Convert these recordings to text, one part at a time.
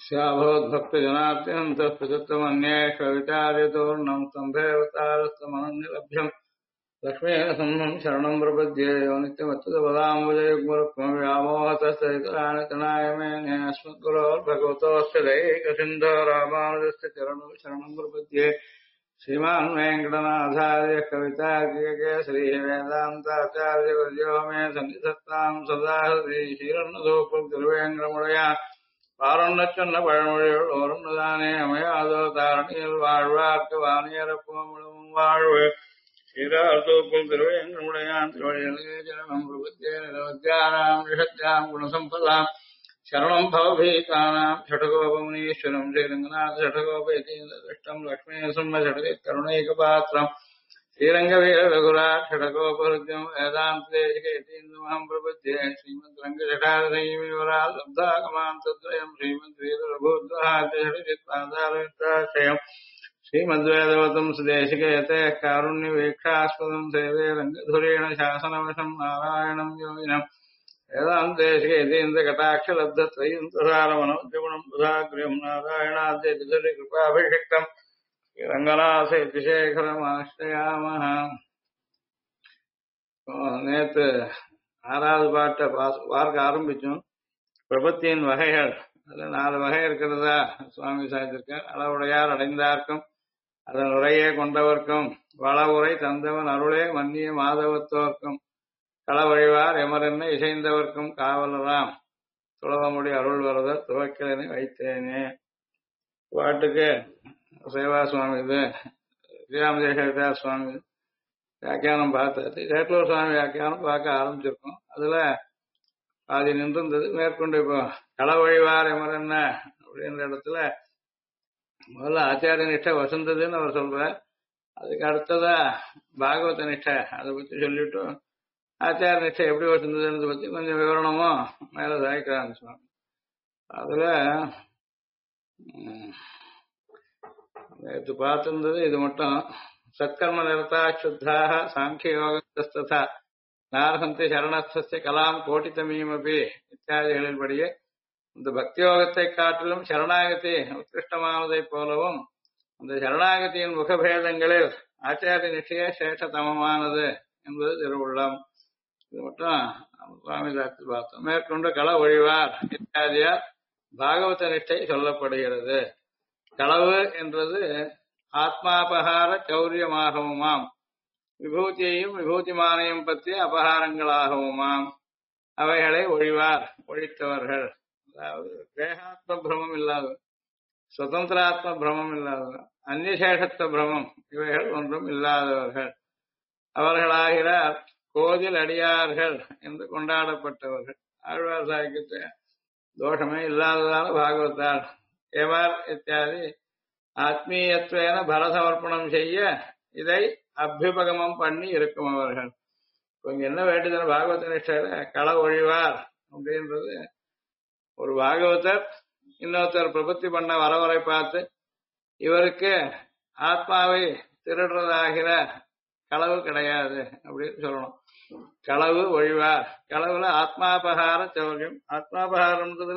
स्याभवद्भक्तजनात्यन्तस्तुतमन्येष्विचार्यतोर्णम् स्तम्भेऽवतारस्तमनन्यलभ्यम् लक्ष्मेण सम्मम् शरणम् प्रपद्ये यो नित्यमच्युतपदाम्बुजयुग्मरुक्मव्यामोहतस्तैतराणि तनाय मेने अस्मद्गुरोर्भगवतोऽस्य दैकसिन्धो रामानुजस्य चरणौ शरणम् प्रपद्ये श्रीमान् वेङ्कटनाथार्य कवितार्किककेसरी वेदान्ताचार्यवर्यो मे सन्निधत्ताम् सदा हृदि श्रीरन्नदोपुर्वेङ्कटमुडया பாரொன்னச்சொன்ன பழமொழிகள் ஒருதானே அமையாதோ தாரணியில் வாழ்வார்க்கு வாணியரப்பும் வாழ்வு ஸ்ரீராசோப்பும் திருவேங்கமுடையான் திருவழியனம் பிரபுத்தியாம் ரிஷத்யாம் குணசம்பதாம் சரணம் பவபீதானாம் ஷடகோபமுனீஸ்வரம் ஸ்ரீரங்கநாத ஷடகோபேதீந்திர திருஷ்டம் லக்ஷ்மீ ஷடகை கருணைக பாத்திரம் ஸ்ரீரங்கவீர ரகுராட் ஷடகோபருத்தியம் வேதாந்தேசிகேதீந்திரமஹம் பிரபத்யே ஸ்ரீமத் ரங்கஜடாரசைவரால் லப்தாகமாம் தத்ரயம் ஸ்ரீமத் வீர ரகுத்வஹாத்யஷடிஜித்பாதாரவித்தாசயம் ஸ்ரீமத் வேதவதம் சுதேசிகேதே காருண்யவீக்ஷாஸ்பதம் சேவே ரங்கதுரேண சாசனவசம் நாராயணம் யோகினம் வேதாந்தேசிகேதீந்திர கட்டாட்சலப்தத்ரயந்தசாரமனோஜகுணம் புதாகிரம் நாராயணாத்யதிசரி கிருபாபிஷிக்தம் ரங்கநாசேகரமாஸ்ரயாமஹ. நேற்று ஆறாவது பாட்டை பார்க்க ஆரம்பிச்சோம். பிரபத்தியின் வகைகள் அதுல 4 வகை இருக்கிறதா சுவாமி சாதித்திருக்கார். அளவுடையார் அடைந்தார்க்கும் அதன் உரையே கொண்டவர்க்கும் வளவுரை தந்தவன் அருளே மன்னிய மாதவத்தோர்க்கும் களவழிவார் எமரென்ன இசைந்தவர்க்கும் காவலராம் துளவமுடி அருள் வரதர் துவக்கலனை வைத்தேனே. பாட்டுக்கு சேவா சுவாமி இது ஸ்ரீராமதேசா சுவாமி வியாக்கியானம் பார்த்தாச்சு. சேட்டூர் சுவாமி வியாக்கியானம் பார்க்க ஆரம்பிச்சிருக்கோம். அதுல பாதி நின்றிருந்தது. மேற்கொண்டு இப்போ களவழிவார் எமரென்ன அப்படின்ற இடத்துல முதல்ல ஆச்சாரிய நிஷ்டை வசந்ததுன்னு அவர் சொல்றார். அதுக்கு அடுத்ததா பாகவத நிஷ்டை அதை பத்தி சொல்லிட்டு ஆச்சார நிஷ்டை எப்படி வசந்ததுன்னு பத்தி கொஞ்சம் விவரணமும் மேல சாய்க்கிறாங்க சுவாமி. அதுல நேற்று பார்த்திருந்தது இது மட்டும். சத்கர்ம நிரதா சுத்தாக சாங்கிய யோகஸ்ததா நாரசந்தி சரணஸ்தஸ்ய கலாம் கோட்டித்தமீமபி இத்தியாதிகளின் படியே இந்த பக்தி யோகத்தை காட்டிலும் சரணாகதி உத்கிருஷ்டமானதைப் போலவும் அந்த சரணாகதியின் முகபேதங்களில் ஆச்சாரிய நிஷ்டையே சேஷதமமானது என்பது திருவுள்ளம். இது மட்டும் சுவாமி சாட்சி பார்த்தோம். மேற்கொண்டு கள ஒழிவார் இத்தியாதியார் பாகவத நிஷ்டை சொல்லப்படுகிறது. களவு என்றது ஆத்மாபகார சௌரியமாகவுமாம், விபூதியையும் விபூதிமானையும் பற்றிய அபகாரங்களாகவுமாம் அவைகளை ஒழிவார் ஒழித்தவர்கள். அதாவது தேகாத்ம பிரமம் இல்லாதவர், சுதந்திராத்ம பிரமம் இல்லாதவர், அந்நிசேஷத்துவ பிரமம் இவைகள் ஒன்றும் இல்லாதவர்கள் அவர்களாகிறார் கோதில் அடியார்கள் என்று கொண்டாடப்பட்டவர்கள். ஆழ்வார் சாகியத்தை தோஷமே இல்லாததான பாகவத்தால் எவர் இத்தியாதி ஆத்மீயத்வேன பரசமர்ப்பணம் செய்ய இதை அபியுபகமம் பண்ணி இருக்கும் அவர்கள். இங்க என்ன வேண்டியதுன்னு பாகவத நிஷ்டையில கள ஒழிவார் அப்படின்றது ஒரு பாகவதர் இன்னொருத்தர் பிரபத்தி பண்ண வரவரை பார்த்து இவருக்கு ஆத்மாவை திருடுறதாகிற களவு கிடையாது அப்படின்னு சொல்லணும். களவு ஒழிவார். களவுல ஆத்மாபகார சௌரியம். ஆத்மாபகாரம்ன்றதுல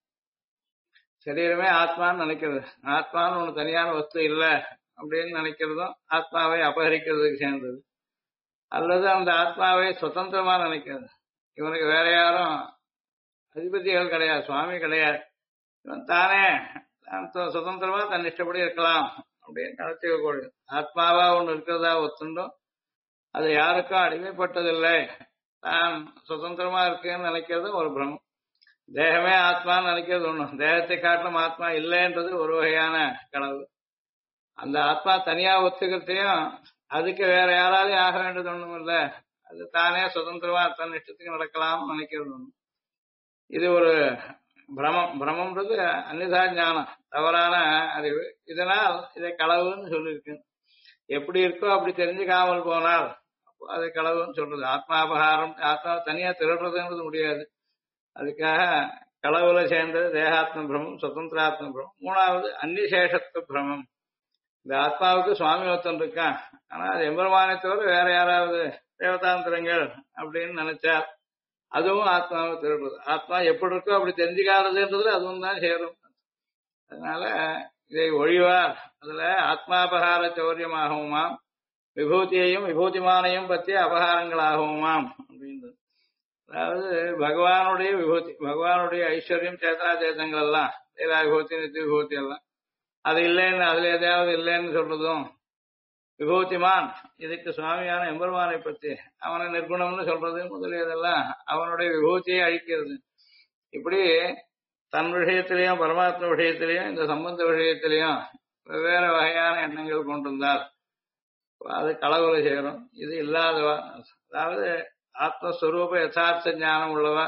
சரீரமே ஆத்மான்னு நினைக்கிறது, ஆத்மான்னு ஒண்ணு தனியான வஸ்து இல்லை அப்படின்னு நினைக்கிறதும் ஆத்மாவை அபகரிக்கிறதுக்கு சேர்ந்தது. அல்லது அந்த ஆத்மாவை சுதந்திரமா நினைக்கிறது. இவனுக்கு வேற யாரும் அதிபதிகள் கிடையாது, சுவாமி கிடையாது, இவன் தானே சுதந்திரமா தன் இஷ்டப்படி இருக்கலாம் அப்படின்னு நினைச்சுக்கக்கூடிய ஆத்மாவா ஒண்ணு இருக்கிறதா ஒத்துண்டும் அது யாருக்கும் அடிமைப்பட்டதில்லை, தான் சுதந்திரமா இருக்குன்னு நினைக்கிறது ஒரு பிரமம். தேகமே ஆத்மான்னு நினைக்கிறது ஒண்ணு, தேகத்தை காட்டிலும் ஆத்மா இல்லைன்றது ஒரு வகையான களவு. அந்த ஆத்மா தனியா ஒத்துக்கிறதையும் அதுக்கு வேற யாராலையும் ஆக வேண்டியது ஒண்ணும் இல்லை, அது தானே சுதந்திரமா தன் இஷ்டத்துக்கு நடக்கலாம்னு நினைக்கிறது ஒண்ணு. இது ஒரு பிரமம். பிரமம்ன்றது அன்னிதா ஞானம், தவறான அறிவு. இதனால் இதை களவுன்னு சொல்லியிருக்கு. எப்படி இருக்கோ அப்படி தெரிஞ்சுக்காமல் போனால் அதை களவுன்னு சொல்றது. ஆத்மாபகாரம், ஆத்மா தனியா திருடுறதுன்றது முடியாது. அதுக்காக களவுல சேர்ந்தது தேகாத்ம பிரமம், சுதந்திராத்ம பிரமம். 3வது அந்நிசேஷத்துவ பிரமம். இந்த ஆத்மாவுக்கு சுவாமி ஒருத்தன் இருக்கான், ஆனா அது எம்பெருமானை தவிர வேற யாராவது தேவதாந்திரங்கள் அப்படின்னு நினைச்சா அதுவும் ஆத்மாவை திருடுறது. ஆத்மா எப்படி இருக்கோ அப்படி தெரிஞ்சுக்காததுன்றதுல அதுவும் தான் சேரும். அதனால இதை ஒழிவார். அதுல ஆத்மாபகார சௌரியமாகவுமாம், விபூதியையும் விபூதிமானையும் பற்றிய அபகாரங்களாகவுமாம் அப்படின்னு. அதாவது பகவானுடைய விபூதி, பகவானுடைய ஐஸ்வர்யம், சேத்தனா சேத்தங்கள் எல்லாம், லீலா விபூதி, நித்திய விபூதி எல்லாம், அது இல்லைன்னு அதுல எதையாவது இல்லைன்னு சொல்றதும், விபூதிமான் இதுக்கு சுவாமியான எம்பெருமானை பற்றி அவனை நிர்குணம்னு சொல்றது முதலியதெல்லாம் அவனுடைய விபூதியை அழிக்கிறது. இப்படி தன் விஷயத்திலையும் பரமாத்ம விஷயத்திலையும் இந்த சம்பந்த விஷயத்திலையும் வெவ்வேறு வகையான எண்ணங்கள் கொண்டிருந்தால் அது களவுல சேரும். இது இல்லாதவா, அதாவது ஆத்மஸ்வரூப யதார்த்த ஞானம் உள்ளவா,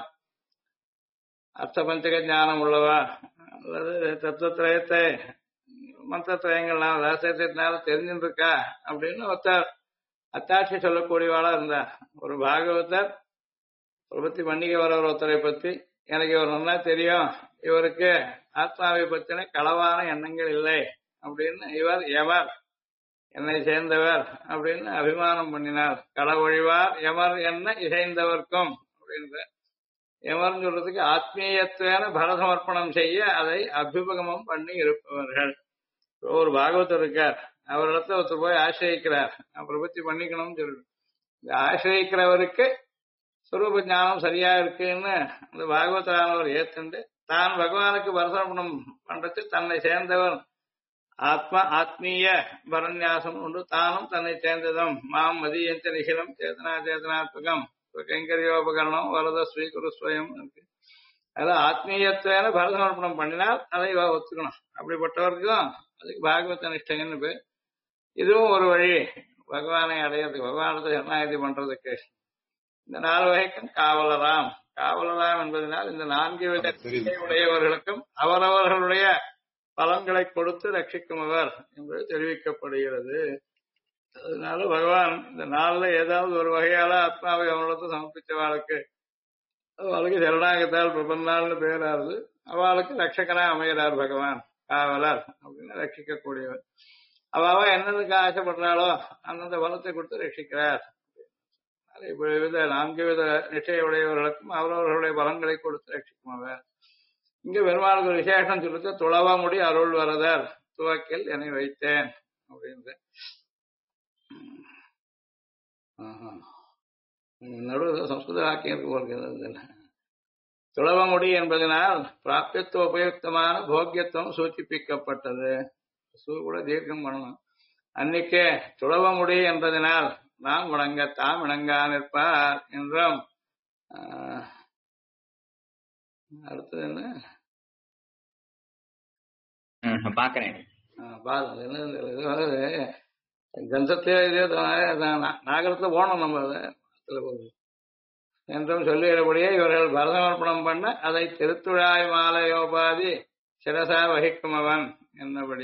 அர்த்த பஞ்சக ஞானம் உள்ளவா, அல்லது தத்துவத்திரயத்தை மந்திரத்திரயங்கள்லாம் ரகசியத்தினால தெரிஞ்சுட்டு இருக்கா அப்படின்னு ஒருத்தர் அத்தாட்சி சொல்லக்கூடியவாளா இருந்தா, ஒரு பாகவதர் ஒரு பத்தி மன்னிக்க வர ஒருத்தரை பத்தி எனக்கு இவர் நல்லா தெரியும், இவருக்கு ஆத்மாவை பத்தின களவான எண்ணங்கள் இல்லை அப்படின்னு, இவர் எவர் என்னை சேர்ந்தவர் அப்படின்னு அபிமானம் பண்ணினார். களவொழிவார் எவர் என்ன இசைந்தவர்க்கும் அப்படின்ற, எவர்னு சொல்றதுக்கு ஆத்மீயத்துவன பரசமர்ப்பணம் செய்ய அதை அபியுபகமம் பண்ணி இருப்பவர்கள். ஒரு பாகவதர் இருக்கார், அவரிடத்துல ஒருத்தர் போய் ஆசிரியிக்கிறார், அவரை பத்தி பண்ணிக்கணும்னு சொல்லிட்டு, இந்த ஆசிரியிக்கிறவருக்கு சுரூப ஞானம் சரியா இருக்குன்னு அந்த பாகவதரானவர் ஏத்துண்டு தான் பகவானுக்கு பரசமர்ப்பணம் பண்றது தன்னை சேர்ந்தவர் ஆத்மீய பரநியாசம் உண்டு, தானும் தன்னை சேர்ந்ததும் மாம் மதியஞ்ச நிகிலம் சேதனா சேதனாத்மகம் கைங்கரியோபகரணம் வரத ஸ்ரீகுரு ஸ்வயம் இருக்கு. அதான் ஆத்மீயத்துவன பரசமர்ப்பணம் பண்ணினால் அதை ஒத்துக்கணும். அப்படிப்பட்டவருக்கும் அதுக்கு பாகவத நிஷ்டங்கன்னு பேர். இதுவும் ஒரு வழி பகவானை அடையிறதுக்கு, பகவானத்தை சரணாகதி பண்றதுக்கு. இந்த 4 வகைக்கும் காவலராம். காவலராம் என்பதனால் இந்த 4 வித உடையவர்களுக்கும் அவரவர்களுடைய பலன்களை கொடுத்து ரட்சிக்கும் அவர் என்பது தெரிவிக்கப்படுகிறது. அதனால பகவான் இந்த 4ல ஏதாவது ஒரு வகையால ஆத்மாவை அவனிடத்து சமர்ப்பிச்ச வாழ்க்கை அவளுக்கு சரணாகத்தால் பிரபன்னாள்னு பேராது, அவளுக்கு ரட்சகனா அமைகிறார் பகவான், காவலர் அப்படின்னு ரட்சிக்க கூடியவர். அவ என்னதுக்கு ஆசைப்படுறாளோ அந்தந்த பலத்தை கொடுத்து ரட்சிக்கிறார். இப்படி வித 4 வித நிச்சய உடையவர்களுக்கும் அவரவர்களுடைய பலன்களை கொடுத்து ரட்சிக்கும் அவர். இங்க பெருமாளுக்கு ஒரு விசேஷம் சொல்லிட்டு துளவமுடி அருள் வரதர் துவக்கில் என்னை வைத்தேன் அப்படின்ற நடுவில் சம்ஸ்கிருத வாக்கியம் இருக்கு போகிறது. துளவமுடி என்பதனால் பிராபியத்துவ உபயுக்தமான போக்கியத்துவம் சூச்சிப்பிக்கப்பட்டது. கூட தீர்க்கம் பண்ணணும். அன்னைக்கே துளவமுடி என்பதனால் நாம் வணங்க தாம் இணங்கா நிற்பார் என்றும். அடுத்தது என்ன பாக்கிறேன் கந்தத்திலே இதே நாகரத்துல போனோம் நம்ம என்றும் சொல்லுகிறபடியே இவர்கள் பரதமர்ப்பணம் பண்ண அதை திருத்துழாய் மாலையோபாதி சிரசா வகிக்கும் அவன் என்னபடி.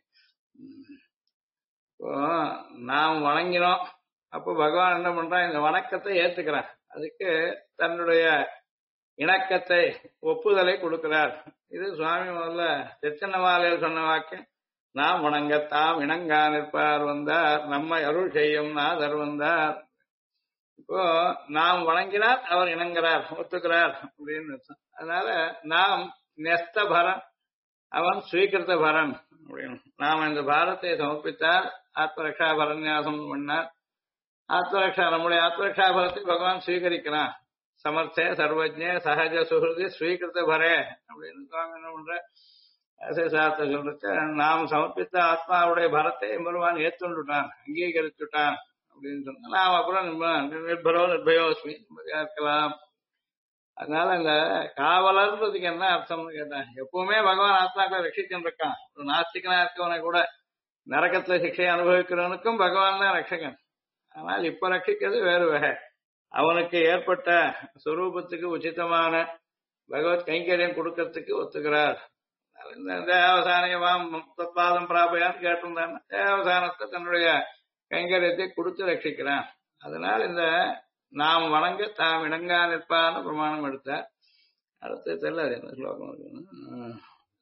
இப்போ நாம் வணங்கினோம், அப்போ பகவான் என்ன பண்றான், இந்த வணக்கத்தை ஏத்துக்கிறான், அதுக்கு தன்னுடைய இணக்கத்தை ஒப்புதலை கொடுக்கிறார். இது சுவாமி முதல்ல தெச்சன்ன மாலையில் சொன்ன வாக்கியம். நாம் வணங்க தாம் இணங்கா நிற்பார் வந்தார், நம்மை அருள் செய்யும் நாதர் வந்தார். இப்போ நாம் வணங்கினார், அவர் இணங்குறார், ஒத்துக்கிறார் அப்படின்னு. அதனால நாம் நெஸ்த பரன், அவன் ஸ்வீகிருத்த பரன் அப்படின்னு. நாம் இந்த பாரத்தை சமர்ப்பித்தால் ஆத்மரக்ஷா பரநியாசம் பண்ணார். ஆத்மரக்ஷா, நம்முடைய ஆத்மரக்ஷா பரத்தை பகவான் ஸ்வீகரிக்கிறான். சமர்த்தே சர்வஜே சகஜ சுகிருதி ஸ்வீகிருத்த பரே அப்படின்னு சுவாமி என்ன பண்ற சார்த்த சொல்றது. நாம் சமர்ப்பித்த ஆத்மாவுடைய பரத்தை பெருமான் ஏற்றுட்டான், அங்கீகரிச்சுட்டான் அப்படின்னு சொன்னா நாம் அப்புறம் நிர்பரோ நிர்பயோஸ்மி இருக்கலாம். அதனால இந்த காவலர்ன்றதுக்கு என்ன அர்த்தம்னு கேட்டேன். எப்பவுமே பகவான் ஆத்மாக்களை ரட்சிச்சுட்டு இருக்கான். ஒரு நாஸ்திகனா இருக்கவனை கூட நரகத்துல சிக்ஷையை அனுபவிக்கிறவனுக்கும் பகவான் தான் ரட்சகன். ஆனால் இப்ப ரட்சிக்கிறது வேறு வகை. அவனுக்கு ஏற்பட்ட சுரூபத்துக்கு உச்சிதமான பகவத் கைங்கரியம் கொடுக்கறதுக்கு ஒத்துக்கிறார். தேவசானியமாம் தத்பாதம் பிராபையான்னு கேட்டிருந்தான். தேவசானத்தை தன்னுடைய கைங்கரியத்தை கொடுத்து ரட்சிக்கிறான். அதனால் இந்த நாம் வணங்க தாம் இணங்கா நிற்பான்னு பிரமாணம் எடுத்தார். அடுத்து தெரியல அது என்ன ஸ்லோகம் இருக்குன்னு.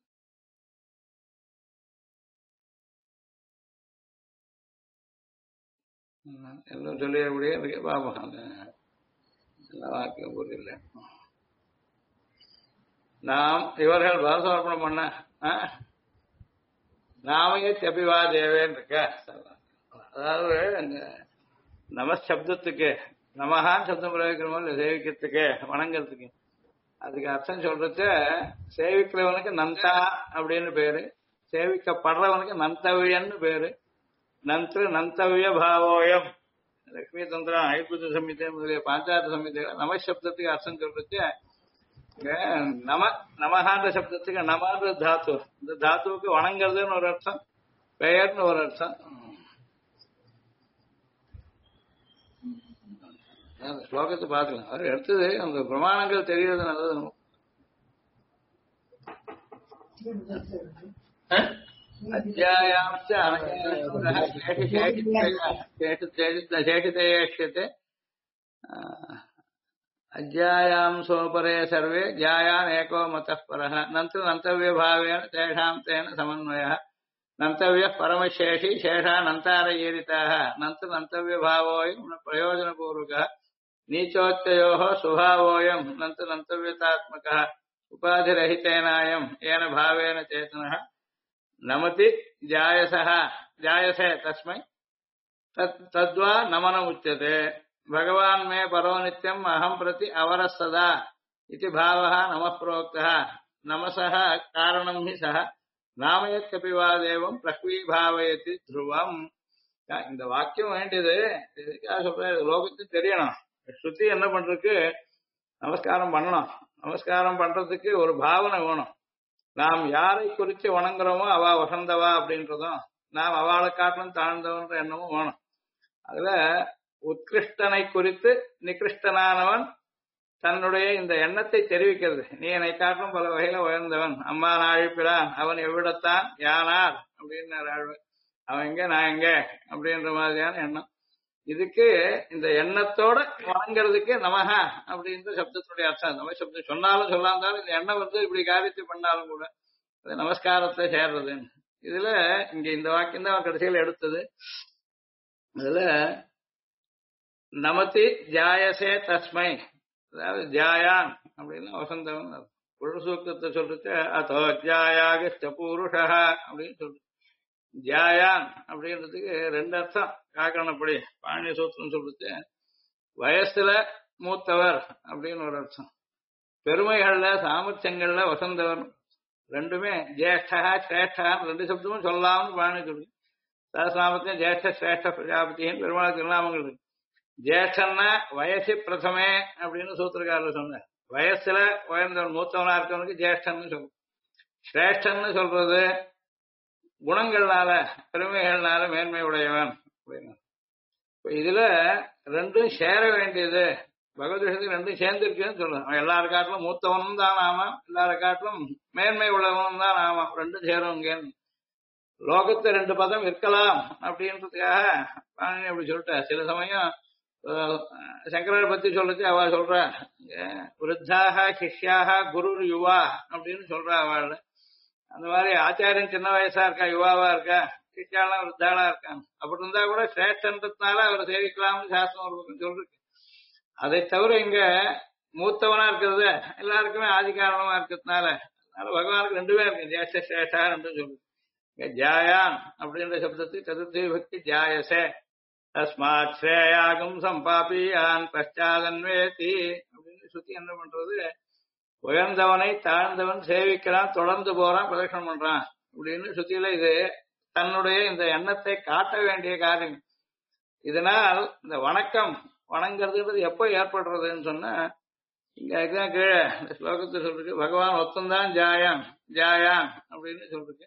எல்லாம் சொல்லியபடியே இருக்கு பாப்போம். வாக்கியம் புரியல. நாம் இவர்கள் பரசமர்ப்பணம் பண்ண நாமயத்யபிவா தேவேன்னு இருக்க. அதாவது அந்த நமசப்தத்துக்கு நமகான் சப்தம் பிரயோகிக்கிறோம் சேவிக்கிறதுக்கு வணங்குறதுக்கு அதுக்கு அர்த்தம் சொல்றது சேவிக்கிறவனுக்கு நந்தா அப்படின்னு பேரு, சேவிக்கப்படுறவனுக்கு நந்தவியன்னு பேரு. நந்திர நந்தவிய பாவோயம் லட்சுமி தந்திரம் ஐபுத்த சம்ஹிதை முதலிய பாஞ்சாத்த சம்ஹிதைகள் நமசப்தத்துக்கு அர்த்தம் சொல்றது நம நமகான்ற சப்தத்துக்கு நமன்ற தாத்து, இந்த தாத்துவுக்கு வணங்குறதுன்னு ஒரு அர்த்தம், பெயர்னு ஒரு அர்த்தம். அந்த ஸ்லோகத்தை பார்த்துக்கலாம். அது அடுத்தது அந்த பிரமாணங்கள் தெரியறது நல்லது. அத்தியாயாம்ச்ச சேஷிதேஷ்யத்தை அத்தியாயாம் சோபரே சர்வே ஜாயான் ஏகோ மதः பரः நந்திர நந்தவ்ய பாவேன தேஷாம் தேன சமன்வயः நந்தவ்ய பரமசேஷி சேஷா நந்தார ஏரிதாः நந்திர நந்தவ்ய பாவோயம் பிரயோஜனபூர்வகः நீச்சோச்சயோः சுபாவோயம் நந்திர நந்தவ்யதாத்மகः உபாதிரहितेनायम् येन भावेन चेतनः नमति जायसः जायसे तस्मै तद्वा नमनमुच्यते भगवान् मे परो नित्यम् अहम् प्रति अवरः सदा इति भावः नमः प्रोक्तः नमसः कारणम् हि सः नामयत्यपि वा देवम् प्रह्वीभावयति ध्रुवम्. இந்த வாக்கியம் வேண்டியது இதுக்காக சொல்றேன், லோகத்துக்கு தெரியணும். ஸ்ருதி என்ன பண்றதுக்கு நமஸ்காரம் பண்ணணும். நமஸ்காரம் பண்றதுக்கு ஒரு பாவனை வேணும். நாம் யாரை குறித்து வணங்குறோமோ அவ வசந்தவா அப்படின்றதும், நாம் அவளை காட்டிலும் தாழ்ந்தவன்ற எண்ணமும் வேணும். அதுல உத்கிருஷ்டனை குறித்து நிகிருஷ்டனானவன் தன்னுடைய இந்த எண்ணத்தை தெரிவிக்கிறது. நீ என்னை காட்டிலும் பல வகையில உயர்ந்தவன், அம்மா நாழிப்பிறான், அவன் எவ்விடத்தான் யானார் அப்படின்னு அவன் எங்க நான் எங்க அப்படின்ற மாதிரியான எண்ணம். இதுக்கு இந்த எண்ணத்தோட வணங்குறதுக்கு நமஹ அப்படின்ற சப்தத்துடைய அர்த்தம். நம சப்தம் சொன்னாலும் சொல்லாந்தாலும் இந்த எண்ணம் வந்து இப்படி காரியத்தை பண்ணாலும் கூட அது நமஸ்காரத்தை சேர்றது. இதுல இங்க இந்த வாக்கியம் தான் கடைசியில் எடுத்தது. அதுல நமதி ஜாயசே தஸ்மை, அதாவது ஜாயான் அப்படின்னா வசந்தவன் புருஷ சூக்தத்தை சொல்றது அதோ ஜாயாக பூருஷா அப்படின்னு சொல்றது. ஜாயான் அப்படின்றதுக்கு ரெண்டு அர்த்தம் காக்கணப்படி பாணிய சூத்திரம் சொல்றது. வயசுல மூத்தவர் அப்படின்னு ஒரு அர்த்தம், பெருமைகள்ல சாமர்த்தியங்கள்ல வசந்தவர் ரெண்டுமே. ஜேஷ்டா சிரேஷ்டா ரெண்டு சப்தமும் சொல்லாமல் பாணி சொல்லு. சஹஸ்ரநாமத்தையும் ஜேஷ்ட சிரேஷ்ட பிரஜாபதியும் பெருமாள் திருநாமங்கள் இருக்கு. ஜேஷ்டன்னா வயசு பிரதமே அப்படின்னு சூத்திரக்காரர் சொன்னார். வயசுல உயர்ந்தவன் மூத்தவனா இருக்கவனுக்கு ஜேஷ்டன்னு சொல்லும். சிரேஷ்டன்னு சொல்றது குணங்கள்னால பெருமைகள்னால மேன்மை உடையவன் அப்படின்னு. இதுல ரெண்டும் சேர வேண்டியது பகவத் விஷயத்துக்கு ரெண்டும் சேர்ந்திருக்குன்னு சொல்லுவான். அவன் எல்லாரு காட்டிலும் மூத்தவனும் தான் ஆமா, எல்லாரு காட்டிலும் மேன்மை உள்ளவனும் தான் ஆமா, ரெண்டும் சேருவங்க. லோகத்து ரெண்டு பதம் இருக்கலாம் அப்படின்றதுக்காக பாணினி அப்படி சொல்லிட்டேன். சில சமயம் சங்கரரை பத்தி சொல்லிச்சு அவ சொல்ற விருத்தாக சிஷ்யாக குரு யுவா அப்படின்னு சொல்றா. அவள் அந்த மாதிரி ஆச்சாரியன் சின்ன வயசா இருக்கா, யுவாவா இருக்கா, சிஷ்யாலாம் விருத்தாளா இருக்காங்க. அப்படி இருந்தா கூட சிரேஷ்டன்றதுனால அவரை சேவிக்கலாம்னு சாஸ்திரம் ஒரு பக்கம் சொல்லிருக்கு. அதை தவிர இங்க மூத்தவனா இருக்கிறது எல்லாருக்குமே ஆதி காரணமா இருக்கிறதுனால அதனால பகவானுக்கு ரெண்டுமே இருக்கு, ஜேஷ்ட சிரேஷ்டா ரெண்டும் சொல்லுது. ஜாயான் அப்படின்ற சப்தத்துக்கு சதுர்த்தி பக்தி ஜாயசே தஸ்மாத் ஸ்ரேயாகும் சம்பாபியான் பச்சாதன்வேதி அப்படின்னு சுத்தி என்ன பண்றது, உயர்ந்தவனை தாழ்ந்தவன் சேவிக்கிறான், தொடர்ந்து போறான், பிரதட்சணம் பண்றான் அப்படின்னு சுத்தியில இது தன்னுடைய இந்த எண்ணத்தை காட்ட வேண்டிய காரியம். இதனால் இந்த வணக்கம் வணங்குறதுன்றது எப்போ ஏற்படுறதுன்னு சொன்னா இங்க அதுதான் கீழே இந்த ஸ்லோகத்தை சொல்றது. பகவான் ஒத்தந்தான் ஜாயான் ஜாயான் அப்படின்னு சொல்றது.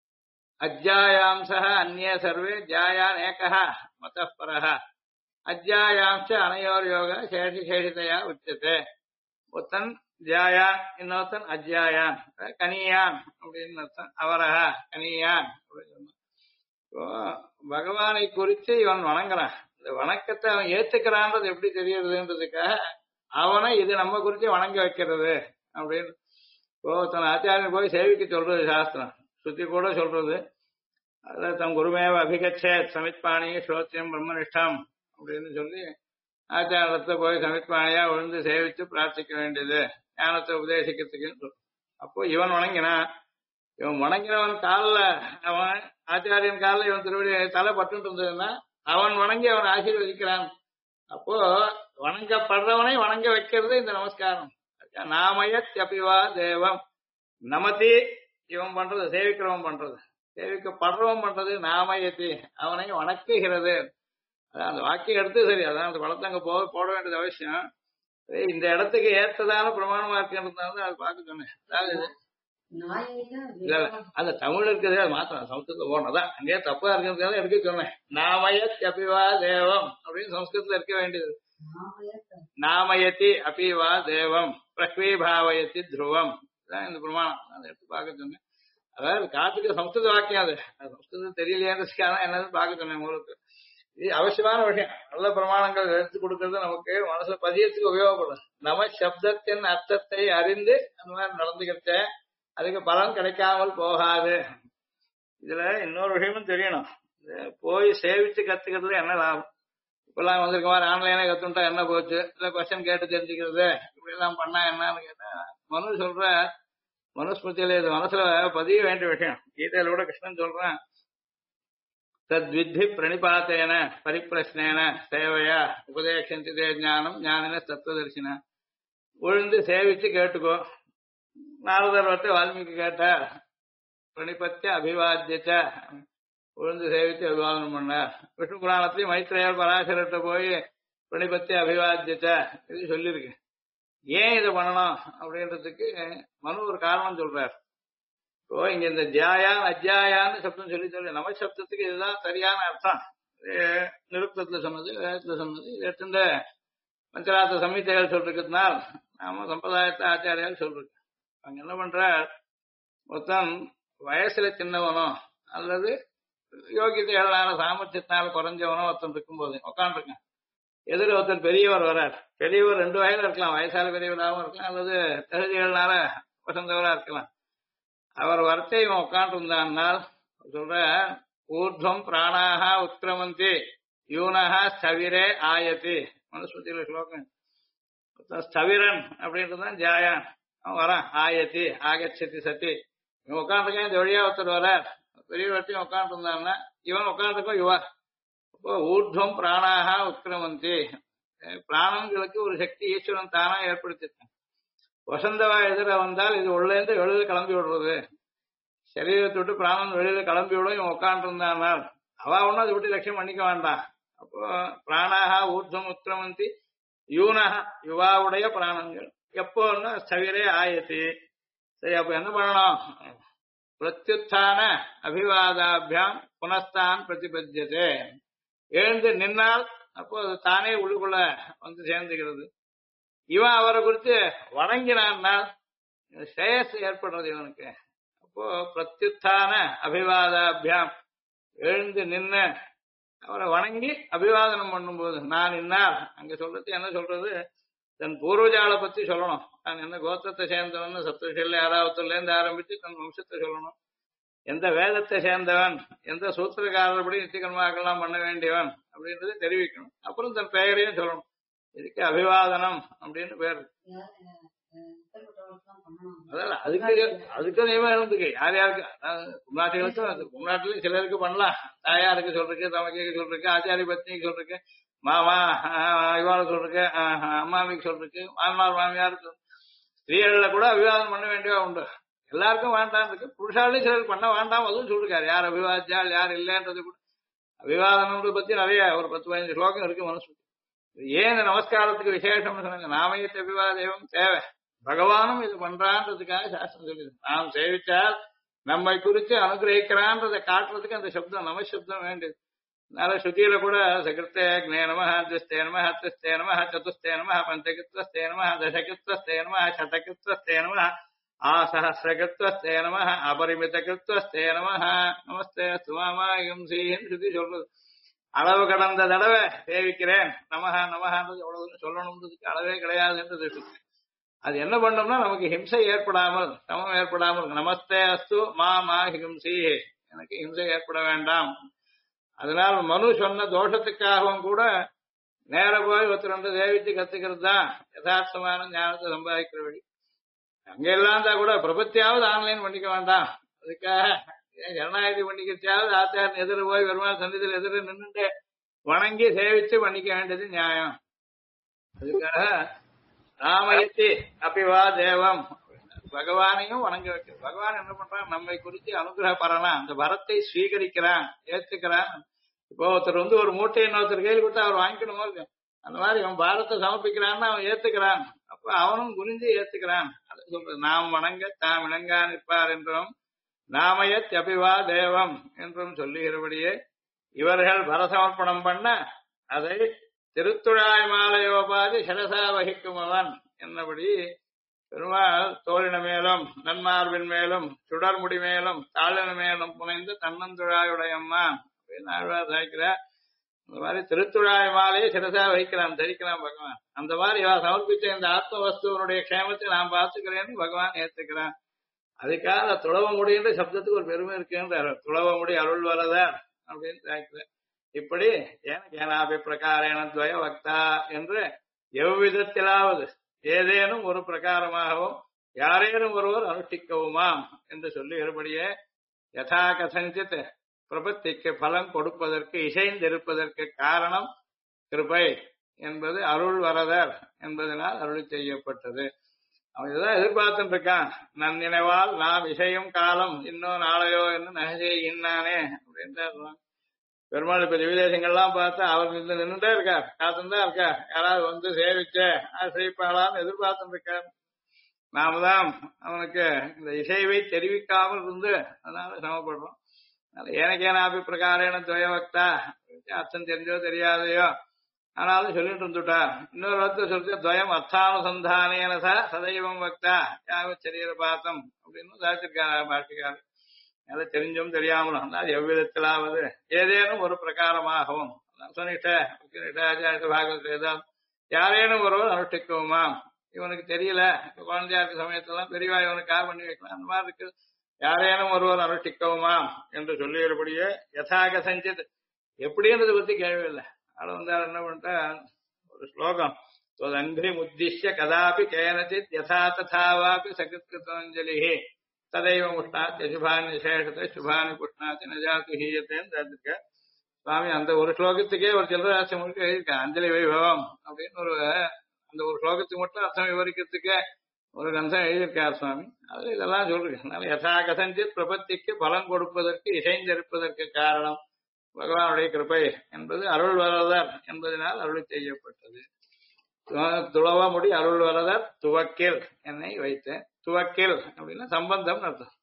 அஜ்ஜாயாம்ச அந்நிய சர்வே ஜாயான் ஏகா மதः பரஹ அஜ்ஜாயாம்ச அனையோர் யோக சேஷி சேஷிதையா உச்சதே. ஒத்தன் ஜாயான், இன்னொருத்தன் அஜ்ஜாயான், கனியான் அப்படின்னு அர்த்தம். அவரஹா கனியான் அப்படின்னு சொன்னான். இப்போ பகவானை குறித்து இவன் வணங்குறான். இந்த வணக்கத்தை அவன் ஏத்துக்கிறான்றது எப்படி தெரியுதுன்றதுக்காக அவனை இது நம்ம குறித்து வணங்க வைக்கிறது அப்படின்னு. இப்போ தன் ஆச்சாரியன் போய் சேவிக்க சொல்றது சாஸ்திரம், ஸ்ருதி கூட சொல்றது. அதுல தம் குருமேவ அபிகச்சே சமித்பாணி ஸ்ரோத்தியம் பிரம்மனிஷ்டம் அப்படின்னு சொல்லி ஆச்சாரத்தை போய் சமித்பாணியா விழுந்து சேவித்து பிரார்த்திக்க வேண்டியது ஞானத்தை உபதேசிக்கிறதுக்குன்னு சொல்லும். அப்போ இவன் வணங்கினா இவன் வணங்கினவன் காலில் அவன் ஆச்சாரியன் காலில் இவன் திருவடி தலை பட்டு இருந்ததுன்னா அவன் வணங்கி அவன் ஆசீர்வதிக்கிறான். அப்போ வணங்கப்படுறவனை வணங்க வைக்கிறது இந்த நமஸ்காரம். நாமயத்யபிவா தேவம் நமதி இவன் பண்றது, சேவிக்கிறவன் பண்றது, சேவிக்கப்படுறவன் பண்றது நாமயத்தி அவனை வணக்குகிறது. அதான் அந்த வாக்கியம் எடுத்து சரி, அதான் அந்த படத்தை அங்க போட வேண்டியது அவசியம். இந்த இடத்துக்கு ஏற்றதான பிரமாணமா இருக்கிறதுனால அது பார்க்க சொன்னேன். அதாவது அந்த தமிழ் இருக்கிறதே அது மாத்திரம் சமஸ்கிருதத்துல போனதான் அங்கேயே தப்பா இருக்கிறதுக்காக எடுக்க சொன்னேன். நாமயத் அபிவா தேவம் அப்படின்னு சமஸ்கிருதத்துல இருக்க வேண்டியது. நாமயத்தி அபிவா தேவம் பிரக்வீபாவயத்தி துருவம் இந்த பிரமாணம் அதை எடுத்து பார்க்க சொன்னேன். அதாவது காட்டுக்கு சமஸ்கிருத வாக்கியம் அது சமஸ்கிருதம் தெரியலையான்றதுக்காக என்னன்னு பார்க்க சொன்னேன். உங்களுக்கு இது அவசியமான விஷயம். நல்ல பிரமாணங்கள் எடுத்து கொடுக்கறது நமக்கு மனசுல பதியத்துக்கு உபயோகப்படும். நம சப்தத்தின் அர்த்தத்தை அறிந்து அந்த மாதிரி நடந்துக்கிட்ட அதுக்கு பலன் கிடைக்காமல் போகாது. இதுல இன்னொரு விஷயமும் தெரியணும். போய் சேவிச்சு கத்துக்கிறதுல என்ன லாபம்? இப்பெல்லாம் வந்திருக்க மாதிரி ஆன்லைனே கத்துட்டா என்ன போச்சு, இல்ல கொஸ்டின் கேட்டு தெரிஞ்சுக்கிறது, இப்படி எல்லாம் பண்ணா என்னன்னு கேட்டா மனு சொல்ற மனுஸ்மிருதியில இது மனசுல பதிய வேண்டிய விஷயம். கீதையில கூட கிருஷ்ணன் சொல்றேன், தத்வித்தி பிரணிபாத்தேன பரிப்பிரஷ்னேன சேவையா உபதேசந்தி ஞானம் ஞானின தத்துவதர்சின. விழுந்து சேவிச்சு கேட்டுக்கோ. நாரதர் வந்து வால்மீகி கேட்டார், பிரணிபத்திய அபிவாத்தியச்ச விழுந்து சேவித்து அபிவாதனம் பண்ணார். விஷ்ணு புராணத்தையும் மைத்ரேயர் பராசரத்தை போய் பிரணிபத்திய அபிவாத்தியச்ச இது சொல்லியிருக்கு. ஏன் இதை பண்ணணும் அப்படின்றதுக்கு மனு ஒரு காரணம் சொல்றார். இப்போ இங்க இந்த ஜாயான் அஜ்ஜாயான்னு சப்தம் சொல்லி நம சப்தத்துக்கு இதுதான் சரியான அர்த்தம். நிருப்தத்துல சொன்னது, வேதத்துல சொன்னது, இந்த பஞ்சராத்த சம்ஹிதைகள் சொல்றதுனால நாம சம்பிரதாயத்தை ஆச்சாரியால் சொல்றது. அங்க என்ன பண்ற, மொத்தம் வயசுல சின்னவனோ அல்லது யோகியதைகளான சாமர்த்தியத்தினால குறைஞ்சவனோ ஒருத்தன் இருக்கும்போது உட்காந்துருக்கேன், எதிர ஒருத்தன் பெரியவர் வர்றார். பெரியவர் 2 வயதுல இருக்கலாம், வயசால பெரியவராகவும் இருக்கலாம், அல்லது தகுதிகளால வசந்தவரா இருக்கலாம். அவர் வரத்தை இவன் உட்காந்து இருந்தான்னால் சொல்ற, ஊர்துவம் பிராணாக உத்கிரமந்தி யூனஹா ஸ்தவிரே ஆயத்தி. மனுஸ்மிருதியில ஸ்லோகம். ஸ்தவிரன் அப்படின்றதுதான் ஜாயான். அவன் வரான், ஆயத்தி ஆகச்சதி சத்தி. இவன் உட்காந்துருக்கேன், இந்த வழியா ஒருத்தர் வரார், பெரிய வரையும் உட்காந்து இருந்தான்னா இவன் உட்காந்துருக்கோம் இவா. அப்போ ஊர்துவம் பிராணாக உத்கிரமந்தி, பிராணங்களுக்கு ஒரு சக்தி ஈஸ்வரன் தானா ஏற்படுத்திருக்கான். வசந்தவா எதிர வந்தால் இது உள்ளேந்து வெளியில கிளம்பி விடுறது, சரீரத்தை விட்டு பிராணம் வெளியில கிளம்பி விடும். இவன் உட்காந்து இருந்தானால் அவ ஒன்னும் அதை விட்டு லட்சியம் பண்ணிக்க வேண்டாம். அப்போ பிராணாக ஊர்துவம் உத்கிரமந்தி யூனஹா யுவாவுடைய பிராணங்கள் எப்போன்னா ஸ்தவிரே ஆயத்தி. சரி, அப்ப என்ன பண்ணணும்? பிரத்யுத்தான அபிவாதாபியாம் புனஸ்தான் பிரதிபத்தியதே. எழுந்து நின்னால் அப்போ அது தானே உள்ளுக்குள்ள வந்து சேர்ந்துகிறது. இவன் அவரை குறித்து வணங்கினான்னா ஸ்ரேயஸ் ஏற்படுறது இவனுக்கு. அப்போ பிரத்யுத்தான அபிவாதாபியாம் எழுந்து நின்ன அவரை வணங்கி அபிவாதனம் பண்ணும்போது நான் இன்னார் அங்க சொல்றது என்ன சொல்றது, தன் பூர்வஜாலை பத்தி சொல்லணும். நான் என்ன கோத்திரத்தை சேர்ந்தவன், சப்தரிஷில யாராவதுல இருந்து ஆரம்பிச்சு தன் வம்சத்தை சொல்லணும். எந்த வேதத்தை சேர்ந்தவன், எந்த சூத்திரக்காரர்படி நித்தியகர்மாக்கெல்லாம் பண்ண வேண்டியவன் அப்படின்றத தெரிவிக்கணும். அப்புறம் தன் பெயரையும் சொல்லணும். இதுக்கு அபிவாதனம் அப்படின்னு பேர். அதல்ல அதுக்கு நியமம் இருந்துக்கு யார் யாருக்கு முன்னாட்டிகளுக்கும் முன்னாட்டிலும் சிலருக்கு பண்ணலாம். தாயாருக்கு சொல்றதுக்கு, தமக்கைக்கு சொல்றதுக்கு, ஆச்சாரிய பத்னிக்கு சொல்றதுக்கு, மாமா இவாளுக்கு சொல்றதுக்கு, அம்மாவிக்கு சொல்றதுக்கு, மாமனார் மாமியாருக்கு, ஸ்திரீகள்ல கூட அபிவாதம் பண்ண வேண்டியவா உண்டு. எல்லாருக்கும் வேண்டாம் இருக்கு. புருஷாலையும் சிலருக்கு பண்ண வேண்டாம் அதுவும் சொல்லிருக்காரு. யார் அபிவாதிச்சால் யார் இல்லைன்றது கூட அபிவாதனத்தை பத்தி நிறைய ஒரு 10-15 ஸ்லோகம் இருக்கு மனசு. ஏன் இந்த நமஸ்காரத்துக்கு விசேஷம்னு சொன்னாங்க. நாமயத்தை அபிவாதம் தேவை, பகவானும் இது பண்றான்றதுக்காக சாஸ்திரம் சொல்லுது. நாம் சேவிச்சால் நம்மை குறித்து அனுகிரகிக்கிறான்றதை காட்டுறதுக்கு அந்த சப்தம் நம சப்தம் வேண்டியது. அதனால ஸ்ருதியில கூட சகிருத்தே அக்னே நம, துஸ்தே நம, ஹஸ்தே நம, சதுஸ்தே நம, பஞ்சகிருத்வஸ்தே நம, தசகிருத்வஸ்தே நம, சதகிருத்வஸ்தே நம, ஆசஹஸ்ரகிருத்வஸ்தே நம, அபரிமிதகிருத்வஸ்தே நம, நமஸ்தே சுவாமாயும் ஸ்ரீன்னு ஸ்ருதி சொல்றது. அளவு கடந்த தடவை சேவிக்கிறேன் நமஹ நமஹன்றது எவ்வளவு சொல்லணும்ன்றதுக்கு அளவே கிடையாதுன்றது. அது என்ன பண்ணோம்னா நமக்கு ஹிம்சை ஏற்படாமல், சமம் ஏற்படாமல், நமஸ்தே அஸ்து மா ஹிம்சி, எனக்கு ஹிம்சை ஏற்பட வேண்டாம். அதனால் மனு சொன்ன தோஷத்துக்காகவும் கூட நேர போய் 2 சேவிச்சு கத்துக்கிறது தான் யதார்த்தமான ஞானத்தை சம்பாதிக்கிற வழி. அங்க எல்லாம் தான் கூட பிரபத்தியாவது ஆன்லைன் பண்ணிக்க வேண்டாம். அதுக்காக ஜனநாயகத்தை பண்ணிக்கிச்சாவது ஆச்சாரன் எதிர போய் பெருமாள் சந்திதியில் எதிர நின்றுட்டு வணங்கி சேவிச்சு பண்ணிக்க வேண்டியது நியாயம். அதுக்காக ராமயத்தி அபிவா தேவம் பகவானையும் வணங்க வைக்கிறது. பகவான் என்ன பண்றான், நம்மை குறித்து அனுகிரகப்படனா அந்த வரத்தை ஸ்வீகரிக்கிறான், ஏத்துக்கிறான். இப்போ ஒருத்தர் வந்து ஒரு மூட்டையை இன்னொருத்தர் கையில் கொடுத்தா அவர் வாங்கிக்கணுமோ இருக்கு, அந்த மாதிரி அவன் பாரத்தை சமர்ப்பிக்கிறான்னு அவன் ஏத்துக்கிறான். அப்ப அவனும் புரிஞ்சு ஏத்துக்கிறான். அதை சொல்றது நாம் வணங்க தாம் இணங்கா நிற்பார் என்றும் நாமயத் அபிவா தேவம் என்றும் சொல்லுகிறபடியே இவர்கள் பரசமர்ப்பணம் பண்ண அதை திருத்துழாய் மாலையோபாதி சரசா வகிக்கும் அவன் என்னபடி பெருமாள் தோழின மேலும் நன்மார்பின் மேலும் சுடர்முடி மேலும் தாளின மேலும் புனைந்து தன்னந்துழாயுடையம்மான் அப்படின்னு ஆழ்வார் சாய்க்கிறார். அந்த மாதிரி திருத்துழாய் மாலையை சிரசா வைக்கிறான், தரிக்கிறான் பகவான். அந்த மாதிரி இவ சமர்ப்பிச்ச இந்த ஆத்ம வஸ்துவனுடைய க்ஷேமத்தை நான் பார்த்துக்கிறேன்னு பகவான் ஏத்துக்கிறான். அதுக்காக துளவ முடின்ற சப்தத்துக்கு ஒரு பெருமை இருக்குன்றார். துளவ முடி அருள் வரதார் அப்படின்னு சாய்க்கிறார். இப்படி எனக்கு ஏனாபி பிரகாரேன துவய வக்தா என்று எவ்விதத்திலாவது ஏதேனும் ஒரு பிரகாரமாகவும் யாரேனும் ஒருவர் அனுஷ்டிக்கவுமாம் என்று சொல்லுகிறபடியே யதா கதஞ்சித் பிரபத்திக்கு பலன் கொடுப்பதற்கு இசைந்திருப்பதற்கு காரணம் கிருபை என்பது அருள் வரதர் என்பதனால் அருள் செய்யப்பட்டது. அவன் இதுதான் எதிர்பார்த்துட்டு இருக்கான். நன்னினைவால் நாம் இசையும் காலம் இன்னும் நாளையோ என்று நகை இன்னானே அப்படின்னு பெருமாள் இப்ப விதேசங்கள்லாம் பார்த்தா அவர் நின்றுட்டே இருக்கார், காத்துதான் இருக்கார். யாராவது வந்து சேவிச்ச ஆசிரிப்பாளான்னு எதிர்பார்த்துட்டு இருக்கார். நாம தான் அவனுக்கு இந்த இசைவை தெரிவிக்காமல் இருந்து அதனால சமப்படுறோம். எனக்கு ஏன்னா அபி பிரகாரேன துவயவக்தா அர்த்தம் தெரிஞ்சோ தெரியாதையோ ஆனாலும் சொல்லிட்டு இருந்துட்டா. இன்னொரு வார்த்தை சொல்லிட்டு துவயம் அர்த்தானுசந்தானேனசா சதைவம் வக்தா யாக சரீர பாத்தம் அப்படின்னு சாதிச்சிருக்காரு பாட்டிக்காரு. அதை தெரிஞ்சும் தெரியாமலும் அதாவது எவ்விதத்திலாவது ஏதேனும் ஒரு பிரகாரமாகவும் பாகவதம் யாரேனும் ஒருவர் அனுஷ்டிக்குமாம். இவனுக்கு தெரியல, குழந்தையா இருக்க சமயத்தெல்லாம் பெரியவா இவனுக்காக பண்ணி வைக்கலாம், அந்த மாதிரி இருக்கு. யாரேனும் ஒருவர் அனுஷ்டிக்கவுமாம் என்று சொல்லியபடியே யதாக சஞ்சித் எப்படின்றது பத்தி கேள்வி இல்லை. அதை வந்து என்ன பண்ணிட்டா ஒரு ஸ்லோகம் அங்கிரி முத்திஷ்ய கதாபி கேனச்சித் யதா ததாவாபி சகிருத்கிருதாஞ்சலிஹி ததைவ முஷ்ணாத் சுபானி விசேஷத்தை சுபானி புஷ்ணாத்தி நஜாத்து ஹீயத்தேன்னு இருக்க சுவாமி. அந்த ஒரு ஸ்லோகத்துக்கே ஒரு சில்லராசி முழுக்க எழுதியிருக்கேன் அஞ்சலி வைபவம் அப்படின்னு ஒரு அந்த ஒரு ஸ்லோகத்துக்கு மட்டும் அர்த்தம் விவரிக்கிறதுக்கே ஒரு கந்தம் எழுதியிருக்கார் சுவாமி. அதுல இதெல்லாம் சொல்றேன். அதனால யதா கதஞ்சித் பிரபத்திக்கு பலன் கொடுப்பதற்கு இசைந்திருப்பதற்கு காரணம் பகவானுடைய கிருபை என்பது அருள் வரதர் என்பதனால் அருள் செய்யப்பட்டது. துளவ முடி அருள் வரதர் துவக்கில் என்னை வைத்தேன். துவக்கில் அப்படின்னா சம்பந்தம் அர்த்தம்.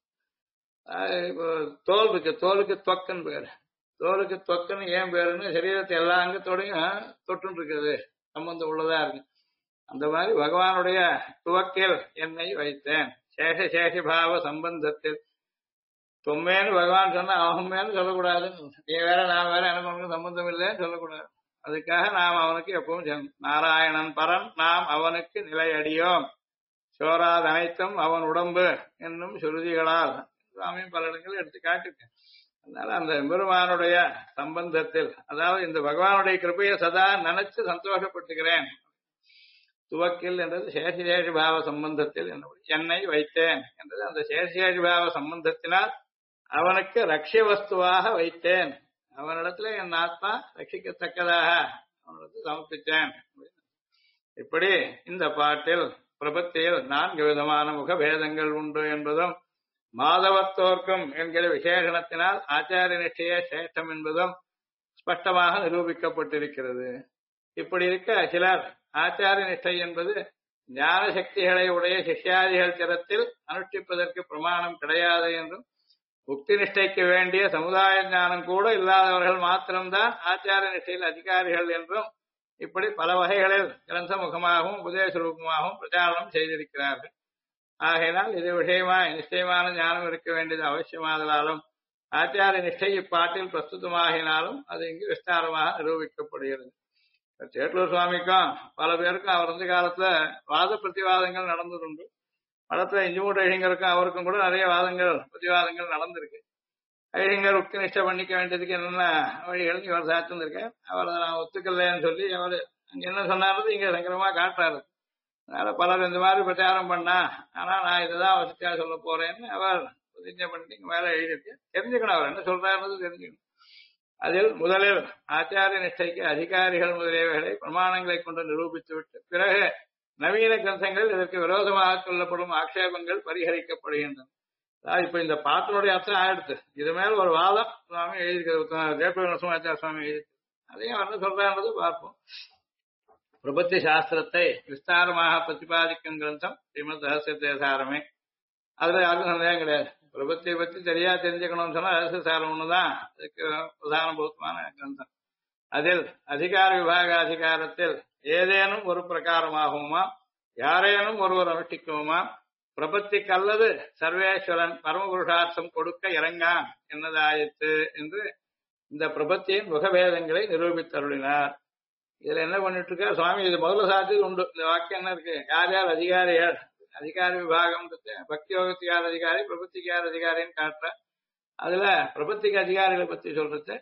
தோல் இருக்கு, தோலுக்கு தொக்குன்னு பேரு. தோலுக்கு தொக்குன்னு ஏன் பேருன்னு சரீரத்தை எல்லா அங்கத்தோடையும் தொட்டு இருக்குது, சம்பந்தம் உள்ளதா இருக்கு. அந்த மாதிரி பகவானுடைய துவக்கில் என்னை வைத்தேன். சேஷபாவ சம்பந்தத்தில் தொம்மேன்னு பகவான் சொன்னா அவன் மேலும் சொல்லக்கூடாதுன்னு. நீ வேற நான் வேற எனக்கு உனக்கு சம்பந்தம் இல்லைன்னு சொல்லக்கூடாது. அதுக்காக நாம் அவனுக்கு எப்பவும் நாராயணன் பரன் நாம் அவனுக்கு நிலையடியோம் சோராது அனைத்தும் அவன் உடம்பு என்னும் சுருதிகளால் சுவாமியும் பல இடங்கள் எடுத்து காட்டிருக்கேன். அதனால அந்த பெருமானுடைய சம்பந்தத்தில் அதாவது இந்த பகவானுடைய கிருபையை சதா நினைச்சு சந்தோஷப்பட்டுக்கிறேன். துவக்கில் என்றது சேஷேஷி பாவ சம்பந்தத்தில் என்னை வைத்தேன் என்றது அந்த சேஷேஷி பாவ சம்பந்தத்தினால் அவனுக்கு ரட்சிய வஸ்துவாக வைத்தேன். அவனிடத்துல என் ஆத்மா ரட்சிக்கத்தக்கதாக அவனிடத்தில் சமர்ப்பித்தேன். இப்படி இந்த பாட்டில் பிரபத்தியில் 4 விதமான முகபேதங்கள் உண்டு என்பதும் மாதவத்தோர்க்கும் என்கிற விசேஷணத்தினால் ஆச்சாரிய நிஷ்டையே சேஷ்டம் என்பதும் ஸ்பஷ்டமாக நிரூபிக்கப்பட்டிருக்கிறது. இப்படி இருக்க சிலர் ஆச்சாரிய நிஷ்டை என்பது ஞான சக்திகளை உடைய சிஷ்யாதிகள் திறத்தில் அனுஷ்டிப்பதற்கு பிரமாணம் கிடையாது என்றும் முக்தி நிஷ்டைக்கு வேண்டிய சமுதாய ஞானம் கூட இல்லாதவர்கள் மாத்திரம்தான் ஆச்சாரிய நிஷ்டையில் அதிகாரிகள் என்றும் இப்படி பல வகைகளில் கிரந்த முகமாகவும் உபதேச ரூபமாகவும் பிரச்சாரம் செய்திருக்கிறார்கள். ஆகையினால் இது விஷயமாய் நிச்சயமான ஞானம் இருக்க வேண்டியது அவசியமாதலாலும் ஆச்சாரிய நிஷ்டை இப்பாட்டில் பிரஸ்துதமாகினாலும் அது இங்கு விஸ்தாரமாக நிரூபிக்கப்படுகிறது. சேட்டூர் சுவாமிக்கும் பல பேருக்கும் அவர் இருந்த காலத்துல வாத பிரதிவாதங்கள் நடந்ததுண்டு. மடத்துல இஞ்சிமூட்டு ஐயங்கருக்கும் அவருக்கும் கூட நிறைய வாதங்கள் பிரதிவாதங்கள் நடந்திருக்கு. ஐயங்கர் உக்தி நிஷ்டை பண்ணிக்க வேண்டியதுக்கு என்னென்ன வழிகள் இவர் சாத்திருந்திருக்கார். அவர் அதை நான் ஒத்துக்கலன்னு சொல்லி அவர் அங்க என்ன சொன்னாலும் இங்க சங்கரமா காட்டுறாரு. அதனால பலர் இந்த மாதிரி பிரச்சாரம் பண்ணா, ஆனா நான் இதுதான் வசதியா சொல்ல போறேன்னு அவர் பிரதிஜை பண்ணி மேல எழுதியிருக்கு. தெரிஞ்சுக்கணும் அவர் என்ன சொல்றாருன்னு தெரிஞ்சுக்கணும். அதில் முதலில் ஆச்சாரிய நிஷ்டைக்கு அதிகாரிகள் முதலியவைகளை பிரமாணங்களை கொண்டு நிரூபித்து விட்டு பிறகு நவீன கிரந்தங்கள் இதற்கு விரோதமாக சொல்லப்படும் ஆட்சேபங்கள் பரிகரிக்கப்படுகின்றன. இப்ப இந்த பாட்டினுடைய அர்த்தம் ஆயிடுத்து. இது மேல ஒரு வாதம் சுவாமி எழுதியிருக்கிறது, ஜெயபுர நரசிம்மாச்சார சுவாமி எழுதி, அதையும் என்ன சொல்றான்றது பார்ப்போம். பிரபத்தி சாஸ்திரத்தை விஸ்தாரமாக பிரதிபாதிக்கும் கிரந்தம் ஸ்ரீமத் ரகசியசாரமே. அதுல யாருக்கும் சந்தேகம் கிடையாது. பிரபத்தியை பத்தி சரியா தெரிஞ்சுக்கணும்னு சொன்னா ரகசியசாரம் ஒண்ணுதான் அதுக்கு பிரதான பொருத்தமான கிரந்தம். அதில் அதிகார விபாக அதிகாரத்தில் ஏதேனும் ஒரு பிரகாரமாகுமா, யாரேனும் ஒருவர் அனுஷ்டிக்குமா, பிரபத்திக்கு அல்லது சர்வேஸ்வரன் பரமபுருஷார்த்தம் கொடுக்க இறங்கான் என்னதாயிற்று என்று இந்த பிரபத்தியின் முகபேதங்களை நிரூபித்தருளினார். இதுல என்ன பண்ணிட்டு இருக்கா சுவாமி, இது முதல்ல சாத்தியது உண்டு. இந்த வாக்கியம் என்ன இருக்கு, யார் யார் அதிகாரிகள், அதிகாரி விபாகம், பக்தி யோகத்துக்கு யார் அதிகாரி, பிரபத்திக்கு யார் அதிகாரின்னு காட்டுற. அதுல பிரபத்திக்கு அதிகாரிகளை பத்தி சொல்றது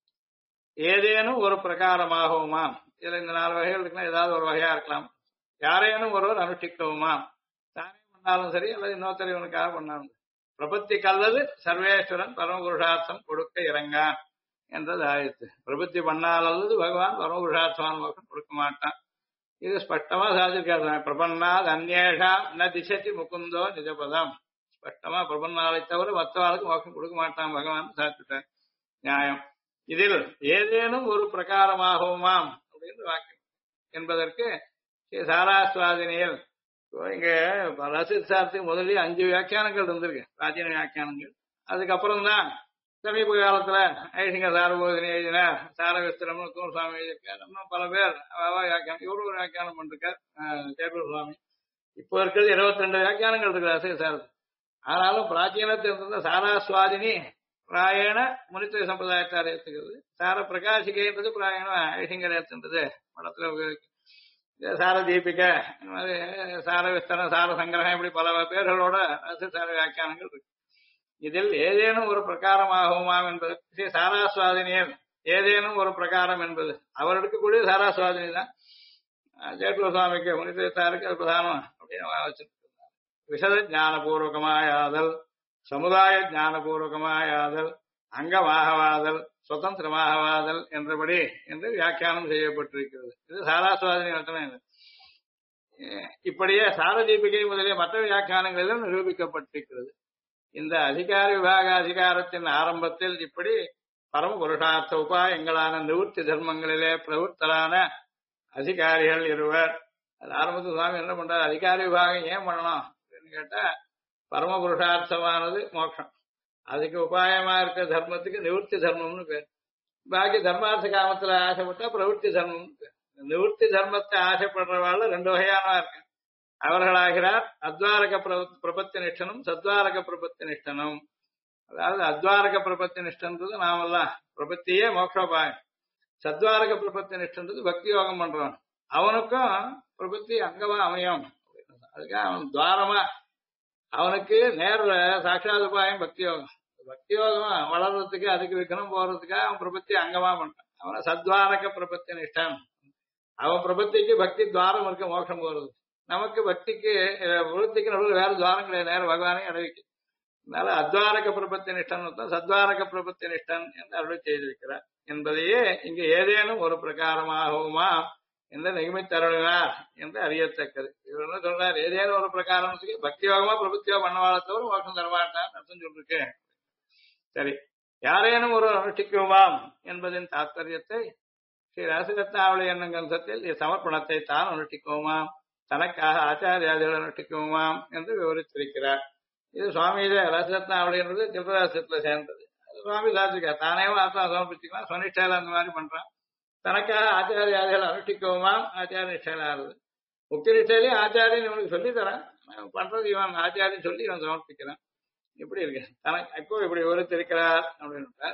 ஏதேனும் ஒரு பிரகாரமாகவுமா, இதுல இந்த 4 வகைகள் இருக்குன்னா ஏதாவது ஒரு வகையா இருக்கலாம். யாரேனும் ஒருவர் அனுஷ்டிக்கவுமா, தானே பண்ணாலும் சரி அல்லது இன்னொருத்தர் இவனுக்காக பண்ணாலும். பிரபத்திக்கு அல்லது சர்வேஸ்வரன் பரமபுருஷார்த்தம் கொடுக்க இறங்கான் என்றது ஆயிடுத்து. பிரபத்தி பண்ணால் அல்லது பகவான் பரமபுருஷார்த்தமான மோட்சம் கொடுக்க மாட்டான். இது ஸ்பஷ்டமா சாதிச்சிருக்காரு. பிரபன்னாத் அந்நேஷா ந திசதி முகுந்தோ நிஜபதம். ஸ்பஷ்டமா பிரபன்னாலை தவிர மற்றவாளுக்கு மோட்சம் கொடுக்க மாட்டான் பகவான் சாதிச்சுட்டார். நியாயம். இதில் ஏதேனும் ஒரு பிரகாரமாகவுமாம் அப்படின்னு வாக்கியம் என்பதற்கு சாராஸ்வாதினியில் இங்க ரசிசாரத்துக்கு முதலில் 5 வியாக்கியானங்கள் இருந்திருக்கு, பிராச்சீன வியாக்கியானங்கள். அதுக்கப்புறம் தான் சமீப காலத்துல ஐசிங்க சாரபோதினி எழுதினார், சார விஸ்திரம்னு தூர் சுவாமி எழுதியிருக்கார். இன்னும் பல பேர் வியாக்கியானம், இவரு ஒரு வியாக்கியானம் பண்ணிருக்கார் ஜெயபுர சுவாமி. இப்போ இருக்கிறது 22 வியாக்கியானங்கள் இருக்கு ரசிசாரத்து. ஆனாலும் பிராச்சீனத்தில் இருந்த சாராஸ்வாதினி பிராயண முனித்திரை சம்பிரதாயத்தார் ஏற்றுக்கிறது. சார பிரகாசிகைன்றது பிராயண ஐசிங்கர் ஏற்றுன்றது படத்துல உபயோகிக்கும். சார தீபிகை, இந்த மாதிரி சார விஸ்தரம், சார சங்கிரகம், இப்படி பல பேர்களோட சார வியாக்கியானங்கள் இருக்கு. இதில் ஏதேனும் ஒரு பிரகாரமாகுமாம் என்பது சாராஸ்வாதினியர். ஏதேனும் ஒரு பிரகாரம் என்பது அவர் எடுக்கக்கூடிய சாராஸ்வாதினி தான். ஜெயபுர சுவாமிக்கு முனித்திரத்தாருக்கு அது பிரதானம் அப்படின்னு வச்சிருக்கிறார். விசத ஞானபூர்வகமாயாதல், சமுதாய ஞானபூர்வகமாயாதல், அங்கமாகவாதல், சுதந்திரமாகவாதல் என்றபடி என்று வியாக்கியானம் செய்யப்பட்டிருக்கிறது. இது சாராஸ்வாதினி மட்டுமே. இப்படியே சாரதீபிகை முதலிய மற்ற வியாக்கியானங்களிலும் நிரூபிக்கப்பட்டிருக்கிறது. இந்த அதிகார விபாக அதிகாரத்தின் ஆரம்பத்தில் இப்படி பரம புருஷார்த்த உபாயங்களான நிவர்த்தி தர்மங்களிலே பிரவருத்தரான அதிகாரிகள் இருவர். அது ஆரம்பத்தில் சுவாமி என்ன பண்றாரு, அதிகார விபாகம் ஏன் பண்ணணும் அப்படின்னு கேட்டா, பரம புருஷார்த்தமானது மோட்சம், அதுக்கு உபாயமா இருக்க தர்மத்துக்கு நிவர்த்தி தர்மம்னு பேர். பாக்கி தர்மார்த்த காமத்துல ஆசைப்பட்டா பிரவருத்தி தர்மம்னு பேர். நிவர்த்தி தர்மத்தை ஆசைப்படுறவாள் 2 வகையான இருக்கு. அவர்களாகிறார் அத்வாரக பிரபத்தி நிஷ்டனும் சத்வாரக பிரபத்தி நிஷ்டனும். அதாவது அத்வாரக பிரபத்தி நிஷ்டன்றது நாமெல்லாம் பிரபத்தியே மோட்சோபாயம். சத்வாரக பிரபத்தி நிஷ்டன்றது பக்தி யோகம் பண்றவன், அவனுக்கும் பிரபத்தி அங்கமா அமையும். அதுக்காக அவன் துவாரமா, அவனுக்கு நேர் சாட்சாத் உபாயம் பக்தி யோகம். பக்தி யோகம் வளர்றதுக்கு, அதுக்கு விக்கனம் போறதுக்காக அவன் பிரபத்தி அங்கமா பண்றான். அவனை சத்வாரக பிரபத்தி நிஷ்டன். அவன் பிரபத்திக்கு பக்தி துவாரம் இருக்க மோட்சம் போறது. நமக்கு பக்திக்கு விருத்திக்கு நடுவில் வேற துவாரம் கிடையாது, நேரம் பகவானே அடைவிக்கு. அதனால அத்வாரக பிரபத்தி நிஷ்டன் சத்வாரக பிரபத்தி நிஷ்டன் என்று அருள் செய்திருக்கிறார் என்பதையே இங்கு ஏதேனும் ஒரு பிரகாரமாகவுமா என்று நியமித்தருளினார் என்று அறியத்தக்கது. இவர் என்ன சொல்றார், ஏதேனும் ஒரு பிரகாரம் பக்தி யோகமா பிரபத்தியோ பண்ணவாள தவிர மோட்சம் தரமாட்டான் அர்த்தம் சொல்லிருக்கேன். சரி, யாரேனும் ஒரு அனுஷ்டிக்குமாம் என்பதின் தாத்பரியத்தை ஸ்ரீ ரசரத்னாவளி என்னும் கிரந்தத்தில் சமர்ப்பணத்தை தான் அனுஷ்டிக்குமாம், தனக்காக ஆச்சாரியாதிகள் அனுஷ்டிக்குமாம் என்று விவரித்திருக்கிறார். இது சுவாமி ரசரத்னாவளி என்பது திவ்யராசத்துல சேர்ந்தது. சுவாமி சாத்திருக்கார், தானே ஆத்மா சமர்ப்பிச்சுக்கலாம், சுவனிஷ்டையில அந்த மாதிரி பண்றான். தனக்காக ஆச்சாரியாதிகள் அனுஷ்டிக்குமாம், ஆச்சாரிய நிஷ்டையில ஆறுது. முக்கிய நிஷ்டையிலேயே ஆச்சாரியன் இவனுக்கு சொல்லி தரான், பண்றது இவன் ஆச்சாரியன் சொல்லி இவன் சமர்ப்பிக்கிறான். இப்படி இருக்கு, தனக்கு இப்போ இப்படி விவரித்திருக்கிறார் அப்படின்னு.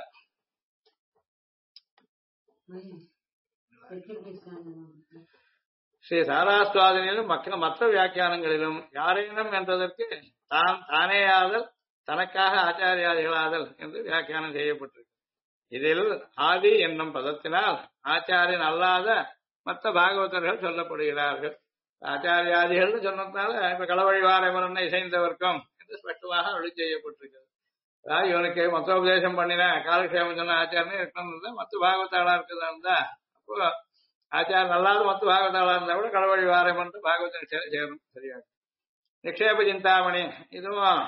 ஸ்ரீ சாராஸ்வாதினிலும் மற்ற வியாக்கியானங்களிலும் யாரேனும் என்றதற்கு தானேயாதல், தனக்காக ஆச்சாரியாதிகளாதல் என்று வியாக்கியானம் செய்யப்பட்டிருக்கு. இதில் ஆதி என்னும் பதத்தினால் ஆச்சாரியன் அல்லாத மற்ற பாகவதர்கள் சொல்லப்படுகிறார்கள். ஆச்சாரியாதிகள் சொன்னதுனால இப்ப களவழிவார முரணை இசைந்தவர்க்கம் என்று ஸ்பஷ்டமாக அருளி செய்யப்பட்டிருக்கிறது. அதாவது இவனுக்கு மத்தோபதேசம் பண்ணின காலக்ஷேமம் சொன்ன ஆச்சாரனே இருக்கணும் மத்த பாகவத்தாளா இருக்குதா இருந்தா அப்போ ஆச்சாரம் நல்லாவது மத்த பாகவத்தாளா இருந்தா கூட கடவுளி வாரம் பண்ணிட்டு பாகவதன் சேரும் சரியா நிக்ஷேப சிந்தாமணி இதுவும்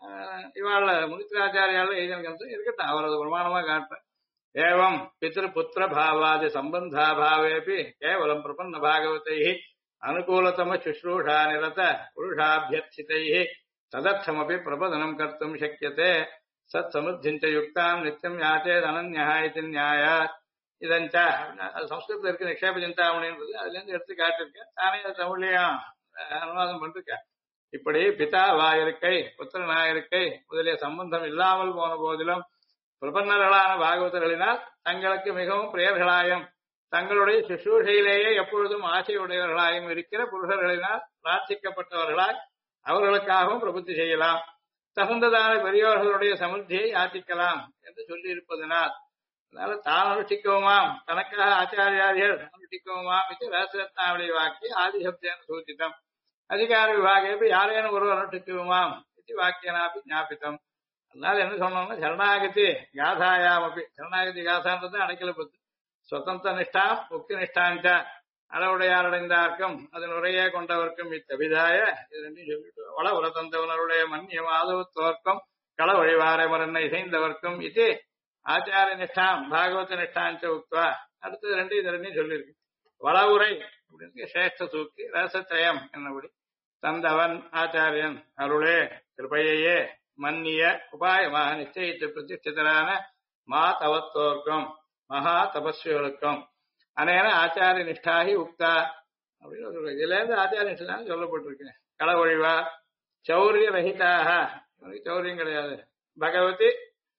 இவாள் முனித்ராச்சாரியால எழுதினது இருக்கட்டும் அவரது பிரமாணமா காட்டுறேன் ஏவம் பித்ரு புத்திர பாவாதி சம்பந்தா பாவேபி கேவலம் பிரபன்ன பாகவதை அனுகூலதம சுஷ்ரூஷா நிரத புருஷாபியர்ச்சிதை ததர்த்தமபி பிரபதனம் கர்த்தும் சக்கியதே சத் சமுத்திஞ்ச யுக்தாம் நித்தியம் யாச்சேத் அனன்யா இது நியாயாத் இதஞ்ச அது சம்ஸ்கிருதத்தில் இருக்கு நிக்ஷேப சிந்தாமணின்றது அதுல இருந்து எடுத்து காட்டிருக்கேன் தானே அது தமிழ்லயும் அனுவாதம் பண்ணிருக்கேன் இப்படி பிதாவாயிருக்கை புத்திரனாயிருக்கை முதலிய சம்பந்தம் இல்லாமல் போன போதிலும் பிரபன்னர்களான பாகவதர்களினால் தங்களுக்கு மிகவும் பிரியர்களாயும் தங்களுடைய சுசூஷையிலேயே எப்பொழுதும் ஆசையுடையவர்களாயும் இருக்கிற புருஷர்களினால் பிரார்த்திக்கப்பட்டவர்களாய் அவர்களுக்காகவும் பிரபுத்தி செய்யலாம் தகுந்ததான பெரியோர்களுடைய சமுத்தியை யாத்திக்கலாம் என்று சொல்லி இருப்பதனால் அதனால தான் அனுஷ்டிக்கவுமாம் தனக்காக ஆச்சாரியார்கள் அனுஷ்டிக்கவுமாம் இது ரசரத்னாவளி வாக்கிய ஆதிசப்தேன சூச்சிதம் அதிகார விபாகேபி யாரேனும் ஒரு அனுஷ்டிக்குமாம் இது வாக்கியனாபி ஞாபித்தம் அதனால என்ன சொன்னோம்னா சரணாகதி காதாயாம் அப்படி சரணாகதி காசான்றது அடைக்கல பத்து சுதந்திர நிஷ்டாம் முக்தி நிஷ்டாங்க அளவுடையாரடைந்தார்க்கும் அதன் உரையே கொண்டவர்க்கும் இத்தபிதாய இது ரெண்டையும் சொல்லிட்டு வள உரதந்தவனருடைய மன்னியம் ஆதவத்தோர்க்கும் கள வழிவார மரன்னை இசைந்தவர்க்கும் இது ஆச்சாரிய நிஷ்டாம் பாகவத நிஷ்டாஞ்ச உக்வா அடுத்தது இது ரெண்டையும் சொல்லியிருக்கு வள உரை அப்படின்னு சிரேஷ்ட சூக்கி ரசத்திரயம் என்னபடி தந்தவன் ஆச்சாரியன் அருளே கிருபையே மன்னிய உபாயமாக நிச்சயித்து பிரதிஷ்டிதரான மா தவத்தோர்க்கும் மகா தபஸ்விகளுக்கும் அனேன ஆச்சாரிய நிஷ்டாகி உக்தா அப்படின்னு சொல்ற இதுல இருந்து ஆச்சாரிய நிஷ்டா சொல்லப்பட்டிருக்கேன் களவழிவா சௌரிய ரஹிதாக சௌரியம் கிடையாது பகவதி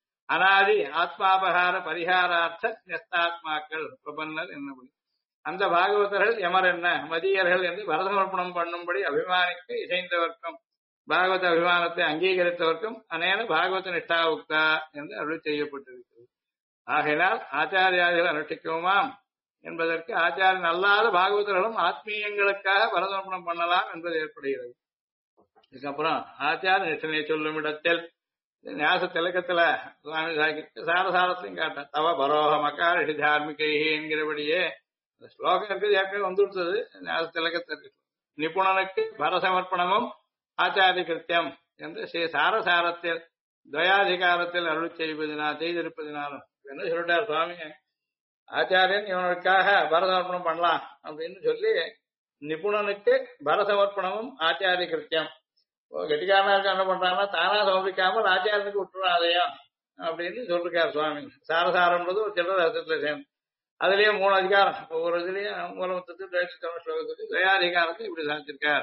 அனாதி ஆத்மாபகார பரிகாரார்த்த நெஸ்தாத்மாக்கள் பிரபன்னர் என்னபடி அந்த பாகவதர்கள் எமர் என்ன மதியர்கள் என்று பரதமர்ப்பணம் பண்ணும்படி அபிமானிக்க இசைந்தவர்க்கும் பாகவத அபிமானத்தை அங்கீகரித்தவர்க்கும் அனேன பாகவத நிஷ்டா உக்தா என்று அருள் செய்யப்பட்டிருக்கிறது ஆகையினால் ஆச்சாரியாதிகள் அனுஷ்டிக்குமாம் என்பதற்கு ஆச்சாரியன் அல்லாத பாகவதர்களும் ஆத்மீயங்களுக்காக பரதமர்ப்பணம் பண்ணலாம் என்பது ஏற்படுகிறது இதுக்கப்புறம் ஆச்சார நிஷ்டனை சொல்லும் இடத்தில் ஞாச திலக்கத்துல சுவாமி சாரசாரத்தையும் காட்ட தவ பரோக மகாரிஷி தார்மிகை என்கிறபடியே இந்த ஸ்லோகம் இருக்குது ஏற்கனவே வந்துடுத்தது ஞாச திலக்கத்திற்கு நிபுணனுக்கு பரசமர்ப்பணமும் ஆச்சாரிய கிருத்தியம் என்று ஸ்ரீ சாரசாரத்தில் துவயாதிகாரத்தில் அருள் செய்திருப்பதினாலும் என்ன சொல்லிட்டார் சுவாமி ஆச்சாரியன் இவனுக்காக பரசமர்ப்பணம் பண்ணலாம் அப்படின்னு சொல்லி நிபுணனுக்கு பரசமர்ப்பணமும் ஆச்சாரிய கிருத்தியம் கெட்டிக்காரனா இருக்க என்ன பண்றாங்கன்னா தானா சமர்ப்பிக்காமல் ஆச்சாரியனுக்கு விட்டுறாதையும் அப்படின்னு சொல்லிருக்காரு சுவாமி சாரசாரம்ன்றது ஒரு சில்லற அர்த்தத்துல சேர்ந்து அதுலயும் 3 அதிகாரம் ஒவ்வொரு இதுலயும் மூலமத்துக்கு ஸ்லோகத்துக்கு துவயாதிகாரத்தை இப்படி சாதிச்சிருக்கார்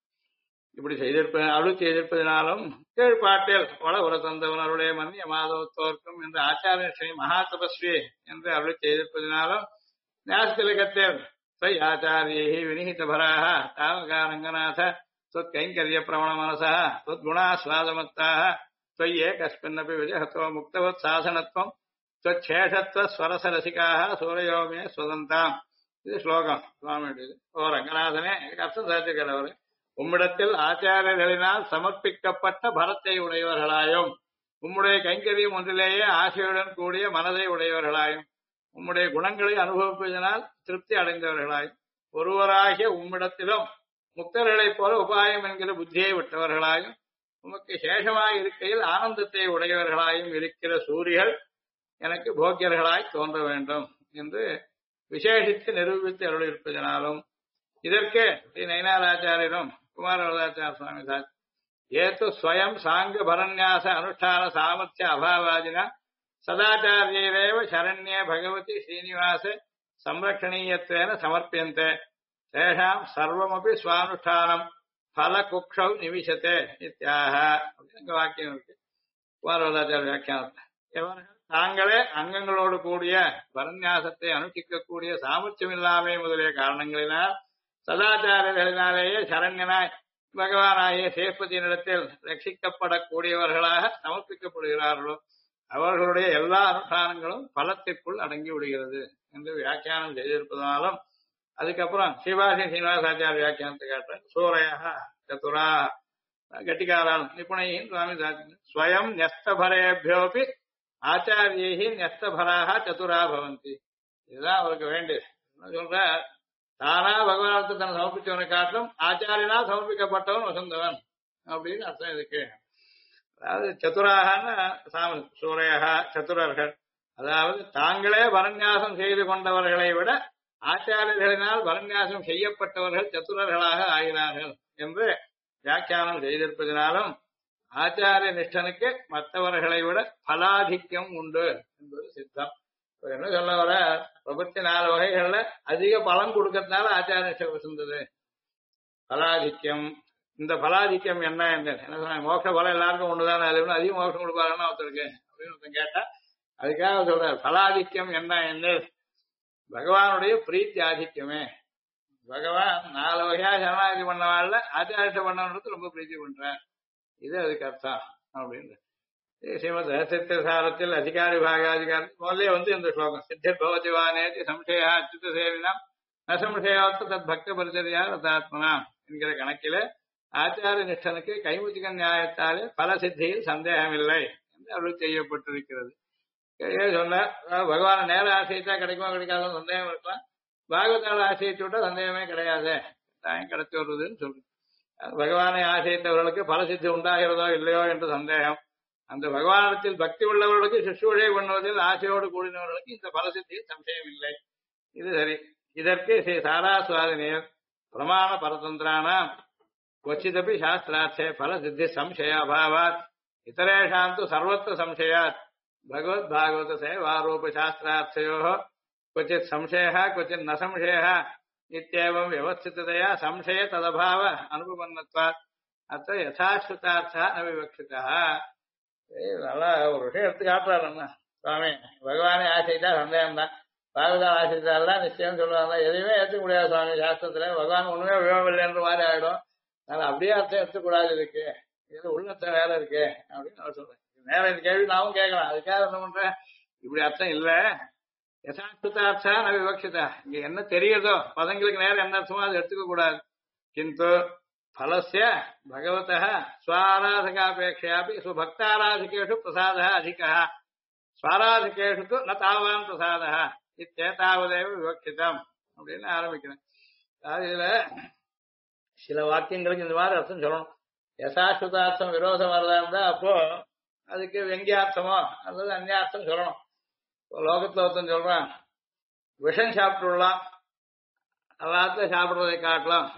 இப்படி அருள் செய்திருப்பதினாலும் கீழ்பாட்டில் வள உர தந்தவனருடைய மன்னிய மாதவத்தோர்க்கும் என்ற ஆச்சாரிய ஸ்ரீ மகா தபஸ்வி என்று அருள் செய்திருப்பதினாலும் ஞாசத்திலகத்தில் ஸ்வய் ஆச்சாரியை வினிகிதபராக தாவகாரங்கநாத கைங்கரிய பிரமண மனசா குணாஸ்வாதமத்தாக त्वय्ये कस्मिन्नपि विजहतो मुक्तवत् साधनत्वं त्वच्छेषत्व स्वरसरसिकाः सूरयो मे स्वदन्ताम् இது ஸ்லோகம் சுவாமியுடையது ஓ ரங்கநாதனே எனக்கு அர்த்தம் சாதிக்கிறார் அவரு உம்மிடத்தில் ஆச்சாரியர்களினால் சமர்ப்பிக்கப்பட்ட பரத்தை உடையவர்களாயும் உம்முடைய கைங்கரியம் ஒன்றிலேயே ஆசையுடன் கூடிய மனதை உடையவர்களாயும் உம்முடைய குணங்களை அனுபவிப்பதனால் திருப்தி அடைந்தவர்களாயும் ஒருவராகிய உம்மிடத்திலும் முக்தர்களைப் போல உபாயம் என்கிற புத்தியை விட்டவர்களாயும் உமக்கு சேஷமாக இருக்கையில் ஆனந்தத்தை உடையவர்களாயும் இருக்கிற சூரியர்கள் எனக்கு போக்கியர்களாய் தோன்ற வேண்டும் என்று விசேஷித்து நிரூபித்து அருள் இருப்பதனாலும் இதற்கு ஸ்ரீ நயினாராச்சாரியரும் குமாரவரதாச்சார சுவாமி சார் ஏத்து ஸ்வயம் சாங்க பரநியாச அனுஷ்டான சாமர்த்திய அபாவாதினா சதாச்சாரியரேவ சரண்யே பகவதி ஸ்ரீனிவாச சம்ரக்ஷணீயத்வேன சமர்ப்பியந்தே தேஷாம் சர்வமபி ஸ்வானுஷ்டானம் பல குக்ஷௌ நிவிஷத்தே இத்தியாக அப்படிங்க வாக்கியம் இருக்கு குமாரவரதாச்சார வியாக்கியானத்தை எவர்கள் தாங்களே அங்கங்களோடு கூடிய பரநியாசத்தை அனுஷ்டிக்கக்கூடிய சாமர்த்தியம் இல்லாமை முதலிய காரணங்களினால் சதாச்சாரியர்களினாலேயே சரண்யனாய் பகவானாகிய சேஷ்பதியினிடத்தில் ரட்சிக்கப்படக்கூடியவர்களாக சமர்ப்பிக்கப்படுகிறார்களோ அவர்களுடைய எல்லா அனுஷ்டானங்களும் பலத்திற்குள் அடங்கி விடுகிறது என்று வியாக்கியானம் செய்திருப்பதனாலும் அதுக்கப்புறம் ஸ்ரீபாஷி சீனிவாசாச்சாரிய வியாக்கியானத்தை காட்டுற சூரையாக சதுரா கட்டிக்காரான் நிபுணையின் சுவாமி சாட்சி ஸ்வயம் ன்யஸ்தபரேபியோபி ஆச்சாரியைஹி ன்யஸ்தபராக சதுரா பவந்தி. இதுதான் அவருக்கு வேண்டியது. என்ன சொல்ற, தானா பகவானுக்கு தன்னை சமர்ப்பிச்சவனை காட்டும் ஆச்சாரியனா சமர்ப்பிக்கப்பட்டவன் வசந்தவன் அப்படின்னு அர்த்தம் இதுக்கு. அதாவது சதுராகன்னா சாமி சூரையா சதுரர்கள், அதாவது தாங்களே பரநியாசம் செய்து கொண்டவர்களை விட ஆச்சாரியர்களினால் பரநியாசம் செய்யப்பட்டவர்கள் சதுரர்களாக ஆகிறார்கள் என்று வியாக்கியானம் செய்திருப்பதினாலும் ஆச்சாரிய நிஷ்டனுக்கு மற்றவர்களை விட பலாதிக்கம் உண்டு என்பது சித்தம். இப்ப என்ன சொல்ல வர, பிரபத்தி 4 வகைகள்ல அதிக பலன் கொடுக்கறதுனால ஆச்சாரிய நிஷ்டை வசந்தது. பலாதிக்கம், இந்த பலாதிக்கம் என்ன என்ன சொன்ன, மோட்ச பலம் எல்லாருக்கும் ஒண்ணுதானே, அது அதிக மோட்சம் கொடுப்பாருன்னா ஒருத்தருக்கு அப்படின்னு ஒருத்தன் கேட்டா அதுக்காக சொல்ற பலாதிக்கம் என்ன பகவானுடைய பிரீத்தி ஆதிக்கமே. பகவான் 4 வகையா சரணாகதி பண்ணவாள்ல ஆச்சாரியத்தை பண்ணவன்றது ரொம்ப பிரீத்தி பண்றார். இது அதுக்கு அர்த்தம் அப்படின்னு ஸ்ரீமத் ரகசியசாரத்தில் அதிகாரி பாகாதிகாரி முதல்ல இந்த ஸ்லோகம் சித்தர் பவதி வானேதி சம்சயா அச்சுத சேவினாம் ந சம்சயாத்த தத் பக்த பரிச்சரியா ரதாத்மனா என்கிற கணக்கில ஆச்சாரிய நிஷ்டனுக்கு கைமுத்திக நியாயத்தாலே பல சித்தியில் சந்தேகமில்லை என்று அருள் செய்யப்பட்டிருக்கிறது. சொன்ன பகவான நேர ஆசைத்தா கிடைக்குமா கிடைக்காத சந்தேகம் இருக்கலாம், பாகவதால ஆசைத்து விட்டா சந்தேகமே கிடையாது, கிடைச்சி வருதுன்னு சொல்றேன். பகவானை ஆசைத்தவர்களுக்கு பல சித்தி உண்டாகிறதோ இல்லையோ என்று சந்தேகம். அந்த பகவானத்தில் பக்தி உள்ளவர்களுக்கு சிசுவழை பண்ணுவதில் ஆசையோடு கூடினவர்களுக்கு இந்த பல சித்தியில் சம்சயம் இல்லை. இது சரி. இதற்கு ஸ்ரீ சாராஸ்வாதினியர் பிரமாண பரதந்திரான क्वचिदपि शास्त्रार्थे फल सिद्धि संशय अभावात् इतरेषां तु सर्वत्र संशयात् भगवद् भागवत सेवारूप शास्त्रार्थयोः क्वचित् संशयः क्वचित् न संशयः इत्येवं व्यवस्थिततया संशय तदभाव अनुपन्नत्वात् अत्र यथाश्रुतार्थः न विवक्षितः. நல்லா ஒரு விஷயம் எடுத்து காட்டுறாருன்னா சுவாமி, பகவானே ஆசைத்தா சந்தேகம் தான், பாகவதா ஆசைத்தாலாம் நிச்சயம் சொல்லுவாங்க, எதையுமே ஏற்றுக்க முடியாது சுவாமி சாஸ்திரத்துல, பகவான் ஒண்ணுமே விவரம் இல்லைன்ற மாதிரி ஆயிடும், அதனால அப்படியே அர்த்தம் எடுத்துக்கூடாது, இருக்கு இது உள்ளத்த வேலை இருக்கு அப்படின்னு அவர் சொல்றேன். நேரம் இந்த கேள்வி நாமும் கேட்கலாம், அதுக்காக என்ன பண்றேன், இப்படி அர்த்தம் இல்ல, யசாஸ்திருத்தார்த்தா ந விவக்ஷிதா, இங்க என்ன தெரியுதோ பதங்களுக்கு நேரம் என்ன அர்த்தமோ அதை எடுத்துக்க கூடாது. கிந்து फलस्य भगवतः स्वाराधकापेक्षयापि स्वभक्ताराधकेषु प्रसादः अधिकः स्वाराधकेषु तु न तावान् प्रसादः इत्येतावदेव विवक्षितम् அப்படின்னு ஆரம்பிக்கிறேன். அதாவது இதுல சில வாக்கியங்களுக்கு இந்த மாதிரி அர்த்தம் சொல்லணும். யசாஸ்வதார்த்தம் விரோதம் வரதா இருந்தா அப்போ அதுக்கு வெங்கியார்த்தமோ அல்லது அந்நியார்த்தம் சொல்லணும். லோகத்துல ஒருத்தன் சொல்றான், விஷம் சாப்பிட்டுடலாம், அவாத்துல சாப்பிடுறதை காட்டலாம்,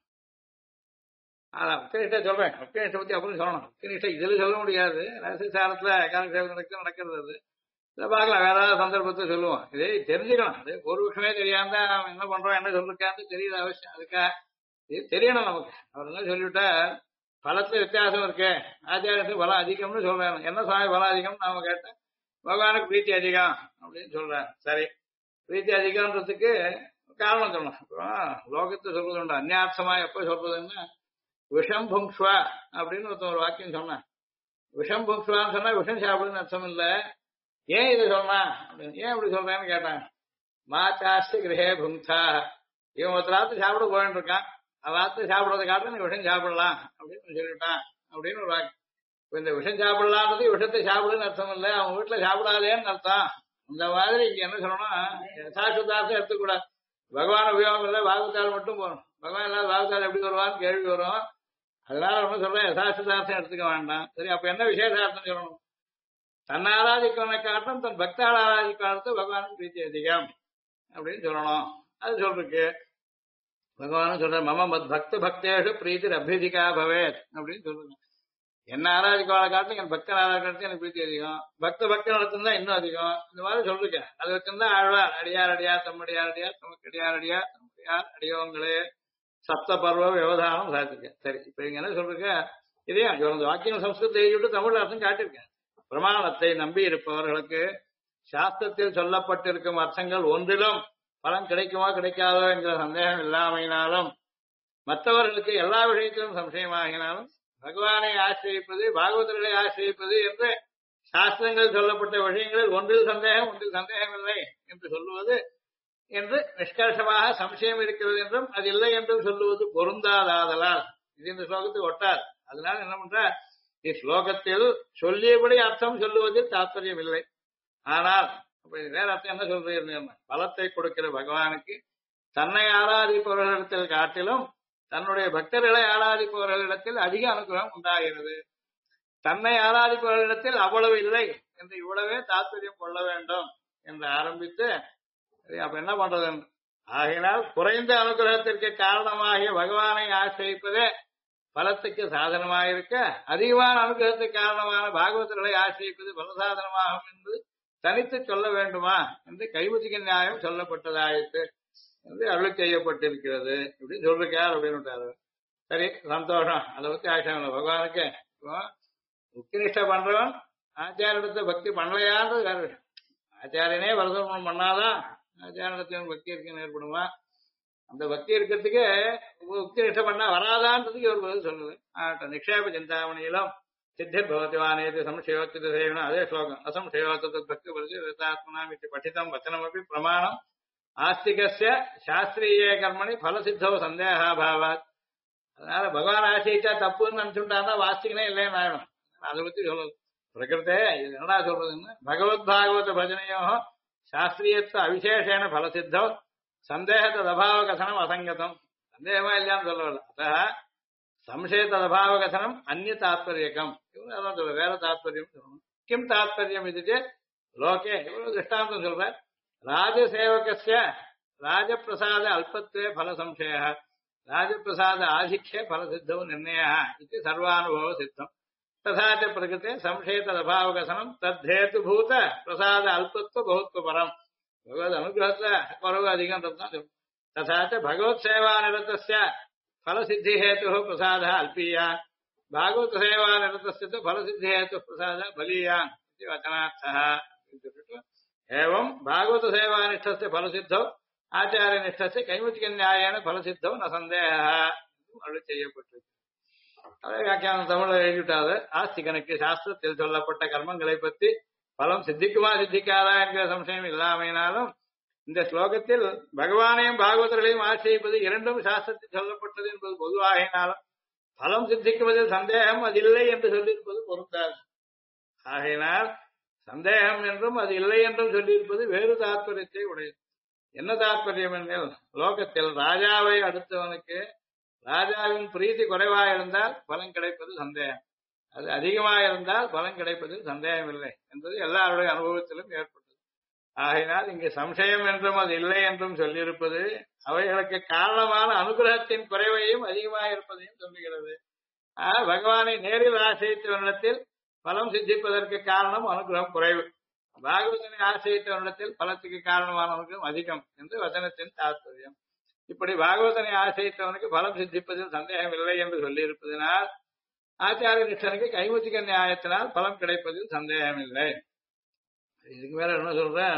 முக்கியனிஷ்ட சொல்றேன், முக்கியனிஷ்ட பத்தி அப்படின்னு சொல்லணும். முக்கியனிஷ்ட இதுல சொல்ல முடியாது, ரகசியசாரத்துல நடக்கிறது அது பார்க்கலாம், வேற ஏதாவது சந்தர்ப்பத்தை சொல்லுவோம். இதே தெரிஞ்சுக்கலாம், அது ஒரு விஷயமே தெரியாம அவன் என்ன பண்றோம் என்ன சொல்லிருக்கான்னு தெரியுது அவசியம், அதுக்காக இது தெரியணும் நமக்கு. அவர் என்ன சொல்லிவிட்டா பலத்துல வித்தியாசம் இருக்கு, ஆச்சாரியத்துக்கு பலம் அதிகம்னு சொல்றாங்க. என்ன சுவாமி பலம் அதிகம்னு நாம கேட்டேன், பகவானுக்கு பிரீத்தி அதிகம் அப்படின்னு சொல்றாங்க. சரி, பிரீத்தி அதிகம்ன்றதுக்கு காரணம் சொல்லணும். லோகத்தை சொல்றது உண்டு, அந்நியார்த்தமா எப்ப சொல்றதுன்னா விஷம் புங்ஸ்வா அப்படின்னு ஒருத்தன் ஒரு வாக்கியம் சொன்னான். விஷம் புங்ஸ்வான்னு சொன்னா விஷம் சாப்பிடுன்னு அர்த்தம் இல்ல, ஏன் இது சொன்னான் அப்படின்னு, ஏன் இப்படி சொல்றேன்னு கேட்டான். மாச்சாஸ்தி கிரகே புங்சா, இவன் ஒருத்தர் ராத்திரி சாப்பிட போயிட்டு இருக்கான், ராத்திரி சாப்பிடுறதை காட்டு நீ விஷம் சாப்பிடலாம் அப்படின்னு சொல்லிவிட்டான் அப்படின்னு ஒரு வாக்கியம். இந்த விஷம் சாப்பிடலான்றது விஷத்தை சாப்பிடுன்னு அர்த்தம் இல்ல, அவன் வீட்டுல சாப்பிடாதேன்னு அர்த்தம். அந்த மாதிரி இங்க என்ன சொல்லணும், சாஸ்திரத்தார்த்தம் எடுத்துக்கூடாது. பகவான் உபயோகம் இல்லை, பாகவத்தால் மட்டும் போகணும். பகவான் இல்லாத பாகவத்தால் எப்படி வருவான்னு கேள்வி வரும். அதனால ஒண்ணு சொல்றேன், யசாஸ்திரதார்த்தம் எடுத்துக்க வேண்டாம். சரி, அப்ப என்ன விசேஷார்த்தம் சொல்லணும், தன் ஆராதிக்கவனை காட்டும் தன் பக்தால் ஆராதிக்காலத்து பகவானுக்கு பிரீத்தி அதிகம் அப்படின்னு சொல்லணும். அது சொல்றதுக்கு பகவானும் சொல்ற மம மத் பக்த பக்தேஷு பிரீத்தி அபியதிகா பவேத் அப்படின்னு சொல்லுங்க. என்ன ஆராதிக்கவாளை காட்டும் என் பக்தன் ஆராதிக்கிறது எனக்கு பிரீத்தி அதிகம், பக்த பக்த நடத்தும் இன்னும் அதிகம், இந்த மாதிரி சொல்லிருக்கேன். அது வச்சிருந்தா ஆழ்வார் அடியார் அடியார் தம்மடியார் அடியார் தமக்கு அடியார் அடியார் தம்முடையார் அடியவங்களே சப்த பர்வ விவதானம் சாதிச்சிருக்கேன். சரி, இப்ப இங்க என்ன சொல்றீங்க, இதையும் இந்த வாக்கியம் சம்ஸ்கிருதத்தை எழுதிட்டு தமிழ் அர்த்தம் காட்டியிருக்கேன். பிரமாணத்தை நம்பி இருப்பவர்களுக்கு சாஸ்திரத்தில் சொல்லப்பட்டிருக்கும் அர்த்தங்கள் ஒன்றிலும் பலன் கிடைக்குமா கிடைக்காதோ என்கிற சந்தேகம் இல்லாமையினாலும், மற்றவர்களுக்கு எல்லா விஷயத்திலும் சம்சயமாகினாலும் பகவானை ஆசிரியப்பது பாகவதர்களை ஆசிரியப்பது என்று சாஸ்திரங்கள் சொல்லப்பட்ட விஷயங்களில் ஒன்றில் சந்தேகம் ஒன்றில் சந்தேகம் இல்லை என்று சொல்லுவது என்று நிஷ்கர்ஷமாக சம்சயம் இருக்கிறது என்றும் அது இல்லை என்றும் சொல்லுவது பொருந்தாதாதலால் இது இந்த ஸ்லோகத்துக்கு ஒட்டார். அதனால என்ன பண்ற, ஸ்லோகத்தில் சொல்லியபடி அர்த்தம் சொல்லுவதில் தாற்பயம் இல்லை. ஆனால் அப்ப வேற அர்த்தம் என்ன சொல்றீங்க, பலத்தை கொடுக்கிற பகவானுக்கு தன்னை ஆராதிப்பவர்களிடத்தில் காட்டிலும் தன்னுடைய பக்தர்களை ஆராதிப்பவர்களிடத்தில் அதிக அனுகிரகம் உண்டாகிறது. தன்னை ஆராதிப்பவர்களிடத்தில் அவ்வளவு இல்லை என்று இவ்வளவே தாற்பயம் கொள்ள வேண்டும் என்று ஆரம்பித்து அப்ப என்ன பண்றது, ஆகையினால் குறைந்த அனுகிரகத்திற்கு காரணமாகிய பகவானை ஆசிரிப்பதே பலத்துக்கு சாதனமாயிருக்க அதிகமான அனுகிரகத்துக்கு காரணமான பாகவதர்களை ஆசிரிப்பது பலசாதனமாகும் என்று தனித்து சொல்ல வேண்டுமா என்று கைமுத்திக நியாயம் சொல்லப்பட்டதாயிற்று என்று அருள் செய்யப்பட்டிருக்கிறது இப்படி சொல்லிருக்கார் அப்படின்னு. சரி, சந்தோஷம். அதை பத்தி ஆட்சேபம் இல்லை. பகவானுக்கு முக்கியனிஷ்ட பண்றவன் ஆச்சாரியத்தை பக்தி பண்ணலையான்றது வேற விஷயம். ஆச்சாரியனே வரதம் பண்ணாதான் ஆச்சாரியத்தின் பக்தி இருக்குன்னு ஏற்படுமா? அந்த பக்தி இருக்கிறதுக்கு முக்கியனிஷ்ட பண்ணா வராதான்றதுக்கு ஒரு பதில் சொல்லுது. நிக்ஷேப சிந்தாமணியிலும் சித்தி பவதிவானேது சம்சயோத்தித சேவனம் அதே ஸ்லோகம் அசம்சயோத்த பக்தி பரிசுத்தாத்மனாம் இது பఠితం வச்சனமபி பிரமாணம் ஆஸ்திகஸ்ய சாஸ்திரிய கர்மணி பலசித்தோ சந்தேகாபாவாத். அதனால பகவான் ஆசைச்சா தப்புன்னு நினைச்சுட்டாருன்னா வாஸ்திகனே இல்லைன்னு ஆயிடும். அதை பத்தி சொல்லுது பிரகிருத்தே. இது என்னடா சொல்றதுன்னு, பகவத் பாகவத பஜனையோ சாஸ்திரியத்துவ அவிசேஷேன பலசித்தோ சந்தேகத்ததபாவ கசனம் அசங்கதம். சந்தேகமா இல்லையான்னு சொல்லல. அத சம்சய ததபாவ கசனம் அந்நிய தாத்பரியக்கம். இவரு அதான் சொல்ற, வேற தாத்பரியம் சொல்லணும். கிம் தாத்பரியம் இது லோகே இவ்வளவு திருஷ்டாந்தம் சொல்ற. ராஜசேவகஸ்ய ராஜபிரசாத அல்பத்வே பல சம்சய ராஜபிரசாத ஆதிக்யே பலசித்தோ நிர்ணய இது சர்வானுபவ சித்தம். तथा च प्रकृते संशय तदभावकसनम तद्धेतुभूत प्रसाद अल्पत्व बहुत्व परम. भगवद अनुग्रह परव अधिकम तथा च भगवत सेवा निरतस्य फल सिद्धि हेतु प्रसाद अल्पीया भागवत सेवा निरतस्य तो फल सिद्धि हेतु प्रसाद बलीया वचनार्थः. एवं भागवत सेवा निष्ठस्य फल सिद्धौ आचार्य निष्ठस्य कैमुतिक न्यायेन फल सिद्धौ न संदेहः अरुள் செய்யப்பட்டிருக்கிறது. அதே வியாக்கியானம் தமிழ் எழுதிவிட்டாது. ஆஸ்திகனுக்கு சாஸ்திரத்தில் சொல்லப்பட்ட கர்மங்களை பற்றி பலம் சித்திக்குமா சித்திக்காதா என்கிற சம்சயம் இல்லாமையினாலும் இந்த ஸ்லோகத்தில் பகவானையும் பாகவதர்களையும் ஆசிரிப்பது இரண்டும் சாஸ்திரத்தில் சொல்லப்பட்டது என்பது பொதுவாகினாலும் பலம் சித்திக்குவதில் சந்தேகம் அதில்லை என்று சொல்லியிருப்பது பொருந்தாது. ஆகையினால் சந்தேகம் என்றும் அது இல்லை என்றும் சொல்லியிருப்பது வேறு தாற்பயத்தை உடையது. என்ன தாற்பயம் என்றால், லோகத்தில் ராஜாவை அடுத்தவனுக்கு ராஜாவின் பிரீத்தி குறைவாக இருந்தால் பலன் கிடைப்பது சந்தேகம், அது அதிகமாக இருந்தால் பலன் கிடைப்பதில் சந்தேகம் இல்லை என்பது எல்லாருடைய அனுபவத்திலும் ஏற்பட்டது. ஆகையினால் இங்கு சம்சயம் என்றும் அது இல்லை என்றும் சொல்லியிருப்பது அவைகளுக்கு காரணமான அனுகிரகத்தின் குறைவையும் அதிகமாக இருப்பதையும் சொல்லுகிறது. பகவானை நேரில் ஆசிரியத்தவனிடத்தில் பலம் சித்திப்பதற்கு காரணம் அனுகிரகம் குறைவு, பாகவதனை ஆசிரியத்தவனிடத்தில் பலத்துக்கு காரணமான அனுகிரகம் அதிகம் என்று வசனத்தின் தாற்பயம். இப்படி பாகவதனை ஆசிரியத்தவனுக்கு பலம் சித்திப்பதில் சந்தேகம் இல்லை என்று சொல்லியிருப்பதனால் ஆச்சாரிய நிஷ்டனுக்கு கைமுத்திக நியாயத்தினால் பலம் கிடைப்பதில் சந்தேகம் இல்லை. இதுக்கு மேல என்ன சொல்றேன்,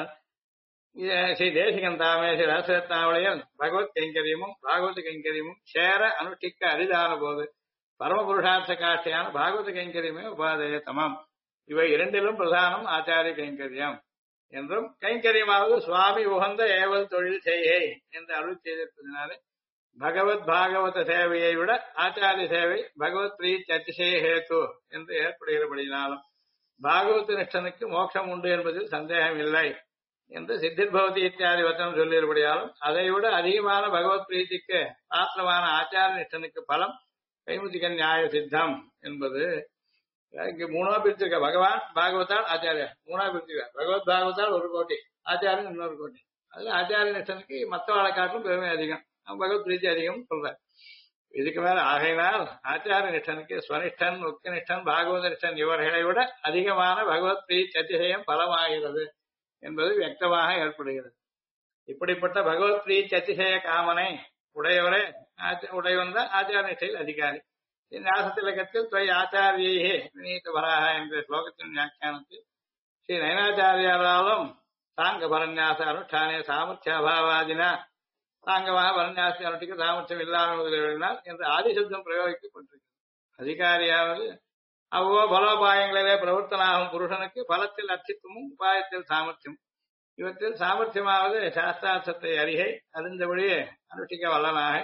ஸ்ரீ தேசிகன் தாமே ஸ்ரீ ரசரத்னாவளியில் பகவத் கைங்கரியமும் பாகவத கைங்கரியமும் சேர அனுஷ்டிக்க அரிதான போது பரமபுருஷார்த்த காட்சியான பாகவத கைங்கரியமே உபாதேய தமம். இவை இரண்டிலும் பிரதானம் ஆச்சாரிய கைங்கரியம் என்றும், கைங்கரியமாவது சுவாமி உகந்த ஏவல் தொழில் செய்கை என்று அருள் செய்திருப்பதனாலே பகவத் பாகவத சேவையை விட ஆச்சாரிய சேவை பகவத் பிரீத்தி அதிசய ஹேத்து என்று ஏற்படுகிறபடினாலும் பாகவத நிஷ்டனுக்கு மோட்சம் உண்டு என்பதில் சந்தேகம் இல்லை என்று சித்திர்பவதி இத்தியாதி வச்சனம் சொல்லியிருப்படியாலும் அதை விட அதிகமான பகவத் பிரீத்திக்கு பாத்திரமான ஆச்சாரிய நிஷ்டனுக்கு பலம் கைமுத்திக நியாய சித்தம் என்பது. இங்க மூணா பிரிச்சிருக்க, பகவான் பாகவதால் ஆச்சாரியா மூணா பிரிச்சிருக்க. பகவத் பாகவதால் ஒரு கோட்டி, ஆச்சாரியன் இன்னொரு கோட்டி. அதுல ஆச்சாரிய நிஷ்டனுக்கு மற்றவாளை காட்டிலும் பெருமை அதிகம், பகவத் பிரீத்தி அதிகம் சொல்ற. இதுக்கு மேல ஆகையினால் ஆச்சாரிய நிஷ்டனுக்கு ஸ்வனிஷ்டன் முக்கியனிஷ்டன் பாகவத நிஷ்டன் இவர்களை விட அதிகமான பகவத் பிரீத்தி அதிசயம் பலமாகிறது என்பது வியக்தமாக ஏற்படுகிறது. இப்படிப்பட்ட பகவத் பிரீத்தி அதிசய காமனை உடையவரே உடையவன் தான் ஆச்சாரிய நிஷ்டையில் அதிகாரி. ஞாசத்திலகத்தில் துவை ஆச்சாரியே வினீத வராக என்ற ஸ்லோகத்தின் வியாக்கியானத்தில் ஸ்ரீ நயனாச்சாரியாராலும் சாங்க பரநியாச அனுஷ்டானே சாமர்த்தியாபாவாதினா சாங்கமாக பரநியாச அனுஷ்டிக்க சாமர்த்தியம் இல்லாமல் என்று ஆதிசப்தம் பிரயோகிக்கப்பட்டிருக்கிறது. அதிகாரியாவது அவ்வளோ பலோபாயங்களிலே பிரவர்த்தனாகும் புருஷனுக்கு பலத்தில் அர்ச்சித்துவமும் உபாயத்தில் சாமர்த்தியம். இவற்றில் சாமர்த்தியமாவது சாஸ்திரார்த்தத்தை அறிகை அறிந்தபடியே அனுஷ்டிக்க வல்லனாக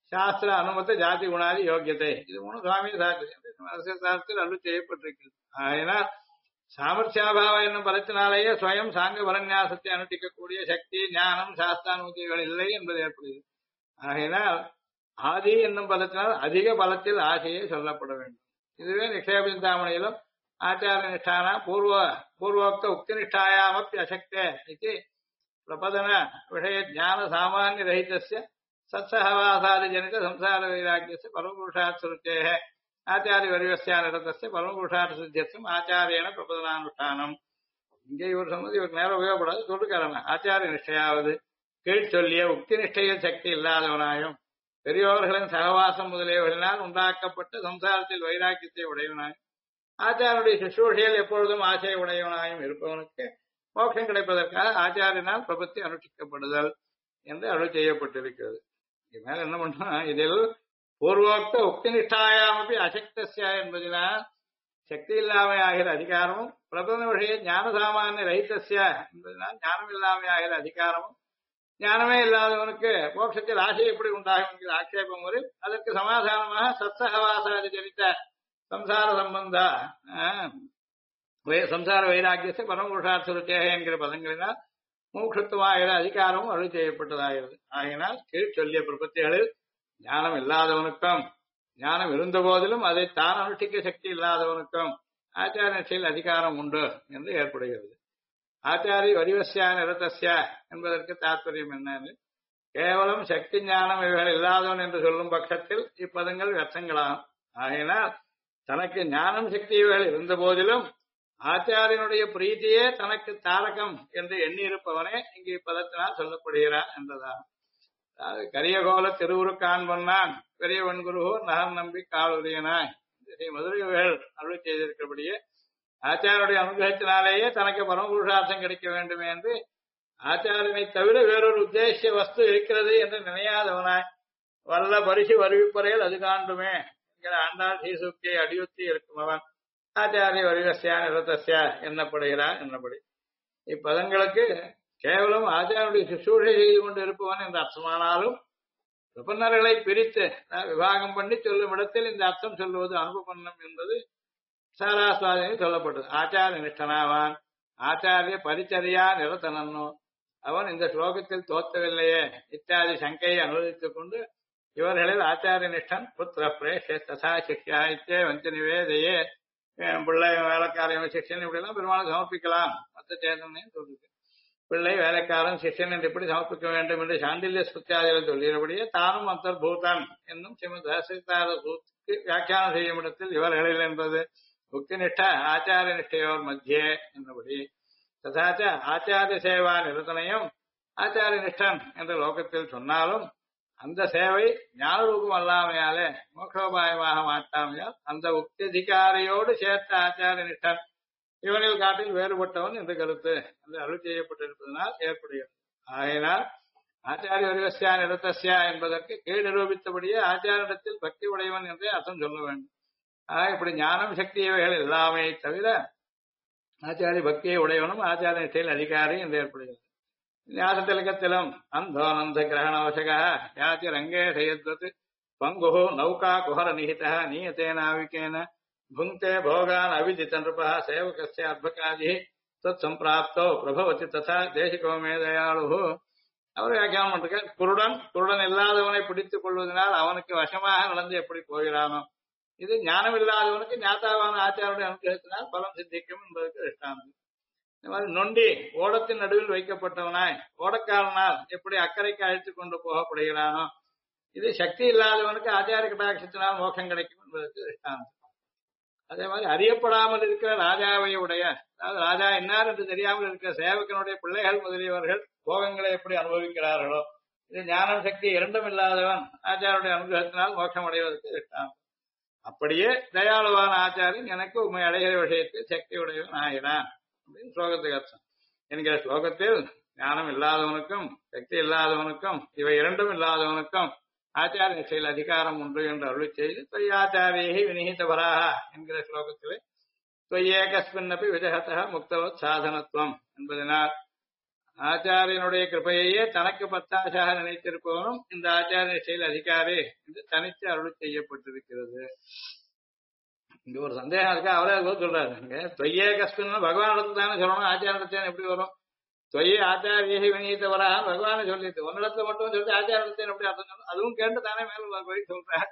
சாஸ்திர அனுமத்த ஜாதி குணாதி யோக்கியத்தை இது மூணு சுவாமி சாஸ்திரத்தில் அருள் செய்யப்பட்டிருக்கிறது. ஆகையினால் சாமர்த்தியாபாவம் என்னும் பலத்தினாலேயே ஸ்வயம் சாங்க பரநியாசத்தை அனுஷ்டிக்கக்கூடிய சக்தி ஞானம் சாஸ்திரானுமதிகள் இல்லை என்பது ஏற்படுகிறது. ஆகையினால் ஆதி என்னும் பலத்தினால் அதிக பலத்தில் ஆசையை சொல்லப்பட வேண்டும். இதுவே நிக்ஷேப சிந்தாமணியிலும் ஆச்சார நிஷ்டான பூர்வோக்த உக்தி நிஷ்டாயாமப்பி அசக்தே இது பிரபதன விஷய ஞான சாமானிய ரஹிதஸ்ய சத்சஹவாசாதி ஜனித சம்சார வைராக்கியஸ்ய பரமபுருஷார்த்த சுருத்தேஹ ஆச்சாரிய வரிவசியானிடத்தஸ்ய பரமபுருஷார்த்த சித்தியர்த்தம் ஆச்சாரியன பிரபதனானுஷ்டானம். இங்கே இவர் சொன்னது இவருக்கு நேரம் உபயோகப்படாது சொல்லுக்காரன ஆச்சாரிய நிஷ்டையாவது கீழ் சொல்லிய உக்தி நிஷ்டையில் சக்தி இல்லாதவனாயும் பெரியோர்களின் சகவாசம் முதலியவர்களினால் உண்டாக்கப்பட்ட சம்சாரத்தில் வைராக்கியத்தை உடையவனாயும் ஆச்சாரனுடைய சுஷ்ரூஷையில் எப்பொழுதும் ஆசையை உடையவனாயும் இருப்பவனுக்கு மோட்சம் கிடைப்பதற்காக ஆச்சாரியனால் பிரபத்தி அனுஷ்டிக்கப்படுதல் என்று அருள் செய்யப்பட்டிருக்கிறது. இது மேல என்ன பண்றோம், இதில் பூர்வோக்த உக்தி நிஷ்டாயாமப்பி அசக்தஸ்யா என்பதனால் சக்தி இல்லாமை ஆகிற அதிகாரமும் பிரபந்த விஷய ஞான சாமானிய ரஹிதஸ்யா என்பதனால் ஞானம் இல்லாமை ஆகிற அதிகாரமும் ஞானமே இல்லாதவனுக்கு மோட்சத்தில் ஆசை எப்படி உண்டாகும் என்கிற ஆட்சேபம் வரும். அதற்கு சமாதானமாக சத்சஹவாசாதி ஜனித்த சம்சார சம்பந்த சம்சார வைராக்கியத்தை பரமபுருஷார்த்த சுருத்தேக என்கிற பதங்களினால் மோட்சத்துவாகிற அதிகாரமும் அருள் செய்யப்பட்டதாகிறது. ஆகினால் கீழ் சொல்லிய பிரபத்திகளில் ஞானம் இல்லாதவனுக்கும் ஞானம் இருந்த போதிலும் அதை தான் அனுஷ்டிக்க சக்தி இல்லாதவனுக்கும் ஆச்சார நிஷ்டையில் அதிகாரம் உண்டு என்று ஏற்படுகிறது. ஆச்சாரி வரிவசியா நிரதஸ்யா என்பதற்கு தாற்பயம் என்னன்னு கேவலம் சக்தி ஞானம் இவைகள் இல்லாதவன் என்று சொல்லும் பட்சத்தில் இப்பதங்கள் வியர்த்தங்களாகும். ஆகையினால் தனக்கு ஞானம் சக்தி இவைகள் இருந்த போதிலும் ஆச்சாரியனுடைய பிரீத்தியே தனக்கு தாரகம் என்று எண்ணியிருப்பவனே இங்கு இப்பதத்தினால் சொல்லப்படுகிறான் என்றதான். அதாவது கரியகோல திருவுருக்கான் பொன்னான் பெரியவன் குருகோ நகர் நம்பி காலுரியனாய் மதுரைகள் அருள் செய்திருக்கிறபடியே ஆச்சாரியனுடைய அனுகிரகத்தினாலேயே தனக்கு பரமபுருஷார்த்தம் கிடைக்க வேண்டும் என்று ஆச்சாரியனை தவிர வேறொரு உத்தேசிய வஸ்து இருக்கிறது என்று நினையாதவனாய் வல்ல பரிசு வருவிப்பறையில் அது காண்டுமே என்கிற ஆண்டாள் ஸ்ரீசூக்தியை அடியுத்தி இருக்கும் அவன் ஆச்சாரிய வரிவசியா நிரதஸ்யா என்னப்படுகிறான் என்னபடி இப்பதங்களுக்கு கேவலம் ஆச்சாரியனுடைய சுசூஷை செய்து கொண்டு இருப்பவன் என்ற அர்த்தமானாலும் விபன்னர்களை பிரித்து விவாகம் பண்ணி சொல்லும் இடத்தில் இந்த அர்த்தம் சொல்லுவது அனுபவம் என்பது சாராஸ்வாதினி சொல்லப்பட்டது. ஆச்சாரிய நிஷ்டனாவான் ஆச்சாரிய பரிச்சரியா நிரதனோ அவன் இந்த ஸ்லோகத்தில் தோத்தவில்லையே இத்தியாதி சங்கையை அனுபவித்துக் கொண்டு இவர்களில் ஆச்சாரிய நிஷ்டன் புத்திர பிரேஷ தசா சிஷ்யா இத்தே வஞ்ச நிவேதையே பிள்ளை வேலைக்காரன் சிஷ்யன் இப்படி எல்லாம் பெருமாள் சமர்ப்பிக்கலாம் மத்த சேதனையும் சொல்லுது. பிள்ளை வேலைக்காரன் சிஷ்யன் என்று எப்படி சமர்ப்பிக்க வேண்டும் என்று சாண்டில்ய ஸ்ருத்தியாதிகள் சொல்லியபடியே தானும் அந்தர்பூதன் என்னும் சிமதாசித்தார சூத்துக்கு வியாக்கியானம் செய்யும் இடத்தில் இவர்களில் என்பது முக்தி நிஷ்ட ஆச்சாரிய நிஷ்டையோர் மத்தியே என்னபடி ததாச்ச ஆச்சாரிய சேவா நிறுத்தனையும் ஆச்சாரிய நிஷ்டன் என்ற லோகத்தில் சொன்னாலும் அந்த சேவை ஞானரூபம் அல்லாமையாலே மோட்சோபாயமாக மாட்டாமையால் அந்த உக்திதிகாரியோடு சேர்த்த ஆச்சாரிய நிஷ்டன் இவனில் காட்டில் வேறுபட்டவன் என்று கருத்து என்று அருள் செய்யப்பட்டிருப்பதனால் ஏற்படுகிறது. ஆகையினால் ஆச்சாரிய வரிவசியா நிரதஸ்யா என்பதற்கு கீழ் நிரூபித்தபடியே ஆச்சாரிடத்தில் பக்தி உடையவன் என்றே அர்த்தம் சொல்ல வேண்டும். ஆக இப்படி ஞானம் சக்தி இவைகள் எல்லாமே தவிர ஆச்சாரிய பக்தியை உடையவனும் ஆச்சாரிய நிஷ்டையில் அதிகாரி என்று ஏற்படுகிறது. ஞாசத்திலகத்திலும் அந்தோனந்த கிரகணவசக யாத்தி ரங்கேஷயத்வத் பங்கு நௌகா குஹர நிஹித நீயத்தேனாவிகேன புங்கே போகான் அவிதித நிருபா சேவகஸ்ய அர்பகாதி தத் சம்பிராப்தோ பிரபவதி ததா தேசிகோ மே தயாளு. அவர் வியாக்கியானம் பண்றார். குருடன் இல்லாதவனை பிடித்துக் கொள்வதனால் அவனுக்கு வசமாக நடந்து எப்படி போகிறானோ இது ஞானம் இல்லாதவனுக்கு ஞாத்தாவான ஆச்சாரிய அனுகிரகத்தினால் பலம் சித்திக்கும் என்பதற்கு திஷ்டாந்தம். இந்த மாதிரி நொண்டி ஓடத்தின் நடுவில் வைக்கப்பட்டவனாய் ஓடக்காரனால் எப்படி அக்கறைக்கு அழைத்துக் கொண்டு போகப்படுகிறானோ இது சக்தி இல்லாதவனுக்கு ஆச்சாரிய கடாட்சத்தினால் மோட்சம் கிடைக்கும் என்பதற்கு திஷ்டாந்தம். அதே மாதிரி அறியப்படாமல் இருக்கிற ராஜாவை உடைய அதாவது ராஜா என்னார் என்று தெரியாமல் இருக்கிற சேவகனுடைய பிள்ளைகள் முதலியவர்கள் போகங்களை எப்படி அனுபவிக்கிறார்களோ இது ஞானம் சக்தி இரண்டும் இல்லாதவன் ஆச்சாரிய அனுகிரகத்தினால் மோட்சம் அடைவதற்கு திஷ்டாந்தம். அப்படியே தயாளுவான ஆச்சாரியன் எனக்கு உண்மை அடைகிற விஷயத்தில் சக்தி உடையவன் ஆகிறான் அப்படின்னு ஸ்லோகத்துக்கு அர்த்தம். என்கிற ஸ்லோகத்தில் ஞானம் இல்லாதவனுக்கும் சக்தி இல்லாதவனுக்கும் இவை இரண்டும் இல்லாதவனுக்கும் ஆச்சாரிய நிஷ்டையில் அதிகாரம் உண்டு என்று அருளி செய்து தொய்யாச்சாரியை வினிகிதபராக என்கிற ஸ்லோகத்திலே தொய்யேகஸ்மின்னப்பி விஜகத முக்தவத் சாதனத்துவம் என்பதனால் ஆச்சாரியனுடைய கிருபையையே தனக்கு பத்தாசாக நினைத்திருப்பவனும் இந்த ஆச்சாரிய நிஷ்டையில் அதிகாரி என்று தனித்து அருள் செய்யப்பட்டிருக்கிறது. இங்க ஒரு சந்தேகம் இருக்கு, அவரே அது சொல்றாரு. இங்க தொய்யே கஸ்மின் பகவானிடத்துல தானே சொல்லணும், ஆச்சாரத்தேன் எப்படி வரும்? தொய்யே ஆச்சாரிய வினீத்தவராக பகவானை சொல்லிட்டு ஒன்னிடத்துல மட்டும் சொல்லிட்டு ஆச்சாரத்தேன் எப்படி அர்த்தம் சொல்லணும்? அதுவும் கேட்டு தானே மேல போய் சொல்றார்.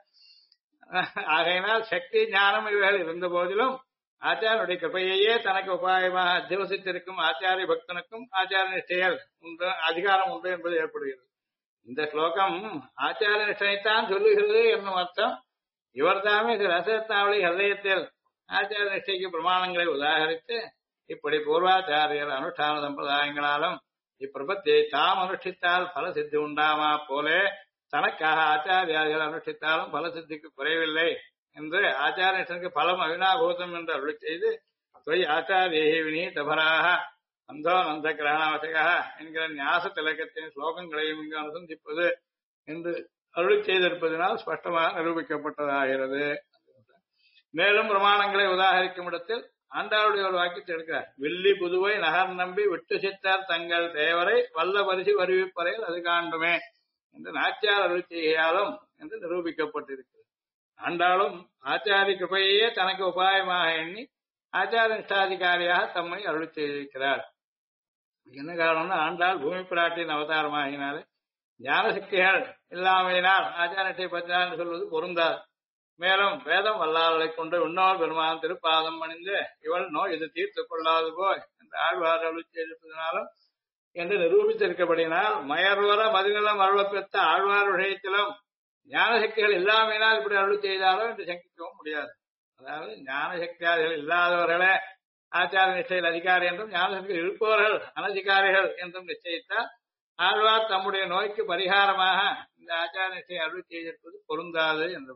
ஆகையினால் சக்தி ஞானம் இவைகள் இருந்த போதிலும் ஆச்சாரனுடைய கிருபையையே தனக்கு உபாயமாக அத்தியவசித்திருக்கும் ஆச்சாரிய பக்தனுக்கும் ஆச்சார நிஷ்டையல் உண்டு, அதிகாரம் உண்டு என்பது ஏற்படுகிறது. இந்த ஸ்லோகம் ஆச்சார நிஷ்டையைத்தான் சொல்லுகிறது என்னும் அர்த்தம். இவர் தாமே ரசரத்னாவளி ஹதயத்தில் ஆச்சார நிஷ்டைக்கு பிரமாணங்களை உதாகரித்து இப்படி பூர்வாச்சாரியர் அனுஷ்டான சம்பிரதாயங்களாலும் இப்பிரபத்தியை தாம் அனுஷ்டித்தால் பல சித்தி உண்டாமா போலே தனக்காக ஆச்சாரியார்கள் அனுஷ்டித்தாலும் பல சித்திக்கு குறைவில்லை என்று ஆச்சாரியனுக்கு பலம் அவினாபூதம் என்று அருளி செய்து தொய் ஆச்சாரியை வினீதபராக அந்தோ நந்த கிரகணாவசகா என்கிற ஞாச திலகத்தின் ஸ்லோகங்களையும் இங்கு அனுசந்திப்பது என்று அருளி செய்திருப்பதனால் ஸ்பஷ்டமாக நிரூபிக்கப்பட்டதாகிறது. மேலும் பிரமாணங்களை உதாகரிக்கும் இடத்தில் ஆண்டாளுடைய ஒரு வாக்கியத்தை எடுக்கிறார். வில்லி புதுவை நகர் நம்பி விட்டு சித்தார் தங்கள் தேவரை வல்ல பரிசு வருவிப்பறையில் அது காண்டுமே என்று நாச்சியார் அருள் செய்யாலும் என்று நிரூபிக்கப்பட்டிருக்கிறது. ஆண்டாளும் ஆச்சாரிய கிருபையே தனக்கு உபாயமாக எண்ணி ஆச்சார நிஷ்டாதிகாரியாக தம்மை அருள் செய்திருக்கிறார். என்ன காரணம்னா, ஆண்டாள் பூமி பிராட்டியின் அவதாரமாகினாலே ஞான சக்திகள் இல்லாமையினால் ஆச்சாரத்தை பற்றினார் சொல்வது பொருந்தாது. மேலும் வேதம் வல்லாளரை கொண்டு உன்னோர் பெருமான் திருப்பாதம் அணிந்து இவள் நோய் இது தீர்த்து கொள்ளாது போய் என்று ஆழ்வார் அருள் செய்திருப்பதனாலும் என்று நிரூபித்திருக்கபடினால் மயர்வர மதிநலம் அருள பெற்ற ஆழ்வார் விஷயத்திலும் ஞான சக்திகள் இல்லாமையினால் இப்படி அருள் செய்தாரோ என்று சங்கிக்கவும் முடியாது. அதாவது ஞான சக்தியாதிகள் இல்லாதவர்களே ஆச்சார நிஷ்டையில் அதிகாரி என்றும் ஞான சக்திகள் இருப்பவர்கள் அனதிகாரிகள் என்றும் நிச்சயித்தால் ஆழ்வார் தம்முடைய நோய்க்கு பரிகாரமாக இந்த ஆச்சார நிஷ்டையை அருள் செய்திருப்பது பொருந்தாது என்று.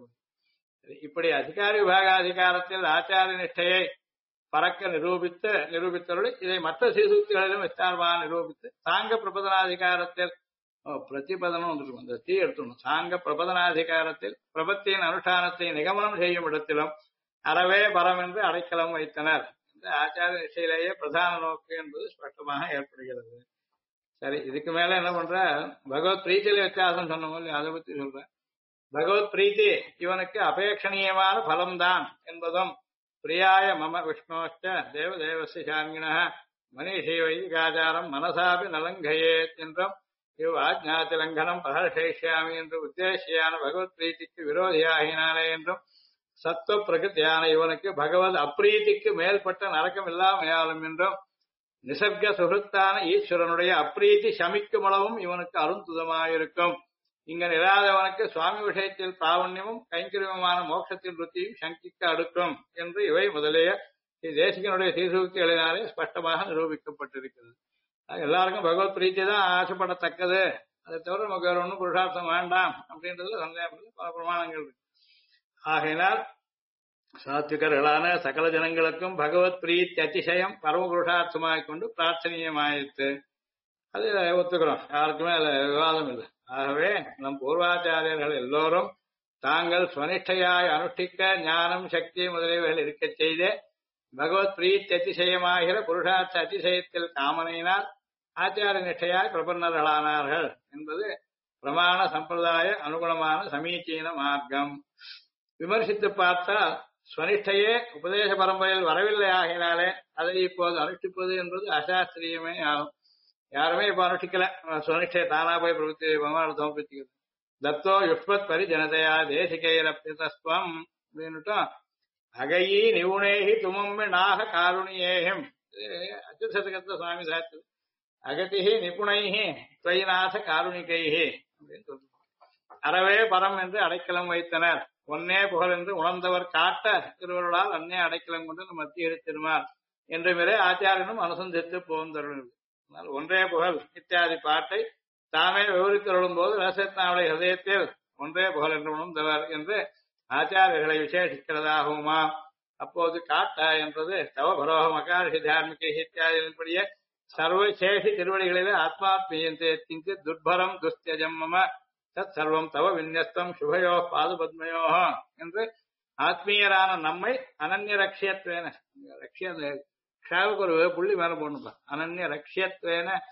இப்படி அதிகாரி விபாக அதிகாரத்தில் ஆச்சார நிஷ்டையை பறக்க நிரூபித்தவர்கள் இதை மற்ற சீசூக்திகளிலும் விஸ்தாரமாக நிரூபித்து சாங்க பிரபதனாதிகாரத்தில் பிரதிபதனம் வந்துருக்கும், அந்த தீ எடுத்துணும். சாங்க பிரபதனாதிகாரத்தில் பிரபத்தியின் அனுஷ்டானத்தை நிகமனம் செய்யும் இடத்திலும் அறவே பரம் என்று அடைக்கலம் வைத்தனர். இந்த ஆச்சார நிஷ்டையிலேயே பிரதான நோக்கு என்பது ஸ்பஷ்டமாக ஏற்படுகிறது. சரி, இதுக்கு மேல என்ன பண்ற, பகவத் பிரீத்தியில வித்தியாசம் சொன்ன போது அதை பத்தி சொல்ற. பகவத் பிரீத்தி இவனுக்கு அபேட்சணீயமான பலம்தான் என்பதும் பிரியாய மம விஷ்ணோஷ்ட தேவதேவஸ்ய சாங்கிண மனிஷி வைதிகாச்சாரம் மனசாபி நலங்கயேத் என்றும் இவ் ஆஜ்ஞாதி லங்கனம் பிரகர்ஷயிஷ்யாமி என்று உத்தேசியான பகவத் பிரீத்திக்கு விரோதியாகினானே என்றும் சத்துவ பிரகிருத்தியான இவனுக்கு பகவத் அப்பிரீத்திக்கு மேல்பட்ட நரக்கம் இல்லாமையாலும் என்றும் நிசர்க சுகிருத்தான ஈஸ்வரனுடைய அப்பிரீத்தி சமிக்கும் அளவும் இவனுக்கு அருந்துதமாயிருக்கும். இங்க நிராதவனுக்கு சுவாமி விஷயத்தில் பிராவண்யமும் கைங்கரியமான மோட்சத்தின் ருத்தியும் சங்கிக்க அடுக்கும் என்று இவை முதலிய தேசிகனுடைய சீர்சூக்திகளினாலே ஸ்பஷ்டமாக நிரூபிக்கப்பட்டிருக்கிறது. எல்லாருக்கும் பகவத் பிரீத்தி தான் ஆசைப்படத்தக்கது, அதை தவிர நமக்கு வேற ஒன்றும் புருஷார்த்தம் வேண்டாம் அப்படின்றதுல சந்தேகம் பல பிரமாணங்கள் இருக்கு. ஆகையினால் சாத்விகர்களான சகல ஜனங்களுக்கும் பகவத் பிரீத்தி அதிசயம் பரம புருஷார்த்தமாய் கொண்டு பிரார்த்தனீயமாயிற்று. அது ஒத்துக்கிறோம், யாருக்குமே அதுல விவாதம் இல்லை. ஆகவே நம் பூர்வாச்சாரியர்கள் எல்லோரும் தாங்கள் ஸ்வனிஷ்டையாய் அனுஷ்டிக்க ஞானம் சக்தி முதலியவைகள் இருக்க செய்தே பகவத் பிரீத்தி அதிசயமாகிற புருஷார்த்த அதிசயத்தில் காமனையினால் ஆச்சார நிஷ்டையாய் பிரபன்னர்களானார்கள் என்பது பிரமாண சம்பிரதாய அனுகுணமான சமீச்சீன மார்க்கம். விமர்சித்து பார்த்தால் ஸ்வனிஷ்டையே உபதேச பரம்பரையில் வரவில்லை ஆகினாலே அதை இப்போது அனுஷ்டிப்பது என்பது அசாஸ்திரியமே ஆகும். யாருமே இப்ப அனுஷ்டிக்கல, ஸ்வனிஷ்டை தானா போய் பிரபுத்தி பகவான சமர்ப்பிச்சுக்கிறது. தத்தோ யுஷ்பத் பரிஜனதையா தேசிகைரப்யதஸ்வம் அப்படின்னுட்டும் அகையி நிவுணேகி துமம்மி நாக காருணியேகம் அச்சுசதகத்துல சுவாமி சாத்து அகதிஹி நிபுணைஹி துவயிநாத காருணிகைஹி அப்படின்னு சொல்லுவோம். அறவே பரம் என்று அடைக்கலம் வைத்தனர். ஒன்னே புகழ் என்று உணர்ந்தவர் காட்ட திருவருளால் அன்னே அடைக்கலம் கொண்டு மத்திய திருமார் என்ற முறை ஆச்சாரியனும் அனுசந்தித்து போந்தருள். ஒன்றே புகழ் இத்தியாதி பாட்டை தாமே விவரித்தருளும் போது ரசரத்னாவளி ஹதயத்தில் ஒன்றே புகழ் என்று உணர்ந்தவர் என்று ஆச்சாரியர்களை விசேஷிக்கிறதாகுமா? அப்போது காட்ட என்பது தவ பரோக மகாரிஷி தார்மிக இத்தியாதிகளின்படியே சர்வசேஷி திருவடிகளிலே ஆத்மாத்மீயந்தே கிஞ்சித் துர்பரம் துஸ்தியஜம் மம தத் சர்வம் தவ விநியஸ்தம் சுபயோ பாதுபத்மயோ என்று ஆத்மீயரான நம்மை அனன்ய ரக்ஷியத்வேன ரக்ஷிய ஒரு புள்ளி மேல போடணும்பா. அனன்ய ரக்ஷியத்வேன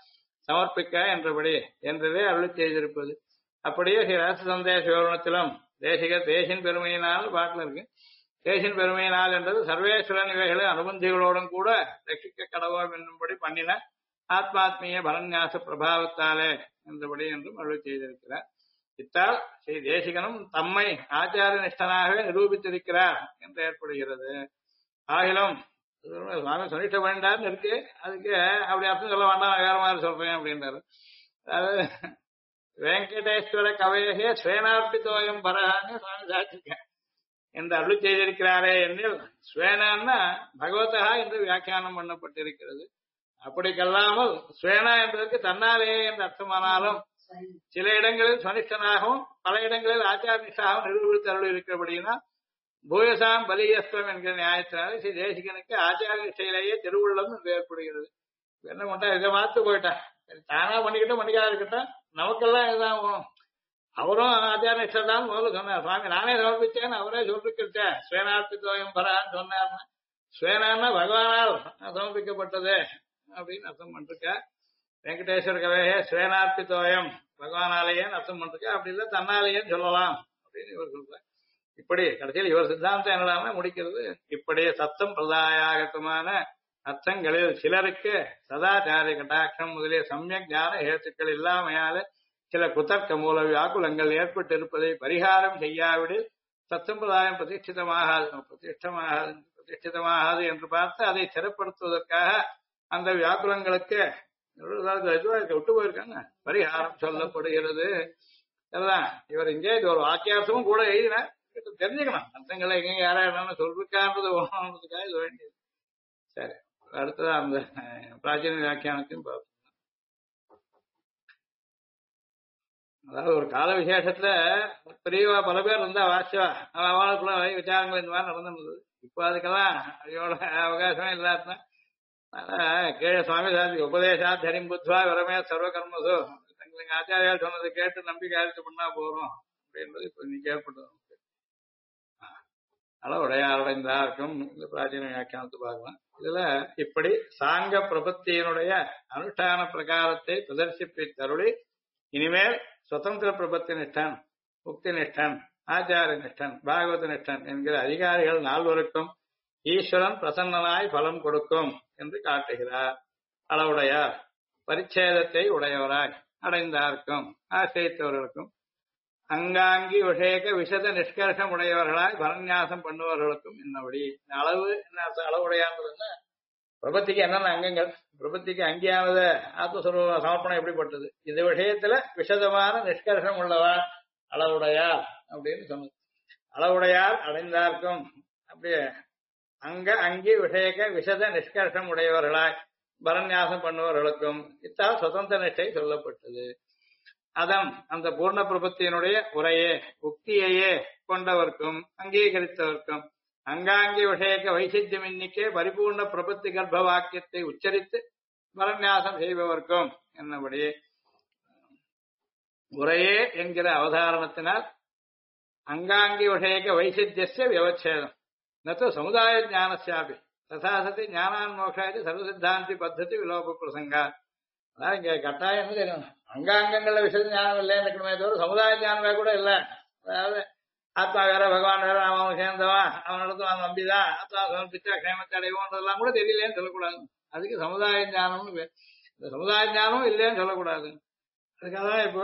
சமர்ப்பிக்க என்றபடி என்றதே அருள் செய்திருப்பது. அப்படியே ஸ்ரீ ராச சந்தேச விவரணத்திலும் தேசின் பெருமையினால் பாட்டில் இருக்கு. தேசின் பெருமையினால் என்றது சர்வேஸ்வரன் இவைகளை அனுபந்திகளோடும் கூட ரட்சிக்க கடவோம் என்னும்படி பண்ணின ஆத்மாத்மீய பலன்யாச பிரபாவத்தாலே என்றபடி என்றும் அருள் செய்திருக்கிறார். இத்தால் ஸ்ரீ தேசிகனும் தம்மை ஆச்சார நிஷ்டனாகவே நிரூபித்திருக்கிறார் என்று ஏற்படுகிறது. ஆகிலும் சுவாமி சொல்லிட்ட வேண்டாம்னு இருக்கு, அதுக்கு அப்படி அர்த்தம் சொல்ல வேண்டாம், வேற மாதிரி சொல்றேன் அப்படின்றாரு. அதாவது வெங்கடேஸ்வர கவையகே ஸ்வேனார்பித்தோயம் பரஹான்னு சுவாமி சாட்சிக்க என்று அருள் செய்திருக்கிறாரே என்னில் ஸ்வேனான்னா பகவதா என்று வியாக்கியானம் பண்ணப்பட்டிருக்கிறது. அப்படி கல்லாமல் ஸ்வேனா என்பதற்கு தன்னாலேயே என்று அர்த்தமானாலும் சில இடங்களில் சுவனிஷ்டனாகவும் பல இடங்களில் ஆச்சாரனிஷ்டாகவும் நிரூபித்து அருள் இருக்கிறபடினா பூயசாம் பலியஸ்வம் என்கிற நியாயத்தினாலே ஸ்ரீ தேசிகனுக்கு ஆச்சார நிஷ்டையிலேயே திருவுள்ளம் என்று ஏற்படுகிறது. என்ன பண்ணா இதை மாத்து போயிட்டான், தானா பண்ணிக்கிட்டும் பண்ணிக்காத இருக்கட்டும், நமக்கெல்லாம் இதுதான் வேணும். அவரும் ஆச்சார நிஷ்டம் முதல்ல சொன்னார். சுவாமி நானே சமர்ப்பிச்சேன்னு அவரே சொல்லிருக்கேன். ஸ்வேனார்பித்தோயம் பரான்னு சொன்னார்னா ஸ்வேனான்னா பகவானால் சமர்ப்பிக்கப்பட்டது அப்படின்னு அர்த்தம் பண்ணிருக்க. வெங்கடேஸ்வர கவையே ஸ்வேனார்பித்தோயம் பகவானாலேயே அர்த்தம் பண்ணிருக்க. அப்படி இல்லை தன்னாலேயே சொல்லலாம் அப்படின்னு இவர் சொல்ற. இப்படி கடைசியில் இவர் சித்தாந்தம் என்னடாம முடிக்கிறது. இப்படி சத்தம் பிரதாயகமான அர்த்தங்களில் சிலருக்கு சதாச்சாரிய கட்டாட்சம் முதலிய சமயக் ஞான ஹேத்துக்கள் இல்லாமையால சில குதர்க்க மூல வியாக்குலங்கள் ஏற்பட்டு இருப்பதை பரிகாரம் செய்யாவிடில் சத்தம்பிரதாயம் பிரதிஷ்டிதமாகாது என்று பார்த்து அதை சிறப்படுத்துவதற்காக அந்த வியாக்குலங்களுக்கு விட்டு போயிருக்காங்க பரிகாரம் சொல்லப்படுகிறது. எல்லாம் இவர் இங்கே இது ஒரு வாக்கியார்த்தமும் கூட எழுதினார். தெரிஞ்சுக்கணும் அர்த்தங்களை எங்க யாரா என்னன்னு சொல்லிருக்கான்றது ஓணுறதுக்காக இது வேண்டியது. சரி, அடுத்தது அந்த பிராச்சீன வியாக்கியானத்தையும் பார்ப்போம். அதாவது ஒரு கால விசேஷத்துல பெரியவா பல பேர் இருந்தா வாசிவா அவளுக்குள்ள விசாரங்கள் இந்த மாதிரி நடந்துருந்தது. இப்ப அதுக்கெல்லாம் அதையோட அவகாசமே இல்லாதான் கீழே சுவாமி சாந்தி உபதேசா தரிம் புத்வா விரமே சர்வ கர்மசோ தங்களுக்கு ஆச்சாரியால் சொன்னதை கேட்டு நம்பிக்கை ஆரிச்சு பண்ணா போறோம் அப்படின்றது இப்ப இன்னைக்கு ஏற்பட்டது. அளவுடையாருடைந்தார்க்கும் இந்த பிராச்சீன வியாக்கியானத்தை பார்க்கலாம். இதுல இப்படி சாங்க பிரபத்தியினுடைய அனுஷ்டான பிரகாரத்தை பிரதர்சிப்பித்தருளி இனிமேல் சுதந்திர பிரபத்தி நிஷ்டன், முக்தி நிஷ்டன், ஆச்சார நிஷ்டன், பாகவத நிஷ்டன் என்கிற அதிகாரிகள் நால்வருக்கும் ஈஸ்வரன் பிரசன்னனாய் பலம் கொடுக்கும் என்று காட்டுகிறார். அளவுடையார் பரிச்சேதத்தை உடையவராய் அடைந்தார்க்கும் ஆசிரியத்தவர்களுக்கும் அங்காங்கி விஷேக விஷத நிஷ்கர்ஷம் உடையவர்களாய் பரநியாசம் பண்ணுவவர்களுக்கும் என்னபடி அளவு என்ன அளவுடையான்றதுன்னா பிரபத்திக்கு என்னென்ன அங்கங்கள், பிரபத்திக்கு அங்கியானத ஆத்மஸ்வரூப சமர்ப்பணம் எப்படிப்பட்டது, இந்த விஷயத்துல விஷதமான நிஷ்கர்ஷம் உள்ளவாள் அளவுடையார் அப்படின்னு சொன்னது. அளவுடையார் அடைந்தார்க்கும் அப்படியே அங்கி விஷேக விஷத நிஷ்கர்ஷம் உடையவர்களாய் பரநியாசம் பண்ணுவவர்களுக்கும் இத்தால் சுதந்திர நிஷ்டை சொல்லப்பட்டது. அதன் அந்த பூர்ண பிரபத்தியினுடைய உரையே உக்தியையே கொண்டவர்க்கும் அங்கீகரித்தவர்க்கும் அங்காங்கி விஷயக்க வைசித்தியம் எண்ணிக்கே பரிபூர்ண பிரபத்தி கர்ப்ப வாக்கியத்தை உச்சரித்து பரநியாசம் செய்பவர்க்கும் என்னபடி உரையே என்கிற அவதாரணத்தினால் அங்காங்கி விஷயக்க வைசித்திய வியவச்சேதம் நத்து சமுதாய ஞானசாபி ததாசதி ஞானான் மோக்ஷாதி சர்வசித்தாந்தி பத்ததி விலோப பிரசங்கா. அதான் இங்க கட்டாயம் தெரியும், அங்காங்கங்கள்ல விஷய ஞானம் இல்லைன்னு இருக்கணுமே தவிர சமுதாய ஞானமே கூட இல்லை. அதாவது ஆத்மா வேற பகவான் வேற அவன் சேர்ந்தவன் அவனிடத்தும் அவன் நம்பிதான் ஆத்மா சமர்ப்பிச்சா க்ஷேமத்தை அடைவோன்றதெல்லாம் கூட தெரியலேன்னு சொல்லக்கூடாது. அதுக்கு சமுதாய ஞானம்னு இந்த சமுதாய ஞானமும் இல்லைன்னு சொல்லக்கூடாது. அதுக்காக இப்போ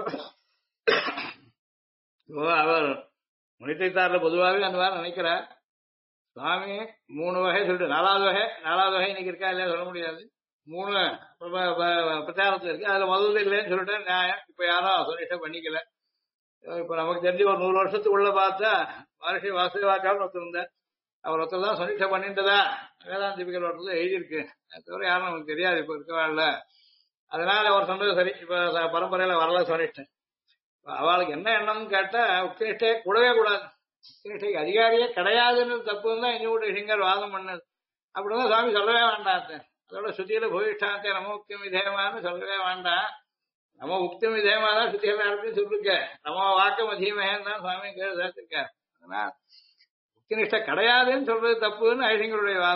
அவர் முனித்தார்ல பொதுவாகவே அந்த மாதிரி நினைக்கிறார். சுவாமி 3 வகை சொல்லிட்டு 4வது வகை இன்னைக்கு இருக்கா இல்லையா சொல்ல முடியாது. 3 பிரச்சாரத்துல இருக்கு. அதுல முதல்ல இல்லைன்னு சொல்லிட்டு நியாயம். இப்ப யாரும் சொல்லிட்ட பண்ணிக்கல. இப்ப நமக்கு தெரிஞ்சு ஒரு 100 வருஷத்துக்குள்ள பார்த்தா மகர்ஷி வாசுதேவாச்சாரம் ஒருத்தர் இருந்தார். அவர் ஒருத்தர் தான் சொனிஷ்ட பண்ணிட்டுதா வேதாந்திபிகள் ஒருத்தர் எழுதியிருக்கு. அது தவிர யாரும் நமக்கு தெரியாது இப்ப இருக்கவாள்ல. அதனால அவர் சொன்னது சரி. இப்ப பரம்பரையில வரல சொனிஷ்டன். அவளுக்கு என்ன எண்ணம்னு கேட்டா உக்தி நிஷ்டையே கூடவே கூடாது, உக்தி நிஷ்டைக்கு அதிகாரியே கிடையாதுன்னு தப்புன்னு தான் இன்னும் சிங்கர் வாதம் பண்ணது. அப்படிதான் சுவாமி சொல்லவே வேண்டாம். அதோட சுத்தியில பூயிஷ்டாந்தே நம்ம உக்தி விதேயமானு சொல்லவே வேண்டாம். நம்ம உக்தி விதேயமாதான் சுத்தியில நடத்தி சொல்லிருக்க. நம்ம வாக்கம் அதிகமேன்னு தான் சுவாமி கேட்டு சேர்த்திருக்காரு. அதனால உக்தி நிஷ்டை கிடையாதுன்னு சொல்றது தப்புன்னு ஐசிங்கருடைய வாதம்.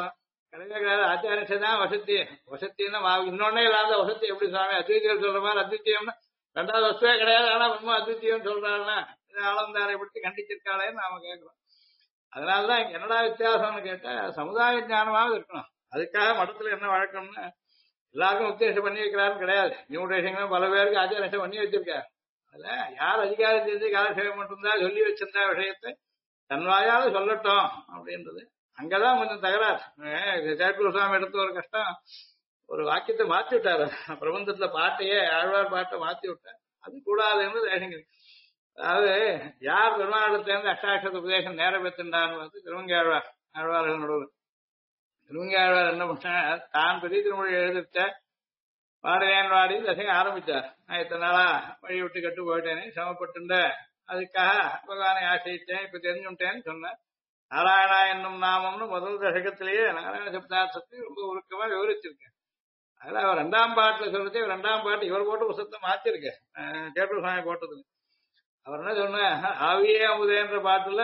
கிடையவே கிடையாது. ஆச்சாரியம் தான் வசதி. வசத்தின்னா இன்னொன்னே இல்லாத வசதி எப்படி சுவாமி அத்வித்தியம் சொல்ற மாதிரி அத்வித்தியம்னா ரெண்டாவது வசதியே கிடையாது, ஆனா ரொம்ப அத்வித்தியம் சொல்றாருன்னா ஆளந்தாரை பற்றி கண்டிச்சிருக்காளேன்னு நாம கேட்கிறோம். அதனாலதான் இங்க என்னடா வித்தியாசம்னு கேட்டா சமுதாய ஞானமாவது இருக்கணும். அதுக்காக மடத்துல என்ன வழக்கம்னா எல்லாருக்கும் உத்தேசம் பண்ணி வைக்கிறாருன்னு கிடையாது. நியூ டேஷங்களும் பல பேருக்கு ஆச்சாரம் பண்ணி வச்சிருக்காரு. அதுல யார் அதிகாரம் செஞ்சு காலக்ஷேபம் பண்ணிருந்தா சொல்லி வச்சிருந்தா விஷயத்தை தன் வாயால சொல்லட்டும் அப்படின்றது. அங்கதான் கொஞ்சம் தகராறு. சேக்குரு சுவாமி எடுத்த ஒரு கஷ்டம், ஒரு வாக்கியத்தை மாத்தி விட்டாரு. பிரபந்தத்துல பாட்டையே ஆழ்வார் பாட்டை மாத்தி விட்டார். அது கூடாதுன்னு தேசங்க. அதாவது யார் பெருமாளத்துல இருந்து அஷ்டாட்சர உபதேசம் நேர பெற்றுண்டான்னு பார்த்து திருவங்கியாழ்வார் ஆழ்வார்கள் நடுவர். திருவங்கியாழ்வார் என்ன பண்ண, தான் பெரிய திருமொழி எழுதிட்ட பாடுவேன் வாடி தசையும் ஆரம்பிச்சார். நான் இத்தனை நாளா வழி விட்டு கட்டு போயிட்டேனே, சிரமப்பட்டுண்ட அதுக்காக பகவானை ஆசையிட்டேன், இப்ப தெரிஞ்சுட்டேன்னு சொன்னேன். நாராயணா என்னும் நாமம்னு முதல் தசகத்திலேயே நாராயண சப்தார்த்தத்தை ரொம்ப உருக்கமா விவரிச்சிருக்கேன். அதுல அவர் ரெண்டாம் பாட்டுல சொல்றது, ரெண்டாம் பாட்டு இவர் போட்டு புத்தகத்தை மாத்திருக்கேன், கேட்டு சுவாமி போட்டது. அவர் என்ன சொன்ன, ஆவியே அமுதேன்ற பாட்டுல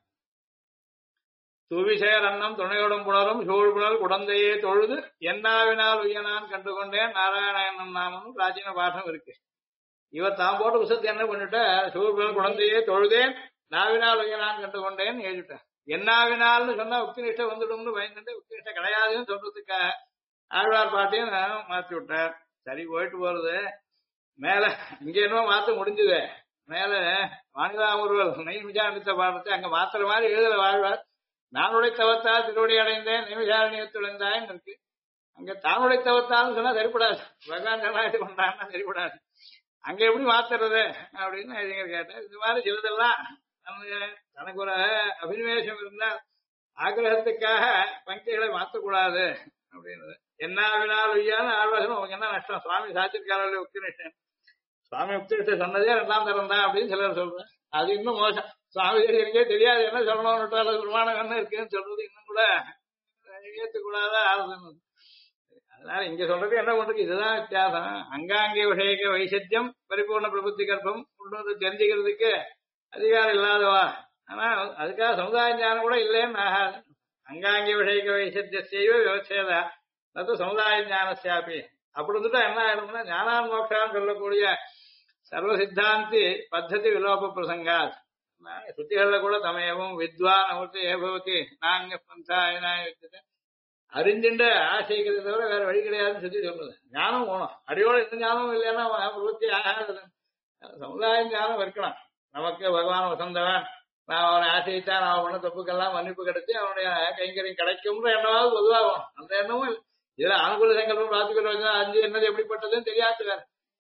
தூவிசேர் அன்னம் துணையோடும் புணரும் சூழ்புணல் குடந்தையே தொழுது என்னாவினால் உயனான் கண்டுகொண்டேன் நாராயண என்னும் நாமம் பிராச்சீன பாடம் இருக்கு. இவர் தான் போட்ட புத்தகத்தை என்ன பண்ணிட்ட, சூழ்புணல் குடந்தையே தொழுதேன் நாவினால் உயனான் கண்டுகொண்டேன்னு எழுதிட்டார். என்னாவினால்னு சொன்னா உக்தி நிஷ்டை வந்துடும்னு பயந்துட்டு உக்தி நிஷ்டை கிடையாதுன்னு சொல்றதுக்காக ஆழ்வார் பாட்டையும் மாத்தி விட்டார். சரி போயிட்டு போறது. மேல இங்க என்னவோ மாத்த முடிஞ்சது. மேல வானிலாமுருவல் நெய்மிஜானித்த பாடத்தை அங்க மாத்திர மாதிரி எழுதல வாழ்வார். நானுடைய தவத்தால் திருவடி அடைந்தேன் நெய்மிஜானியத்துடைந்தாயின்னு இருக்கு. அங்க தானுடைய தவத்தாலும் சொன்னா சரிப்படாது, பகவான் ஜனநாயகத்தை கொண்டான்னா சரிப்படாது. அங்க எப்படி மாத்துறது அப்படின்னு எழுதிங்க கேட்டேன். இது மாதிரி சிலதெல்லாம் தனக்கு ஒரு அபினிவேசம் இருந்தால் ஆக்கிரகத்துக்காக பங்கிகளை மாற்றக்கூடாது அப்படின்றது. என்னாவினால் ஐயான்னு ஆழ்வாசனம் உங்களுக்கு என்ன நஷ்டம், சுவாமி சாத்திருக்காரர்கள் உக்தி நிஷ்டன், சுவாமி உக்தி நிஷ்டை சொன்னதே ரெண்டாம் தரம் தான் அப்படின்னு சிலர் சொல்றேன். அது இன்னும் மோசம். சுவாமி எனக்கே தெரியாது என்ன சொல்லணும்னு பிரமாணம் என்ன இருக்குன்னு சொல்றது இன்னும் கூட ஏற்றுக்கூடாத ஆளுநர். அதனால இங்க சொல்றது என்ன பண்றது, இதுதான் வித்தியாசம். அங்காங்கே விஷயக்க வைசத்தியம் பரிபூர்ண பிரபுத்தி கற்பம் கொண்டு தெரிஞ்சுக்கிறதுக்கு அதிகாரம் இல்லாதவா. ஆனா அதுக்காக சமுதாய ஞானம் கூட இல்லைன்னு ஆகாது. அங்காங்கே விஷயக்க வைசத்தியத்தையோ விவச்சேதா அது சமுதாய ஞானசாப்பி. அப்படி இருந்துட்டா என்ன ஆயிடும்னா ஞானான் மோக்ஷான்னு சொல்லக்கூடிய சர்வ சித்தாந்தி பத்ததி விலோப பிரசங்கா. சுத்திகள்ல கூட தமயவும் வித்வான் அவர்த்து ஏபவதி நாங்க பந்தாயனாய அறிஞ்சுண்ட ஆசைக்கிறது தவிர வேற வழி கிடையாதுன்னு சொல்லி சொல்றது. ஞானம் போகணும், அடியோட எந்த ஞானமும் இல்லைன்னா பிரவൃத்தி ஆகாது. சமுதாய ஞானம் இருக்கணும். நமக்கு பகவான் வசந்தவன், நான் அவனை ஆசைத்தா நான் பண்ண தப்புக்கெல்லாம் மன்னிப்பு கிடைச்சி அவனுடைய கைங்கரியம் கிடைக்கும்ன்ற எண்ணமாவது பொதுவாகும். அந்த எண்ணமும் இதுல அனுகூல சங்கல்பம் பிரார்த்திகள் வச்சா அஞ்சு என்னது எப்படிப்பட்டதுன்னு தெரியாது வேற.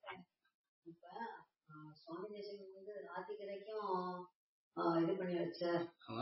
சுவாமி தேசிகன் வந்து ஆதிகரைக்கும் இது பண்ணி வச்சார்,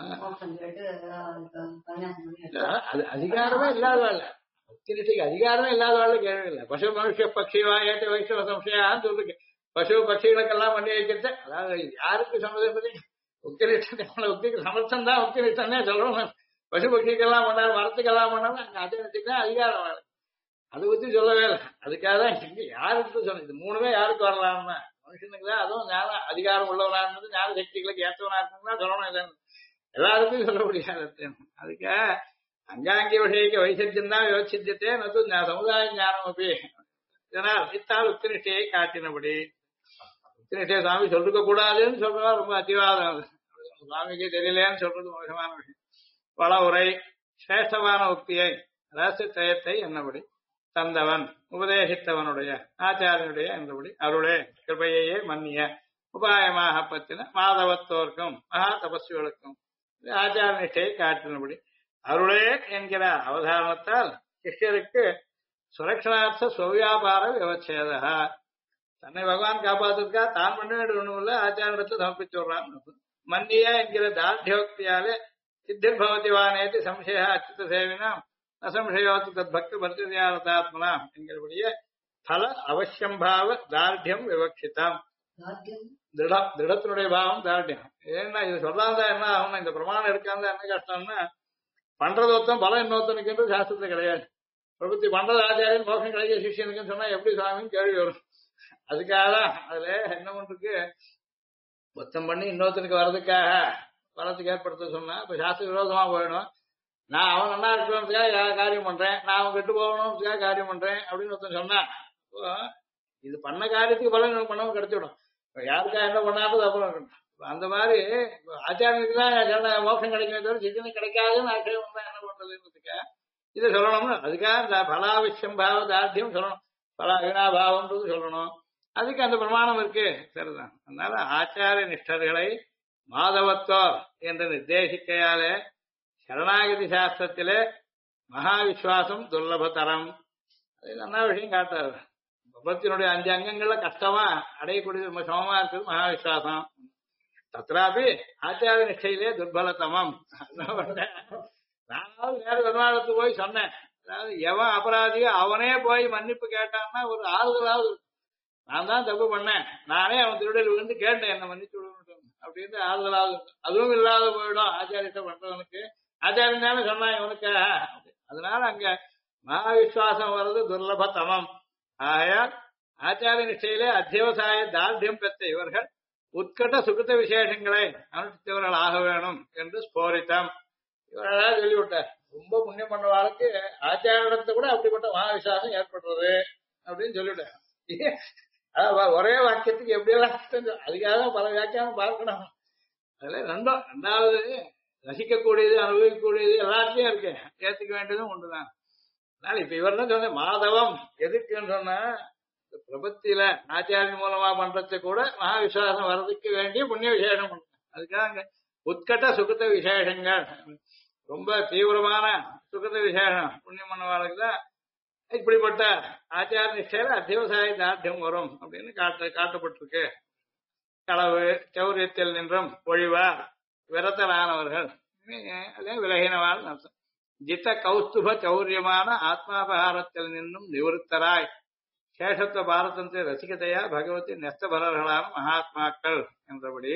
அது அதிகாரமே இல்லாதவாள், உத்திரிஷைக்கு அதிகாரமே இல்லாதவாள் கேள்வி இல்லை. பசு மனுஷ பட்சிவா ஏற்ற வைஷ்ணவ சம்சயான்னு சொல்லிருக்கு. பசு பட்சிகளுக்கெல்லாம் பண்ணி வைக்கிறது அதாவது யாருக்கு சம்மதம், உத்திரிஷ்டத்தை உத்திக்கு சமர்த்தம் தான் உத்திரிஷ்டன்னே சொல்லணும். பசு பட்சிக்கெல்லாம் பண்ணாரு, மரத்துக்கெல்லாம் பண்ணாலும் அங்க அச்சனத்துக்கு தான் அதிகாரம் வேலை. அதை பத்தி சொல்லவே இல்லை. அதுக்காக தான் இங்க யாருக்கு சொன்ன இது மூணுமே யாருக்கு வரலாம்னா மனுஷனுக்கு தான். அதுவும் ஞான அதிகாரம் உள்ளவனா இருந்தது ஞான சக்திகளுக்கு ஏற்றவனா இருக்குன்னா சொல்லணும். இல்லைன்னு எல்லாருக்கும் சொல்ல முடியாது. அதுக்கு அங்காங்கி விஷயக்க வைசத்தியம் தான் யோசிச்சதே நது சமுதாய ஞானம் அப்படி. இதனால் இத்தால் உத்திரிஷ்டையை காட்டினபடி உத்திரிஷ்டைய சுவாமி சொல்லிருக்க கூடாதுன்னு சொல்றதா ரொம்ப அத்திவாதம். சுவாமிக்கு தெரியலேன்னு சொல்றது மோசமான விஷயம். பல உரை சிரேஷ்டமான உக்தியை ரகசியத்தை என்னபடி தந்தவன் உபதேசித்தவனுடைய ஆச்சாரியனுடைய என்றபடி அருளே கிருபையே மன்னிய உபாயமாக பத்தின மாதவத்தோர்க்கும் மகா தபஸ்விகளுக்கும் ஆச்சார நிஷ்டையை காட்டினபடி அருளே என்கிற அவதாரணத்தால் சிஷ்யருக்கு சுரக்ஷணார்த்த சுவியாபார விவச்சேதா. தன்னை பகவான் காப்பாத்துக்கா தான் பண்ண வேண்டிய ஒண்ணும் இல்ல, ஆச்சாரத்தை சமர்ப்பிச்சு விடுறான். மன்னிய என்கிற தார்டியோக்தியாலே சித்திர் பவதி வானேதி சம்சய அச்சுத சேவினாம் அசம்சயோத்து தத் பக்தி பரித்தியாத்மனா என்கிறபடியே பல அவசியம் பாவ தார்டியம் விவக்ஷிதம். திருடத்தினுடைய பாவம் தார்டியம். ஏன்னா இது சொல்லாதான் என்ன ஆகும், இந்த பிரமாணம் எடுக்காம என்ன கஷ்டம்னா பண்றது ஒருத்தன் பலம் இன்னொருத்தனுக்கு சாஸ்திரத்துல கிடையாது. பிரபுத்தி பண்றது ஆச்சாரியன் மோசம் கிடைக்கிற சிஷியனுக்குன்னு சொன்னா எப்படி சுவாமின்னு கேள்வி வரும். அதுக்காக அதுல என்ன பண்றதுக்கு மொத்தம் பண்ணி இன்னொருத்தனுக்கு வர்றதுக்காக பலத்துக்கு ஏற்படுத்த சொன்னா இப்ப சாஸ்திர விரோதமா போயிடும். நான் அவன் நல்லா இருக்கணுன்றதுக்காக காரியம் பண்றேன், நான் அவன் கெட்டு போகணுன்றதுக்காக காரியம் பண்றேன் அப்படின்னு ஒருத்தன் சொன்னான். அப்போ இது பண்ண காரியத்துக்கு பலன் எனக்கு பண்ணவும் கிடைச்சிடும். இப்ப யாருக்கா என்ன பண்ணாலும் அப்புறம் இருக்கட்டும். இப்ப அந்த மாதிரி இப்ப ஆச்சாரியனுக்கு தான் மோட்சம் கிடைக்குமே தவிர சிக்கனுக்கு கிடைக்காதுன்னு ஆச்சரியம் வந்தா என்ன பண்றதுன்றதுக்கா இதை சொல்லணும்னா அதுக்காக இந்த பலாவிஷம் பாவ தார்த்தியம் சொல்லணும், பலா வீணாபாவம்ன்றது சொல்லணும். அதுக்கு அந்த பிரமாணம் இருக்கு, சரிதான். அதனால ஆச்சாரிய நிஷ்டர்களை மாதவத்தோர் என்று நிர்தேசிக்கையாலே சரணாகதி சாஸ்திரத்திலே மகா விஸ்வாசம் துர்லபதரம். அது நல்லா விஷயம் காட்டாரு. பிரபத்தினுடைய 5 அங்கங்கள்ல கஷ்டமா அடையக்கூடிய ரொம்ப சமமா இருக்குது மகா விஸ்வாசம். தத்ராபி ஆச்சாரிய நிஷ்டையிலே துர்பலத்தமம். நானாவது வேற பெருமாளத்துக்கு போய் சொன்னேன், அதாவது எவன் அபராதியோ அவனே போய் மன்னிப்பு கேட்டான்னா ஒரு ஆறுதலாவது இருக்கும். நான் தான் தப்பு பண்ணேன், நானே அவன் திருடல் விழுந்து கேட்டேன் என்ன மன்னிச்சு விடணும் அப்படின்னு ஆறுதலாவது இருக்கும். அதுவும் இல்லாத போயிடும் ஆச்சாரியத்தை பண்றவனுக்கு. ஆச்சாரியன் தானே சொன்னான் இவனுக்கு. அதனால அங்க மகா விஸ்வாசம் வர்றது துர்லபத்தமம். ஆகையால் ஆச்சாரிய நிஷ்டையிலே அத்தியவசாய தார்டியம் பெற்ற இவர்கள் உட்கட்ட சுகத்த விசேஷங்களை அனுஷ்டித்தவர்கள் ஆக வேணும் என்று ஸ்போரித்தம். இவர்களால் சொல்லிவிட்டார். ரொம்ப புண்ணியம் பண்ணவாளுக்கு ஆச்சாரியத்தை கூட அப்படிப்பட்ட மகா விசுவாசம் ஏற்படுறது அப்படின்னு சொல்லிவிட்டார். ஒரே வாக்கியத்துக்கு எப்படியெல்லாம் அதுக்காக பல வியாக்கியானம் பார்க்கணும். அதுல ரெண்டாவது ரசிக்கக்கூடியது அனுபவிக்கக்கூடியது எல்லாத்தையும் இருக்கு, ஏத்துக்க வேண்டியதும் ஒன்றுதான். அதனால இப்ப இவர் தான் சொன்ன மாதவம் எதுக்குன்னு சொன்னா பிரபத்தியில ஆச்சாரியின் மூலமா பண்றது கூட மகா விசுவாசம் வர்றதுக்கு வேண்டிய புண்ணிய விசேஷம் பண்ற. அதுக்காக அங்க உட்கட்ட சுகத்த விசேஷங்கள், ரொம்ப தீவிரமான சுகத்த விசேஷம் புண்ணியம் பண்ணவாளுக்கு தான் இப்படிப்பட்ட ஆச்சார நிஷ்டையில அத்தியவசாய தார்டியம் வரும் அப்படின்னு காட்டப்பட்டிருக்கு. களவு சௌரியத்தில் நின்றும் ஒழிவார் விரத்தலானவர்கள், அதே விலகினவாள் அர்த்தம். ஜித்த கௌஸ்துப சௌரியமான ஆத்மாபகாரத்தில் நின்றும் நிவர்த்தராய் சேஷத்துவ பாரதந்திர ரசிகதையா பகவதி நெஸ்தபரர்களான மகாத்மாக்கள் என்றபடி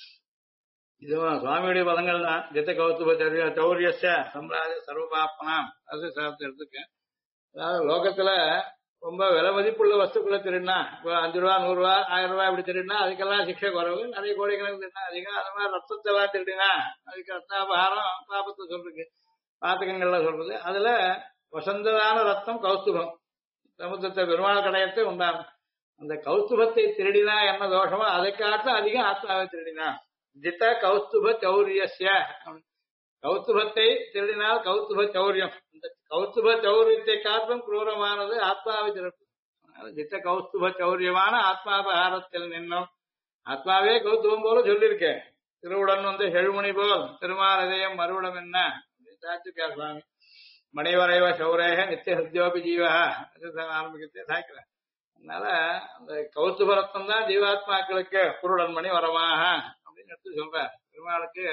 இதுவும் சுவாமியுடைய பதங்கள் தான். ஜித்த கௌஸ்துப சௌரிய சம்பிராஜ சர்வபாப்பனாம் அது எடுத்துக்கேன். அதாவது லோகத்துல ரொம்ப விலை மதிப்புள்ள வஸ்துக்களை திருடினா, இப்போ 5 ரூபா 100 ரூபா 1000 ரூபாய் இப்படி திருடினா அதுக்கெல்லாம் சிக்ஷை குறவு. நிறைய கோடிக்கணக்கு திருடினா அதிகம். அது மாதிரி ரத்தத்தை எல்லாம் திருடினா அதுக்கு ரத்தாபகாரம் பாபத்தை சொல்றது, பாத்தகங்கள்ல சொல்றது. அதுல வசந்ததான ரத்தம் கௌஸ்துபம், சமுத்திரத்தை பெருமாள் கடையத்தை உண்டாகும். அந்த கௌஸ்துபத்தை திருடினா என்ன தோஷமோ அதை காட்டும் அதிகம் ஆத்மாவை திருடினா. ஜித கௌஸ்துப சௌரியஸ்ய, கௌஸ்துபத்தை திருடினால் கௌஸ்துப சௌரியம், இந்த கௌஸ்துப சௌரியத்தை காட்டும் குரூரமானது ஆத்மாவை திறப்பு. ஜித்த கௌஸ்துப சௌரியமான ஆத்மாபகாரத்தில் நின்னும், ஆத்மாவே கௌஸ்துபம் போல சொல்லியிருக்கேன். திருவுடன் வந்து செழுமணி போல் திருமால் இதயம் மறுவிடம் என்ன சாட்சிக்கார் சுவாமி. மணிவரைவ சௌரேக நித்திய ஹிருத்யோபி ஜீவா ஆரம்பிக்கிறதே சாய்க்கிறேன். அதனால அந்த கௌஸ்துபரத்தம் தான் ஜீவாத்மாக்களுக்கு குருடன் மணி வரமாக அப்படின்னு எடுத்து சொல்றார். பெருமாளுக்கு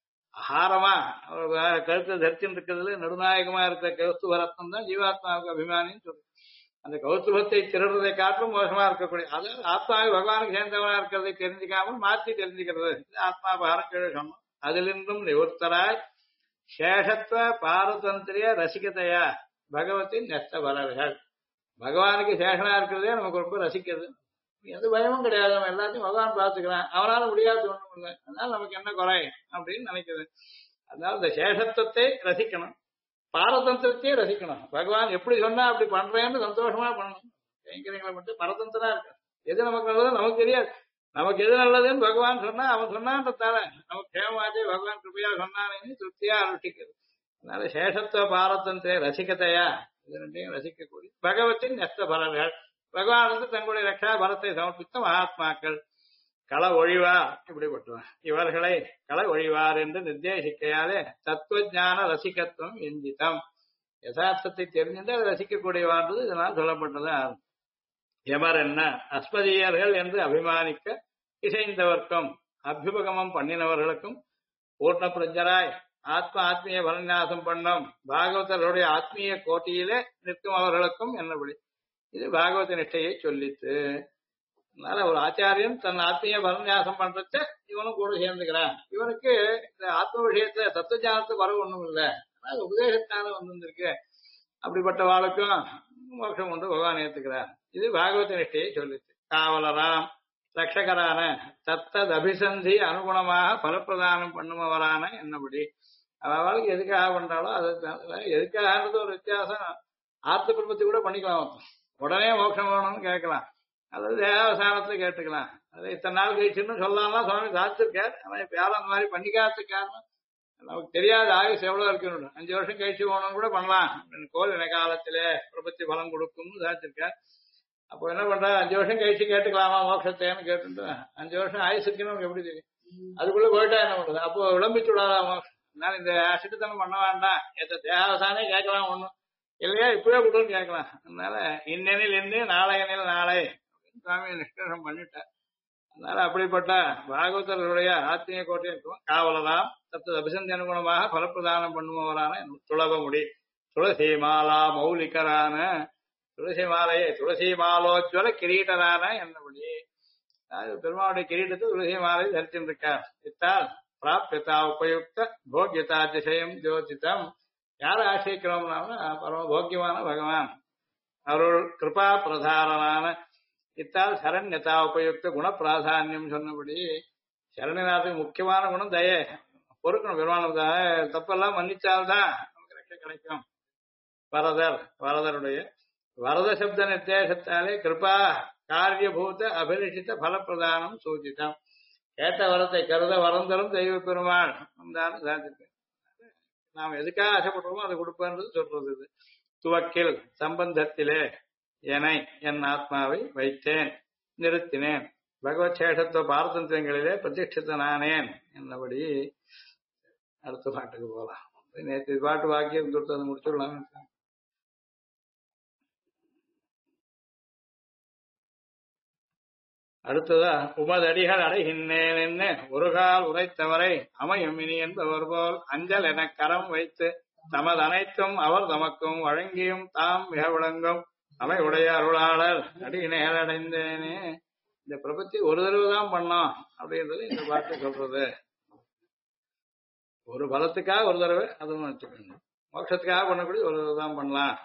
ஆகாரமா அவர் கருத்தை தரிச்சுட்டு இருக்கிறதுல நடுநாயகமா இருக்கிற கௌஸ்துபரத்தம் தான் ஜீவாத்மாவுக்கு அபிமானின்னு சொல்ற. அந்த கௌஸ்துபத்தை திருடுறதை காட்டும் மோசமா இருக்கக்கூடிய, அதாவது ஆத்மாவை பகவானுக்கு சேர்ந்தவனா இருக்கிறதை தெரிஞ்சுக்காமல் மாற்றி தெரிஞ்சுக்கிறது ஆத்மாபகாரம் கீழே சொன்னோம். அதிலிருந்தும் நிவர்த்தராய் சேஷத்துவ பாரதந்திரிய ரசிகதையா பகவத்தின் நெஸ்தபரர்கள், பகவானுக்கு சேஷனா இருக்கிறதே நமக்கு ரொம்ப ரசிக்கிறது. எந்த பயமும் கிடையாது, நம்ம எல்லாத்தையும் பகவான் பார்த்துக்கிறான், அவனால முடியாது ஒண்ணும் இல்லை, அதனால நமக்கு என்ன குறை அப்படின்னு நினைக்கிறது. அதனால இந்த சேஷத்துவத்தை ரசிக்கணும், பாரதந்திரத்தையே ரசிக்கணும். பகவான் எப்படி சொன்னா அப்படி பண்றேன்னு சந்தோஷமா பண்ணணும். கைங்கரியங்களை மட்டும் பரதந்திரா இருக்கு. எது நமக்கு நல்லது நமக்கு தெரியாது, நமக்கு எது நல்லதுன்னு பகவான் சொன்னா அவன் சொன்னான்றதால நமக்கு கேமாச்சே பகவான் கிருப்பையா சொன்னானேன்னு திருப்தியா அனுஷ்டிக்கிறது. அதனால சேஷத்துவ பாரதந்திர ரசிகதையா இது ரெண்டையும் ரசிக்கக்கூடிய பகவத்தின் நெஸ்தபரர்கள், பகவான் வந்து தங்களுடைய ரக்ஷா பலத்தை சமர்ப்பித்த மகாத்மாக்கள். கள ஒழிவார் இப்படிப்பட்டவர் இவர்களை கள ஒழிவார் என்று நிர்தேசிக்கையாலே தத்துவஞான ரசிகத்துவம் எஞ்சிதம், யதார்த்தத்தை தெரிஞ்சிட்டு அதை ரசிக்கக்கூடியவான்றது இதனால் சொல்லப்பட்டது. எமர் என்ன அஸ்மதியர்கள் என்று அபிமானிக்க இசைந்தவர்க்கும் அபியுபகமம் பண்ணினவர்களுக்கும் பூர்ண பிரஜராய் ஆத்மீய பலன்யாசம் பண்ணும் பாகவதர்களுடைய ஆத்மீய கோட்டியிலே நிற்கும் அவர்களுக்கும் என்னபடி இது பாகவத நிஷ்டையை சொல்லித்து. அதனால ஒரு ஆச்சாரியன் தன் ஆத்மீய பலன்யாசம் பண்றச்ச இவனும் கூட சேர்ந்துக்கிறான். இவனுக்கு இந்த ஆத்ம விஷயத்துல தத்துவ வரவு ஒண்ணும் இல்லை, ஆனால் உபதேசத்தால வந்திருக்கு. அப்படிப்பட்ட வாழ்க்கும் மோட்சம் கொண்டு பகவான் ஏத்துக்கிறார். இது பாகவத நிஷ்டையை சொல்லிச்சு. காவலராம் ரட்சகரான தத்தது அபிசந்தி அனுகுணமாக பலப்பிரதானம் பண்ணுபவரான என்னபடி அவளுக்கு எதுக்காக பண்றாளோ அது எதுக்காகன்றது ஒரு வித்தியாசம். ஆர்த்த பிரபத்தி கூட பண்ணிக்கலாம் ஒருத்தன். உடனே மோட்சம் வேணும்னு கேட்கலாம், அதாவது தேவசானத்துல கேட்டுக்கலாம். அது இத்தனை நாள் கழிச்சுன்னு சொல்லலாம் சுவாமி சாதிச்சிருக்கார். ஆனா இப்ப யாரும் அந்த மாதிரி பண்ணிக்காததுக்கு காரணம் நமக்கு தெரியாத ஆயுஷ் எவ்வளவு இருக்கணும். 5 வருஷம் கழிச்சு போகணும்னு கூட பண்ணலாம். கோல் காலத்திலே பிரபத்தி பலம் கொடுக்கும்னு சாதிச்சிருக்கார். அப்போ என்ன பண்றா, 5 வருஷம் கழிச்சு கேட்டுக்கலாமா மோட்சத்தைன்னு கேட்டு 5 வருஷம் ஆயுஷ் இருக்குன்னு நமக்கு எப்படி தெரியும்? அதுக்குள்ள போயிட்டா என்ன பண்றது? அப்போ விளம்பிச்சு விடாதா மோட்சம்? அதனால இந்த அசிட்டுத்தனம் பண்ண வேண்டாம். தேவசானே கேட்கலாம் ஒண்ணும் இல்லையா, இப்பவே கொடுன்னு கேட்கலாம். அதனால இன்னெனில் இன்று நாளையனில் நாளை சுவாமி நிஷ்கர்ஷம் பண்ணிட்டார். அதனால அப்படிப்பட்ட பாகவதர்களுடைய ஆத்மீய கோட்டையும் காவலலாம் தத்து அபிசந்தி அனுகுணமாக பலப்பிரதானம் பண்ணுபவரான துளப முடி துளசி மாலா மௌலிகரான துளசி மாலையை துளசி மாலோஜ்வல கிரீடரான என்னபடி பெருமாவுடைய கிரீடத்தை துளசி மாலை தரித்திருக்கார். இத்தால் பிராப்யதா உபயுக்த போக்கியதா திசயம் ஜோதிதம். யாரை ஆசிரிக்கிறோம்னா பரம போக்கியமான பகவான் அருள் கிருபா பிரதாரனான. இத்தால் சரண்யதா உபயுக்த குண பிராதானியம் சொன்னபடி சரண்யநாத்துக்கு முக்கியமான குணம் தயை, பொறுக்கணும். பெருமானதாக தப்பெல்லாம் மன்னிச்சால்தான் நமக்கு ரட்சை கிடைக்கும். வரதருடைய வரத சப்த நிர்தேசத்தாலே கிருபா காரியபூத அபிலஷித்த பலப்பிரதானம் சூச்சிதம். கேட்ட வரத்தை கருத வரந்தரும் தெய்வ பெருமாள் வந்தாலும் சாதிக்க நாம் எதுக்காக ஆசைப்படுறோமோ அதை கொடுப்பேன்றது சொல்றது. இது துவக்கில் சம்பந்தத்திலே என் ஆத்மாவை வைத்தேன் நிறுத்தினேன், பகவத் சேஷத்துவ பாரதந்திரங்களிலே பிரதிஷ்டித்தனானேன் என்னபடி. அடுத்த பாட்டுக்கு போகலாம். நேற்று பாட்டு வாக்கியம் கொடுத்து அதை முடிச்சுடலாம். அடுத்ததா உமதடிகள் அடைகின்றேன் என்ன ஒரு கால் உரைத்தவரை அமையும் இனி என்பவர் போல் அஞ்சல் என கரம் வைத்து தமது அனைத்தும் அவர் தமக்கும் வழங்கியும் தாம் மிக விளங்கும் அமை உடைய அருளாளர் அடியினைகள் அடைந்தேனே. இந்த பிரபத்தி ஒரு தடவை தான் பண்ணோம் அப்படின்றது இந்த பாட்டு சொல்றது. ஒரு பலத்துக்காக ஒரு தடவை அதுவும் வச்சுக்கணும். மோட்சத்துக்காக பண்ணக்கூடிய ஒரு தடவை தான் பண்ணலாம்.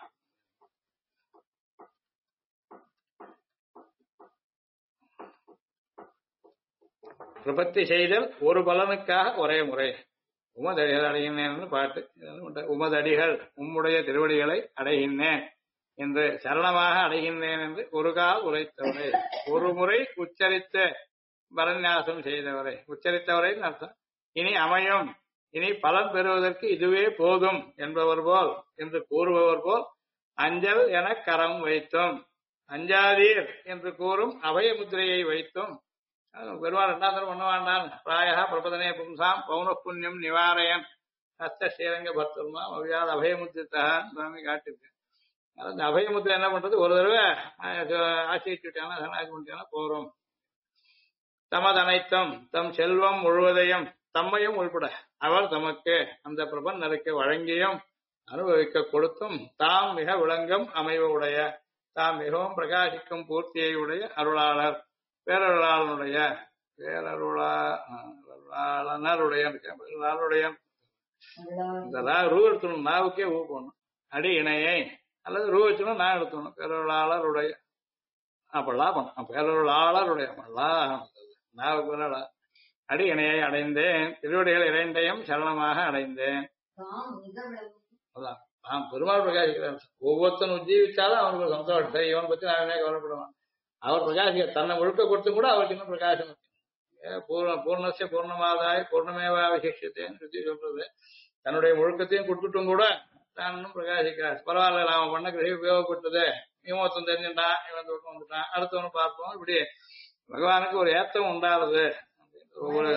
பிரபத்தி செய்தல் ஒரு பலனுக்காக ஒரே முறை. உமதடிகள் அடைகின்றேன் பாட்டு. உமதடிகள் உம்முடைய திருவடிகளை அடைகின்றேன் என்று சரணமாக அடைகின்றேன் என்று ஒரு கால் உரைத்தவரை, ஒரு முறை உச்சரித்த பரநியாசம் செய்தவரை, உச்சரித்தவரை அர்த்தம். இனி அமையும், இனி பலன் பெறுவதற்கு இதுவே போதும் என்பவர் போல் என்று கூறுபவர் போல் அஞ்சல் என கரம் வைத்தும் அஞ்சாதீர் என்று கூறும் அபய முத்திரையை வைத்தும் பெருமாள் ரெண்டாந்தரம் பண்ண வேண்டாம். பிராயா பிரபதனே பும்சாம் பௌன புண்ணியம் நிவாரயன் ஹஸ்த ஸ்ரீரங்க பக்தர்மா அவ்வியாத அபயமுத்திரத்தான் சுவாமி காட்டிருக்கு. அந்த அபயமுத்திரை என்ன பண்றது, ஒரு தடவை ஆசிரிச்சுட்டானா சரணாகி பண்ணிட்டானா போறோம். தமது அனைத்தும் தம் செல்வம் முழுவதையும் தம்மையும் உள்பட அவர் தமக்கு அந்த பிரபன்னருக்கு வழங்கியும் அனுபவிக்க கொடுத்தும் தாம் மிக விளங்கும் அமைவு உடைய தாம் மிகவும் பிரகாசிக்கும் பூர்த்தியை உடைய அருளாளர் பேரருளாளனுடைய ரூ எடுத்தணும், நாவுக்கே ஊ போடணும். அடி இணையை அல்லது ரூ வச்சணும், நான் எடுத்தணும். பேரருளாளருடைய அப்பெல்லாம் பண்ணும். பேரருளாளருடைய நாவுக்கு அடி இணையை அடைந்தேன், திருவடிகள் இறைந்தையும் சரணமாக அடைந்தேன். அதான் பெருமாள் பிரகாசிக்கிறார். ஒவ்வொருத்தனும் உஜ்ஜீவிச்சாலும் அவனுக்கு சந்தோஷம். இவனை பத்தி நானே கவலைப்படுவான். அவர் பிரகாசிக்க தன்னை ஒழுக்க கொடுத்து கூட அவருக்கு இன்னும் பிரகாசம். பூர்ணசிய பூர்ணமாதாய் பூர்ணமேவா விசேஷத்தேன்னு சுத்தி சொல்றது. தன்னுடைய ஒழுக்கத்தையும் கொடுத்துட்டும் கூட தான் இன்னும் பிரகாசிக்கிறார். பரவாயில்ல, நாம பண்ண கிரகி உபயோகப்பட்டது, இவன் தெரிஞ்சுட்டான், இவன் தொட்டு வந்துட்டான், அடுத்தவனு பார்ப்போம். இப்படி பகவானுக்கு ஒரு ஏத்தம் உண்டாடுது. ஒவ்வொரு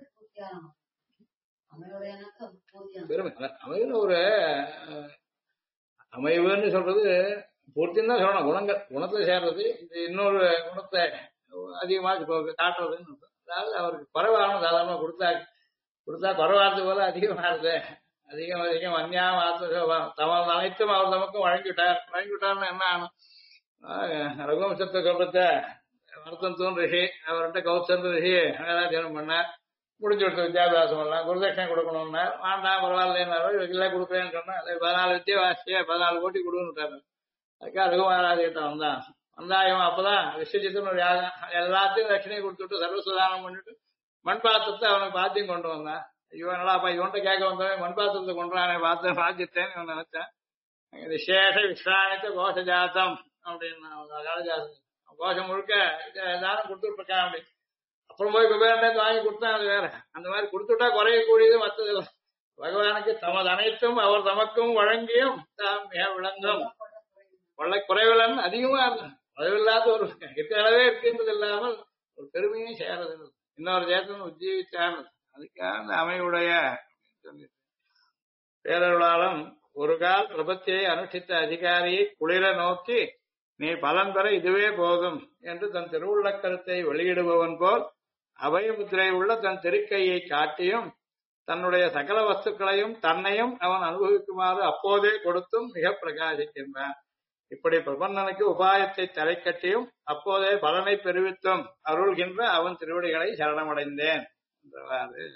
பெருமை அமைவுன்னு ஒரு அமைவுன்னு சொல்றது பூர்த்தின்னு தான் சொல்லணும். குணங்கள் குணத்தை சேர்றது, இது இன்னொரு குணத்தை அதிகமா காட்டுறதுன்னு. அதாவது அவருக்கு குறைவான சாதாரணமா கொடுத்தா குறைவானது போல அதிகமானது. அதிகம் அந்நியா தமது அனைத்தும் அவர் நமக்கும் வழங்கிவிட்டார்னு என்ன ஆகும்? ரகுவம்சத்தை சொல்றத வருத்தம் ரிஷி அவர்கிட்ட கௌசந்த ரிஷி வேதாத்தியனம் பண்ணார். முடிஞ்சு கொடுத்த வித்யாபியாசம் எல்லாம் குருதட்சணை கொடுக்கணும்னா வேண்டாம் பரவாயில்லைன்னாரு. இல்லை கொடுக்குறேன்னு சொன்னா 14 வித்தியாவாசிய 14 கோடி கொடுக்குன்னு. அதுக்காக ரகுமாராஜிட்ட வந்தா இவன் அப்பதான் விஸ்வஜித்துன்னு ஒரு யாகம் எல்லாத்தையும் தட்சிணையை கொடுத்துட்டு சர்வசுதானம் பண்ணிட்டு மண் பாத்திரத்தை அவனுக்கு பாத்தியம் கொண்டு வந்தான். ஐயோ என்னடாப்பா இவன்ட்ட கேட்க வந்தவன் மண்பாத்திரத்தை கொண்டானே பார்த்துட்டேன்னு இவன் நினைச்சேன். விசேஷ விஸ்ராணித்த கோஷஜாத்தம் அப்படின்னு காலஜாசம் கோஷம் முழுக்க தானம் கொடுத்துட்டு இருக்கான் அப்படி. அப்புறம் போய் குபேரன் வாங்கி கொடுத்தான், அது வேற. அந்த மாதிரி கொடுத்துட்டா குறையக்கூடியது மற்றதில்லை. பகவானுக்கு தமது அனைத்தும் அவர் தமக்கும் வழங்கியும் தாம் மிக விளங்கும். கொள்ளை குறைவிலன் அதிகமா இருக்கும். குறைவில்லாத ஒரு இருக்கிற அளவே இருக்கின்றது இல்லாமல் ஒரு பெருமையும் சேரது. இன்னொரு தேசம் உஜ்ஜீவிச்சான். அதுக்காக அந்த அமைவுடைய சொல்லி பேரருளாளன் ஒரு கால் பிரபத்தியை அனுஷ்டித்த அதிகாரியை குளிர நோக்கி நீ பலன் பெற இதுவே போதும் என்று தன் திருவுள்ள கருத்தை வெளியிடுபவன் போல் அபயமுத்திரை உள்ள தன் திருக்கையை காட்டியும் தன்னுடைய சகல வஸ்துக்களையும் தன்னையும் அவன் அனுபவிக்குமாறு அப்போதே கொடுத்தும் மிக பிரகாசிக்கின்றான். இப்படி பிரபன்னனுக்கு உபாயத்தை தலை கட்டியும் அப்போதே பலனை பெருவித்தும் அருள்கின்ற அவன் திருவடிகளை சரணமடைந்தேன் என்றவாறு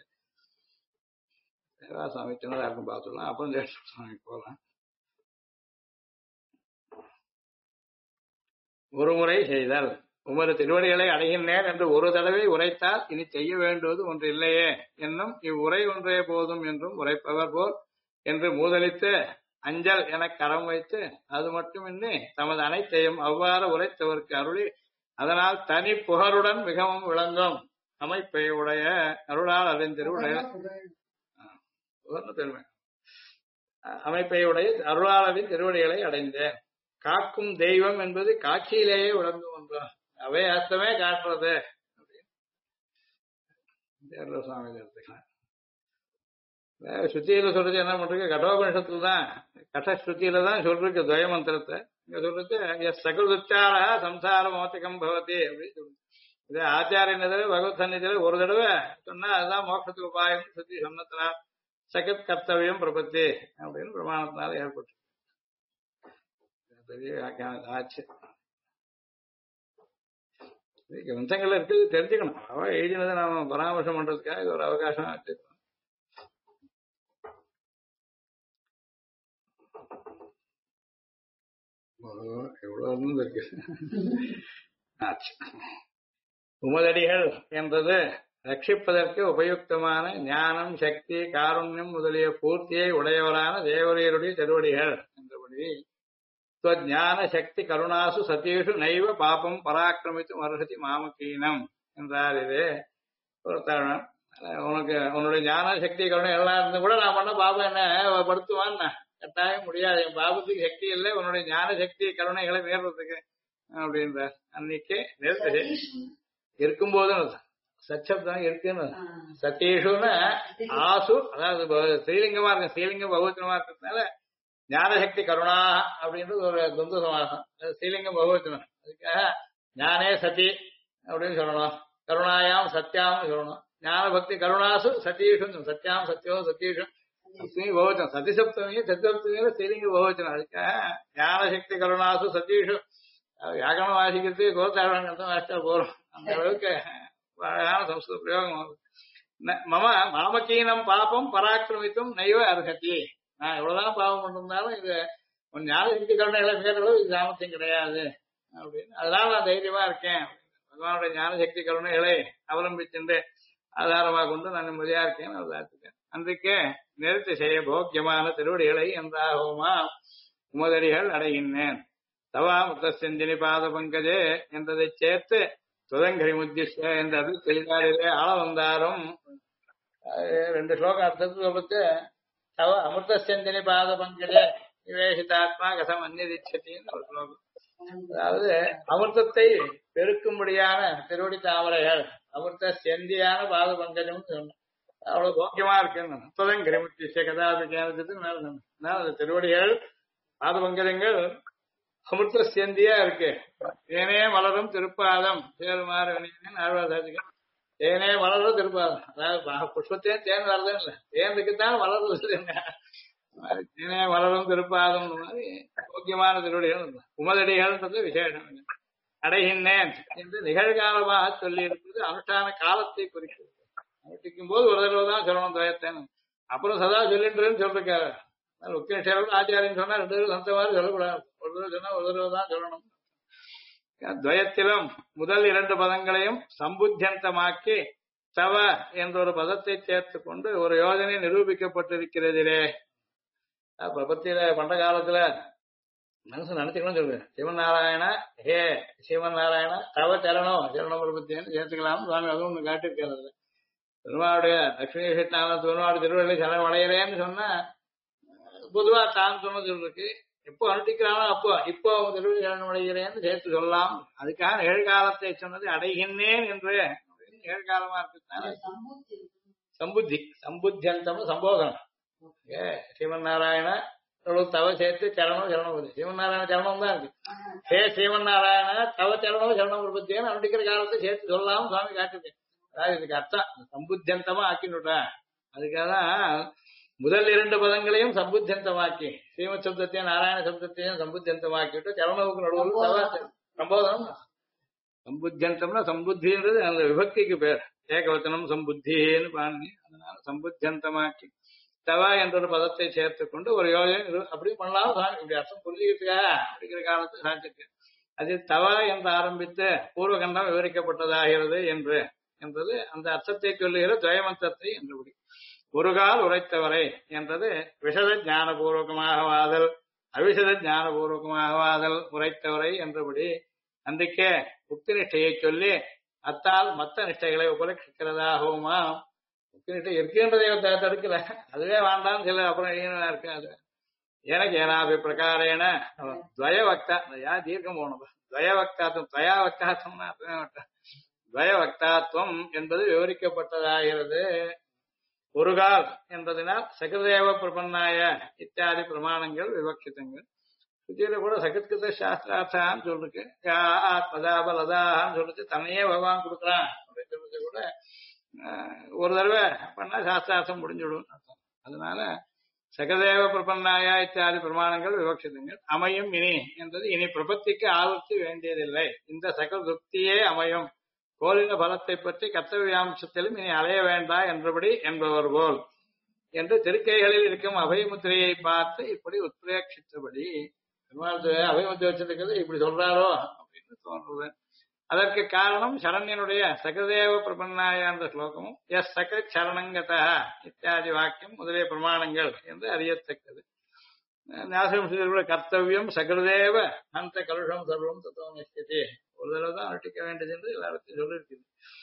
சுவாமி சின்னதாருக்கும் பார்த்துடலாம். அப்புறம் சுவாமி போலாம். ஒருமுறை செய்தல் உமது திருவடிகளை அடைகின்றேன் என்று ஒரு தடவை உரைத்தால் இனி செய்ய வேண்டுவது ஒன்று இல்லையே என்னும் இவ்வுரை ஒன்றே போதும் என்றும் உரைப்பவர் போல் என்று மூதலித்து அஞ்சல் என கரம் வைத்து அது மட்டுமின்றி தமது அனைத்தையும் அவ்வாறு உரைத்தவருக்கு அருளி அதனால் தனி புகருடன் மிகவும் விளங்கும் அமைப்பை உடைய அருளால் அதன் திருவுடைய பெருமை அமைப்பை உடைய அருளாளரின் திருவடிகளை அடைந்தேன். காக்கும் தெய்வம் என்பது காட்சியிலேயே விளங்கும் ஒன்றான். அவை அர்த்தமே காட்டுறது அப்படின்னு சுவாமி எடுத்துக்கலாம். ஸ்ருதியில சொல்றது என்ன பண்றது? கடோபனிஷத்துல தான் கட்டஸ்ருதியில தான் சொல்றது துவயமந்திரத்தை. இங்க சொல்றது சகலுச்சார சம்சார மோச்சகம் பவதி அப்படின்னு சொல்றது. இது ஆச்சாரியன் தடவை பகவத் சன்னிதியில ஒரு தடவை சொன்னா அதுதான் மோட்சத்துக்கு உபாயம் ஸ்ருதி சொன்னதுனால சகத் கர்த்தவியம் பிரபத்தி அப்படின்னு பிரமாணத்தினால ஏற்பட்டு பெரிய ஆச்சு. வம்சங்கள்ல இருக்குது தெரிஞ்சுக்கணும். அவ எழுதினதை நாம பராமர்சம் பண்றதுக்காக இது ஒரு அவகாசம் ஆச்சு. எவ்வளவு இருக்கு ஆச்சு. உமதடிகள் என்பது ரட்சிப்பதற்கு உபயுக்தமான ஞானம் சக்தி காருண்யம் முதலிய பூர்த்தியை உடையவரான தேவரையருடைய திருவடிகள் என்றபடி ஞான சக்தி கருணாசு சதீஷு நைவ பாபம் பராக்கிரமித்து மருகதி மாமக்கீனம் என்றார். இது ஒரு தருணம். உனக்கு உன்னுடைய ஞான சக்தி கருணை எல்லாம் இருந்து கூட நான் பண்ண பாபம் என்ன படுத்துவான் கட்டாயம் முடியாது. என் பாபத்துக்கு சக்தி இல்லை, உன்னுடைய ஞான சக்தி கருணைகளை நேர்றதுக்கு அப்படின்ற அன்னைக்கு நேர்த்து இருக்கும்போது சச்சப்தான் இருக்குன்னு சத்தீஷுன்னு ஆசு அதாவது ஸ்ரீலிங்கமா இருக்கு. ஸ்ரீலிங்கம் பகவச்சனமா இருக்கிறதுனால ஞானசக்தி கருணா அப்படின்றது ஒரு துந்து சமாசம். ஸ்ரீலிங்கம் பகவச்சனம். அதுக்காக ஞானே சதி அப்படின்னு சொல்லணும். கருணாயாம் சத்தியாம்னு சொல்லணும். ஞான பக்தி கருணாசு சத்தீஷு சத்தியாம் சத்தியோ சத்தீஷம் சப்தமி பகவச்சனம். சதிசப்தமி சத்சப்தமியில ஸ்ரீலிங்க பகவச்சனம். அதுக்காக ஞானசக்தி கருணாசு சத்தீஷு வியாகரணம் வாசிக்கிறது கோத்தாழம் வாசிட்டா போறோம். அந்த அளவுக்கு அழகான சம்ஸ்கிருத பிரயோகம். மம மாமக்கீனம் பாப்பம் பராக்கிரமித்தும் நைவ அர்ஹதி. நான் எவ்வளவுதான் பாவம் கொண்டிருந்தாலும் இது ஞானசக்தி கருணைகளை மீறளவு இது சாமர்த்தியம் கிடையாது அப்படின்னு. அதனால நான் தைரியமா இருக்கேன். பகவானுடைய ஞானசக்தி கருணைகளை அவலம்பிச்சுட்டு ஆதாரமாக கொண்டு நான் நிம்மதியா இருக்கேன். அது அன்றைக்கு நிறுத்தி செய்ய போக்கியமான திருவடிகளை என்றாகுமா உமதடிகள் அடைகின்றேன். தவா முத்தசிந்தினி பாத பங்கஜே என்றதை சேர்த்து சுதங்கரி முத்திஷ்ட என்றது செய்தாரிலே ஆள வந்தாரும். 2 ஸ்லோகம் அர்த்தத்தை சொல்லிட்டு தவ அமிர்தசிந்தினி பாத பங்கஜே நிவேசிதாத்மா கசம் அந்நிதிச்சத்தின்னு ஒரு ஸ்லோகம். அதாவது அமிர்தத்தை பெருக்கும்படியான திருவடி தாமரைகள் அமிர்த செந்தியான பாத பங்கஜம் சொன்ன அவ்வளவு போக்கியமா இருக்குன்னு சுதங்கரி முத்திஷ்ட கதாபிக்கானத்துக்கு மேல சொன்ன அது திருவடிகள் பாத பங்கஜங்கள் அமிர்த சேந்தியா இருக்கு. ஏனே மலரும் திருப்பாதம் சேருமாறு ஆழ்வாதாதிகள் தேனே மலரும் திருப்பாதம். அதாவது புஷ்பத்தே தேன் வரதும் இல்லை, தேனுக்குத்தான் வளர்றது. தேனே மலரும் திருப்பாதம் மாதிரி முக்கியமான திருவடிகள் உமதடிகள்ன்றது விசேஷம். அடைகின்றேன் என்று நிகழ்காலமாக சொல்லி இருப்பது அனுஷ்டான காலத்தை குறிக்கிறது. அனுஷ்டிக்கும் போது ஒரு தடவை தான் சொல்லணும் துவயத்தேன். அப்புறம் சதா சொல்லின்றேன்னு சொல்லிருக்காரு. முக்கிய ஆச்சாரியன் சொன்னா 2 தடவை சொந்த மாதிரி சொல்லக்கூடாது. ஒரு தடவை சொன்னா ஒரு தடவை தான் சொல்லணும். துவயத்திலும் முதல் 2 பதங்களையும் சம்புத்தியந்தமாக்கி தவ என்ற ஒரு பதத்தை சேர்த்து கொண்டு ஒரு யோஜனை நிரூபிக்கப்பட்டிருக்கிறதிலே. பிரபத்தியில பண்ட காலத்துல மனசு நினைச்சுக்கணும் சொல்லுங்க. சிவன் நாராயண ஹே சிவன் நாராயண தவ சரணம் சரணம் பிரபத்தின்னு சேர்த்துக்கலாம். சுவாமி அதுவும் ஒண்ணு காட்டியிருக்காரு. திருவாவுடைய லட்சுமி கிருஷ்ணாவில் திருவாடு திருவள்ளி சரணம் அடைகிறேன்னு சொன்னா பொதுவா தான் சொன்னது இருக்கு. எப்போ அனுட்டிக்கிறானோ அப்போ இப்போ திருவள்ளி சரணம் அடைகிறேன்னு சேர்த்து சொல்லலாம். அதுக்காக ஏழ்காலத்தை சொன்னது அடைகின்றேன் என்று ஏழ்காலமா இருக்கு. சம்புத்தி சம்புத்தியந்தம் சம்போதனம் சிவன் நாராயண தவ சேர்த்து சரணம் சரணம் சிவன் நாராயண சரணம் தான் இருக்கு. ஹே சிவன் நாராயண தவ சரணம் சரணம் பிரபத்தியன்னு அனுட்டிக்கிற காலத்தை சேர்த்து சொல்லலாம் சுவாமி காட்டுது. அதாவது இதுக்கு அர்த்தம் சம்புத்தியந்தமா ஆக்கினுட்டா. அதுக்காகதான் முதல் இரண்டு பதங்களையும் சம்புத்தியந்தமாக்கி ஸ்ரீமத் சப்தத்தையும் நாராயண சப்தத்தையும் சம்புத்தியந்தமாக்கிட்டு சரணவுக்கு நடுவில் தவ சம்போதனம். சம்புத்தியந்தம்னா சம்புத்தின்றது அந்த விபக்திக்கு பேர். ஏகவச்சனம் சம்புத்தின்னு பாருங்க. அதனால சம்புத்தியந்தமாக்கி தவ என்ற ஒரு பதத்தை சேர்த்து கொண்டு ஒரு யோஜனை அப்படி பண்ணலாம். இப்படி அர்த்தம் புரிஞ்சுக்கிறதுக்கா அப்படிங்கிற காலத்தை சாட்சிக்கு அது தவ என்று ஆரம்பித்து பூர்வகண்டம் விவரிக்கப்பட்டதாகிறது என்பது அந்த அர்த்தத்தை சொல்லுகிற துவயமந்தத்தை என்றபடி. ஒரு கால் உரைத்தவரை என்றது விஷத ஞானபூர்வகமாக வாதல் அவிஷத ஞானபூர்வகமாக வாதல் உரைத்தவரை என்றபடி அன்றைக்கே உக்தி நிஷ்டையை சொல்லி அத்தால் மத்த நிஷ்டைகளை உபலட்சிக்கிறதாகவுமா. உக்தி நிஷ்டை இருக்கின்றதை தடுக்கல, அதுவே வேண்டாம் சில அப்புறம் இருக்காது. எனக்கு ஏனாபி பிரகாரேன துவயவக்தா தீர்க்கம் போனது துவயவக்தாத்வம் துவயாவக்தாத்வம்னா துவயவக்தாத்வம் என்பது விவரிக்கப்பட்டதாகிறது. ஒரு கால் என்பதனால் சகதேவ பிரபன்னாய இத்தியாதி பிரமாணங்கள் விவக்ஷிதங்கள். சுத்தியில கூட சகத்கிருத சாஸ்திரார்த்தான்னு சொல்லிருக்கு. ஆத்மதாபலதான்னு சொல்லிட்டு தன்னையே பகவான் கொடுக்குறான் அப்படின்னு சொல்லிட்டு கூட ஒரு தடவை பண்ணா சாஸ்திரார்த்தம் முடிஞ்சுடும் அர்த்தம். அதனால சகதேவ பிரபன்னாயா இத்தியாதி பிரமாணங்கள் விவக்ஷிதங்கள் அமையும். இனி என்றது இனி பிரபத்திக்கு ஆவர்த்தி வேண்டியதில்லை. இந்த சகல திருப்தியே அமையும். கோலின பலத்தை பற்றி கர்த்தவியாம்சத்திலும் இனி அலைய வேண்டா என்றபடி என்பவர் போல் என்று திருக்கைகளில் இருக்கும் அபயமுத்திரையை பார்த்து இப்படி உத்ரேட்சித்தபடி அபயமுத்திரை வச்சிருக்கிறது இப்படி சொல்றாரோ அப்படின்னு தோன்றுது. அதற்கு காரணம் சரண்யனுடைய சகதேவ பிரபன்னாய என்ற ஸ்லோகமும் எஸ் சக சரணங்கதா இத்தியாதி வாக்கியம் முதலிய பிரமாணங்கள் என்று அறியத்தக்கது. ஞாசகம் கர்த்தவியம் சகதேவ அந்த கலுஷம் சர்வம் தத்துவம் நிஷ்டதி ஒரு தடவை தான் அனுட்டிக்க வேண்டியது என்று எல்லாருக்கும் சொல்லியிருக்குது.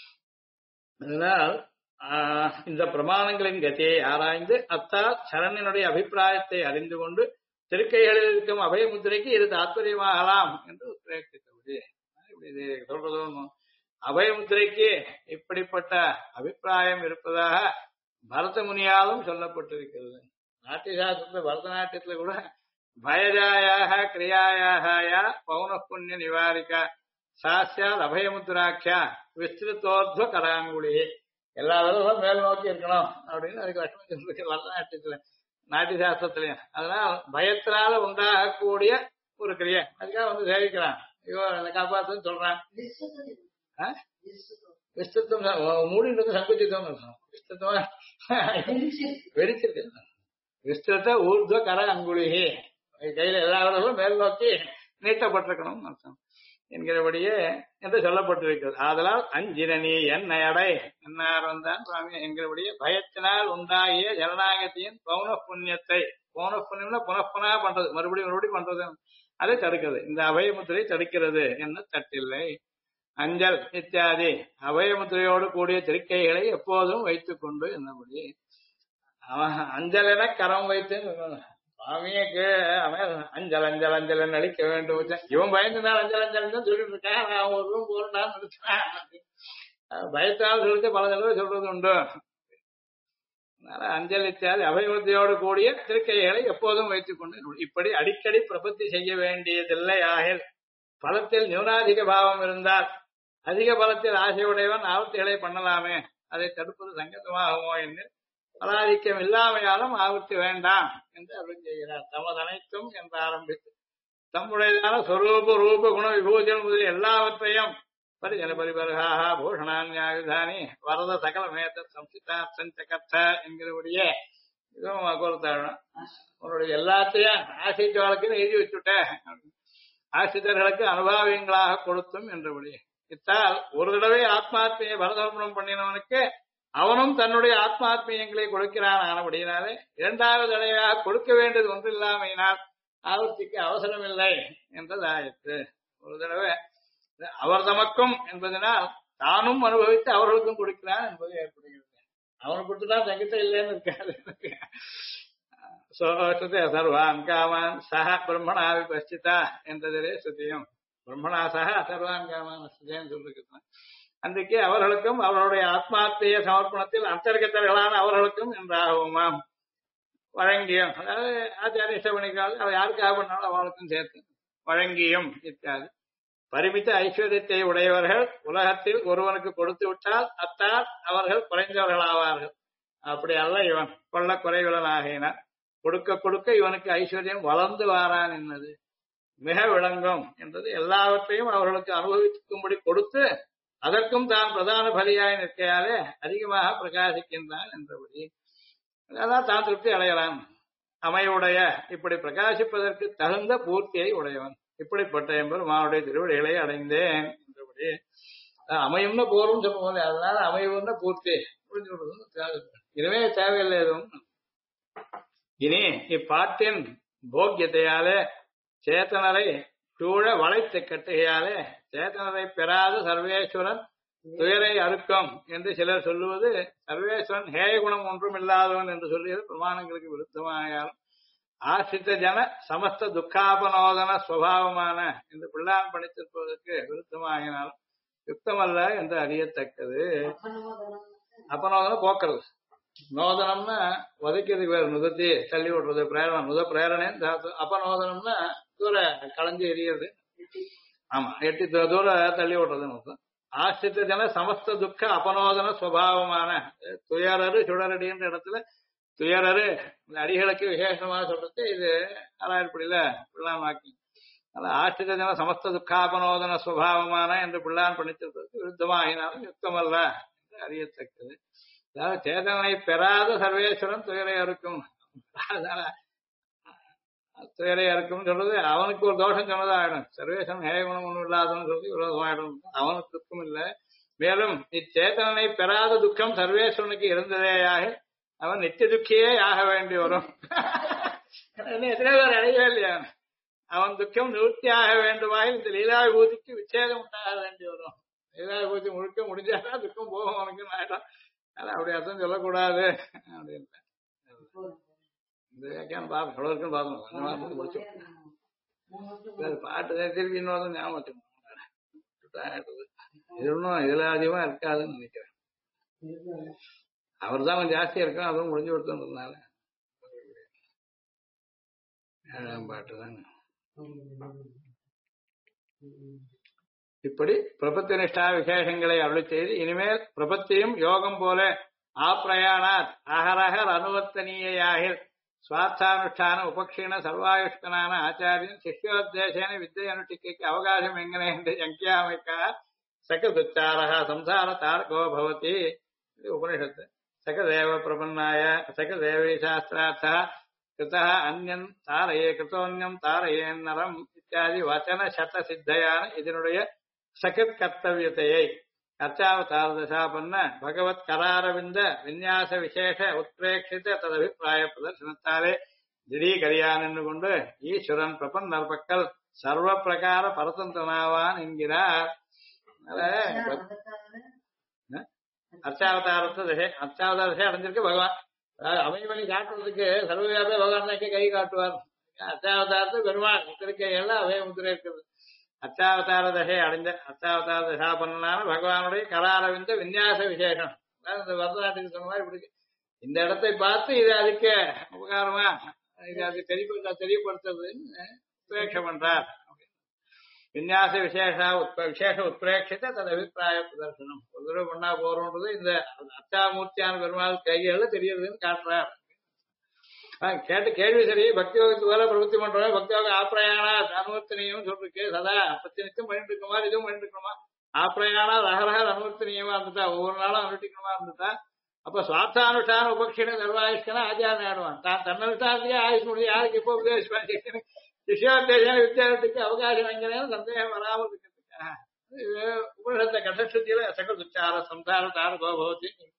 அதனால் இந்த பிரமாணங்களின் கதியை ஆராய்ந்து அத்தால் சரண்யனுடைய அபிப்பிராயத்தை அறிந்து கொண்டு திருக்கைகளில் இருக்கும் அபயமுத்திரைக்கு இது தாத்பரியமாகலாம் என்று உத்ரேகித்தபடி இப்படி சொல்றது. அபயமுத்திரைக்கு இப்படிப்பட்ட அபிப்பிராயம் இருப்பதாக பரத முனியாலும் சொல்லப்பட்டிருக்கிறது. நாட்டிய சாஸ்திரத்துல பரதநாட்டியத்துல கூட பயஜாயாக கிரியாயாக பௌன புண்ணிய நிவாரிக்கா சாஸ்தியால் அபயமுத்திராட்சியா விஸ்திருத்தோர்த்வ கராங்குழி எல்லா விதமும் மேல் நோக்கி இருக்கணும் அப்படின்னு அதுக்கு லட்சுமி சொல்லிருக்கு பரதநாட்டியத்துல நாட்டிய சாஸ்திரத்திலையும். அதனால பயத்தினால உண்டாகக்கூடிய ஒரு கிரியை அதுக்காக வந்து சேவிக்கிறான். ஐயோ என்னை காப்பாத்துன்னு சொல்றான். விஸ்திருத்தம் மூடின்றது சங்குச்சித்தம் விஸ்திருத்தமா வெறிச்சிருக்கு. விஸ்திருத்த ஊர்துவ கர அங்குழிகி கையில எல்லா விதமும் மேல் நோக்கி நீட்டப்பட்டிருக்கணும் அர்த்தம் என்கிறபடியே என்று சொல்லப்பட்டிருக்கிறது. ஆதலால் அஞ்சிரணி என்னை அடை என்னார் வந்தான் சுவாமி என்கிறபடியே பயத்தினால் உண்டாகிய ஜனநாயகத்தின் பௌன புண்ணியத்தை பௌன புண்ணியம்னா புனப்புனா பண்றது மறுபடியும் பண்றது அதை தடுக்கிறது. இந்த அபயமுத்திரை தடுக்கிறது என்ன தட்டில்லை. அஞ்சல் இத்தியாதி அபயமுத்திரையோடு கூடிய திருக்கைகளை எப்போதும் வைத்துக் கொண்டு என்னபடி அஞ்சல் என கரம் வைத்து சுவாமியக்கு அஞ்சல் அஞ்சல் அஞ்சல் அழிக்க வேண்டும். இவன் பயந்துனால அஞ்சல் அஞ்சல் தான் சொல்லிட்டு இருக்கேன். நான் ஒரு ரூம் போறேன் பயத்தால் சொல்லிட்டு பல தடவை சொல்றது உண்டு. அதனால அஞ்சல் இத்தியாதி அபயமுத்திரையோடு கூடிய திருக்கைகளை எப்போதும் வைத்துக் கொண்டு இப்படி அடிக்கடி பிரபத்தி செய்ய வேண்டியதில்லை. ஆகில் பலத்தில் நியூனாதிக பாவம் இருந்தால் அதிக பலத்தில் ஆசையுடையவன் ஆவர்த்திகளை பண்ணலாமே அதை தடுப்பது சங்கத்தமாகுமோ என்று பலாதிக்கம் இல்லாமையாலும் ஆவர்த்தி வேண்டாம் என்று அருள் செய்கிறார். தமது அனைத்தும் என்று ஆரம்பித்து தம்முடையதான சொரூப ரூப குண விபூஜன் முதலிய எல்லாவற்றையும் பரிஜன பரிபர்காக பூஷணான்யாயுதானி வரத சகல மேத்த சம்சிதார்த்த என்கிறபடிய இதுவும் கொடுத்தாழம் உன்னுடைய எல்லாத்தையும் ஆசிரியர்களுக்கு எழுதி வச்சுட்ட ஆசிரியர்களுக்கு அனுபவியங்களாக கொடுத்தும் என்றபடி இத்தால் ஒரு தடவை ஆத்மாத்மியை பரதர்ப்பணம் பண்ணினவனுக்கு அவனும் தன்னுடைய ஆத்மாத்மியங்களை கொடுக்கிறான் ஆனபடியினாலே இரண்டாவது தடவையாக கொடுக்க வேண்டியது ஒன்றில்லாமையினால் ஆவர்த்திக்கு அவசரமில்லை என்றதாயிற்று. ஒரு தடவை அவர் தமக்கும் என்பதனால் தானும் அனுபவித்து அவர்களுக்கும் கொடுக்கிறான் என்பது ஏற்படுகிறது. அவனுக்கு கொடுத்துதான் தங்கிட்ட இல்லைன்னு இருக்காது. சோஷத்தை சர்வான் காமான் சஹ பிரம்மணா விபஸ்சிதா என்றதிலே சுத்தியும் பிரம்மணா சஹ சர்வான் காமான் சொல்லிருக்கிறான். அன்றைக்கு அவர்களுக்கும் அவர்களுடைய ஆத்மார்த்திய சமர்ப்பணத்தில் அந்தர்கத்தர்களான அவர்களுக்கும் என்றாகுமாம் வழங்கியும், அதாவது ஆச்சாரிய சவணிக்கால் அவ யாருக்காக பண்ணாலும் அவளுக்கும் சேர்த்து வழங்கியும் இத்தாது. பரிமித்த ஐஸ்வர்யத்தை உடையவர்கள் உலகத்தில் ஒருவனுக்கு கொடுத்து விட்டால் அத்தால் அவர்கள் குறைந்தவர்களாவார்கள். அப்படி அல்ல, இவன் கொள்ள குறைவிலனாகினார். கொடுக்க கொடுக்க இவனுக்கு ஐஸ்வர்யம் வளர்ந்து வாரான் என்னது மிக விளங்கும் என்றது. எல்லாவற்றையும் அவர்களுக்கு அனுபவிக்கும்படி கொடுத்து அதற்கும் தான் பிரதான பலியாய் நிற்கையாலே அதிகமாக பிரகாசிக்கின்றான் என்றபடி அதான் தான் திருப்தி அடையலாம். அமையுடைய இப்படி பிரகாசிப்பதற்கு தகுந்த பூர்த்தியை உடையவன் இப்படிப்பட்ட எம்பெருமானுடைய திருவடிகளை அடைந்தேன் என்றபடி அமையும்னு போரும் சொல்லுவோம். அதனால அமைவுன்னு பூர்த்தி புரிஞ்சு விடுறது. இதுவே தேவையில்லை எதுவும். இனி இப்பாட்டின் போக்கியத்தையாலே சேத்தனரை சூழ வளைத்து கட்டுகையாலே சேத்தனரை பெறாத சர்வேஸ்வரன் துயரை அறுக்கும் என்று சிலர் சொல்லுவது சர்வேஸ்வரன் ஹேய குணம் ஒன்றும் இல்லாதவன் என்று சொல்லியது பிரமாணங்களுக்கு விருத்தமாயாலும் ஆசிரித்த ஜன சமஸ்த துக்காபனோதன சுவாவமான என்று பிள்ளான் பணித்திருப்பதற்கு விருத்தமாகினாலும் யுக்தமல்ல என்று அறியத்தக்கது. அப்பனோதனம் போக்குறது, நோதனம்னா வதைக்கிறதுக்கு வேறு, நுதத்தி தள்ளி விடுறது, பிரேரணை நுத பிரேரணை. அப்பனோதனம்னா தூர களைஞ்சு எரியுறது. ஆமா, எட்டி தூர தள்ளி விடுறதுன்னு. ஆசிரித்த ஜன சமஸ்த துக்க அபனோதன சுவாவமான துயரரு சுடரடின்ற இடத்துல துயரரு இந்த அடிகளுக்கு விசேஷமாக சொல்றது இது ஆராயற்படியில பிள்ளான் வாக்கி. அதனால ஆசிரித்த ஜன சமஸ்த துக்காபனோதன சுவாவமான என்று பிள்ளான் பணித்திருப்பதற்கு விருத்தமாகினாலும் யுக்தமல்ல என்று அறியத்தக்கது. அதாவது சேதனை பெறாத சர்வேஸ்வரன் துயரை அறுக்கும். அதனால துயரை அறுக்கும் சொல்றது அவனுக்கு ஒரு தோஷம் சொன்னதா ஆயிடும். சர்வேஸ்வரன் ஹேய குணம் ஒன்றும் இல்லாதவன்னு சொல்லி விரோதமாயிடும். அவனுக்கு துக்கம் இல்லை. மேலும் இச்சேதனை பெறாத துக்கம் சர்வேஸ்வரனுக்கு இருந்ததேயாக அவன் நித்திய துக்கியே ஆக வேண்டி வரும். எத்தனை பேர் அடையவே இல்லையா? அவன் துக்கம் நிவர்த்தி ஆக வேண்டுமாயில் இந்த லீலா விபூதிக்கு விச்சேதம் உண்டாக வேண்டி வரும். லீலா விபூதி முழுக்க முடிஞ்சாதான் துக்கம் போகும் அவனுக்கு ஆயிடும். அதான் அப்படி அர்த்தம் சொல்லக்கூடாது அப்படின்னு இந்த வியாக்கியானம் பார்ப்போம். எவ்வளோ இருக்குன்னு பார்க்கணும். கொஞ்ச மாதத்துக்கு முடிச்சோம். பாட்டு திருப்பி இன்னொரு ஞாபகம் இது ஒன்றும் இதுல அதிகமா இருக்காதுன்னு நினைக்கிறேன். அவர் தான் கொஞ்சம் ஜாஸ்தியா இருக்கும். அதுவும் முடிஞ்சு கொடுத்ததுனால 7ஆம் பாட்டு தாங்க. இப்படி பிரபத்தி நிஷ்டா விசேஷங்களை அருள் செய்து இனிமேல் பிரபத்தியும் யோகம் போல ஆப்ரயாணாத் அகரகர் அனுவர்த்தனீயாகில் ஸ்வார்த்தானுஷ்டான உபக்ஷீண சர்வாயுஷ்கனான ஆச்சாரியன் சிஷ்யோத்தேசேன வித்தை அனுஷ்டிக்கைக்கு அவகாசம் எங்கனே என்று சங்கியாமைக்கா சகதுச்சாரா சம்சார தாரகோ பவதி. உபனிஷத்து சகதேவ பிரபன்னாய சகதேவி சாஸ்திரார்த்தா கிருதா அந்யன் தாரையே கிருத்தோன்யம் தாரையேன் நரம் இத்தியாதி வச்சன சத சித்தையான இதனுடைய சகத் கர்த்தவியத்தையை அர்ச்சாவதார தசாபன்ன பகவத் கராரவிந்த விநியாச விசேஷ உத்பிரேட்சித ததபிப்பிராய பிரதர்சனத்தாலே திடீகரியான் கொண்டு ஈஸ்வரன் பிரபன்னர் பக்கல் சர்வ பிரகார பரதந்திரனாவான் என்கிறார். அர்ச்சாவதார தசை அடைஞ்சிருக்கு பகவான். அதாவது அமைமணி காட்டுறதுக்கு சர்வவியாப பகவான் தான் கை காட்டுவார். அர்ச்சாவதாரத்துக்கு பெருமாள் திருக்கையெல்லாம் அவே முத்திரை இருக்குது. அர்ச்சாவதார தசை அடைஞ்ச அர்ச்சாவதார தசாபன்னான பகவானுடைய கராரவிந்த விநியாச விசேஷம். இந்த வரலாற்றுக்கு சொன்ன மாதிரி இப்படி இந்த இடத்தை பார்த்து இது அதுக்கு உபகாரமா இது அது தெரியப்படுத்துறதுன்னு உத்பிரேட்சை பண்றார். விநியாச விசேஷ உத்பிரேட்சித்த தது அபிப்பிராய பிரதர்சனம். ஒரு தடவை பண்ணா போறோன்றது இந்த அர்ச்சாமூர்த்தியான பெருமாள் கைகளை தெரியறதுன்னு காட்டுறார். கேட்டு கேள்வி சரி. பக்தி யோகத்து போல பிரவൃத்தி பண்றோம். பக்தி யோகம் ஆப்ரயானா அனுவர்த்தனியம் சொல்லிருக்கு. சதா பிரச்சனைக்கும் பண்ணிட்டு இருக்கோமா, இதுவும் பண்ணிட்டு இருக்கோமா. ஆப்ரயானா ரகரக அனுவர்த்தனியமா இருந்துட்டா ஒவ்வொரு நாளும் அனுஷ்டிக்கணுமா இருந்துட்டா அப்ப சுவார்த்தானுஷ்டான உபக்ஷீண சர்வாயுஷ்கனா ஆச்சாரம் ஆடுவான். தான் தன்னனுஷ்டானத்துக்கே ஆயுஷ் முடியும். யாருக்கு இப்போ உபதேசிப்பான் சிஷ்யோத்தேசன வித்தியாசத்துக்கு அவகாசம் எங்கன்னு சந்தேகம் வராமல் இருக்கிறதுக்காக உபனிஷத்தை கட்டசுத்தியில சகதுச்சார சம்சார தாரகோ பவதி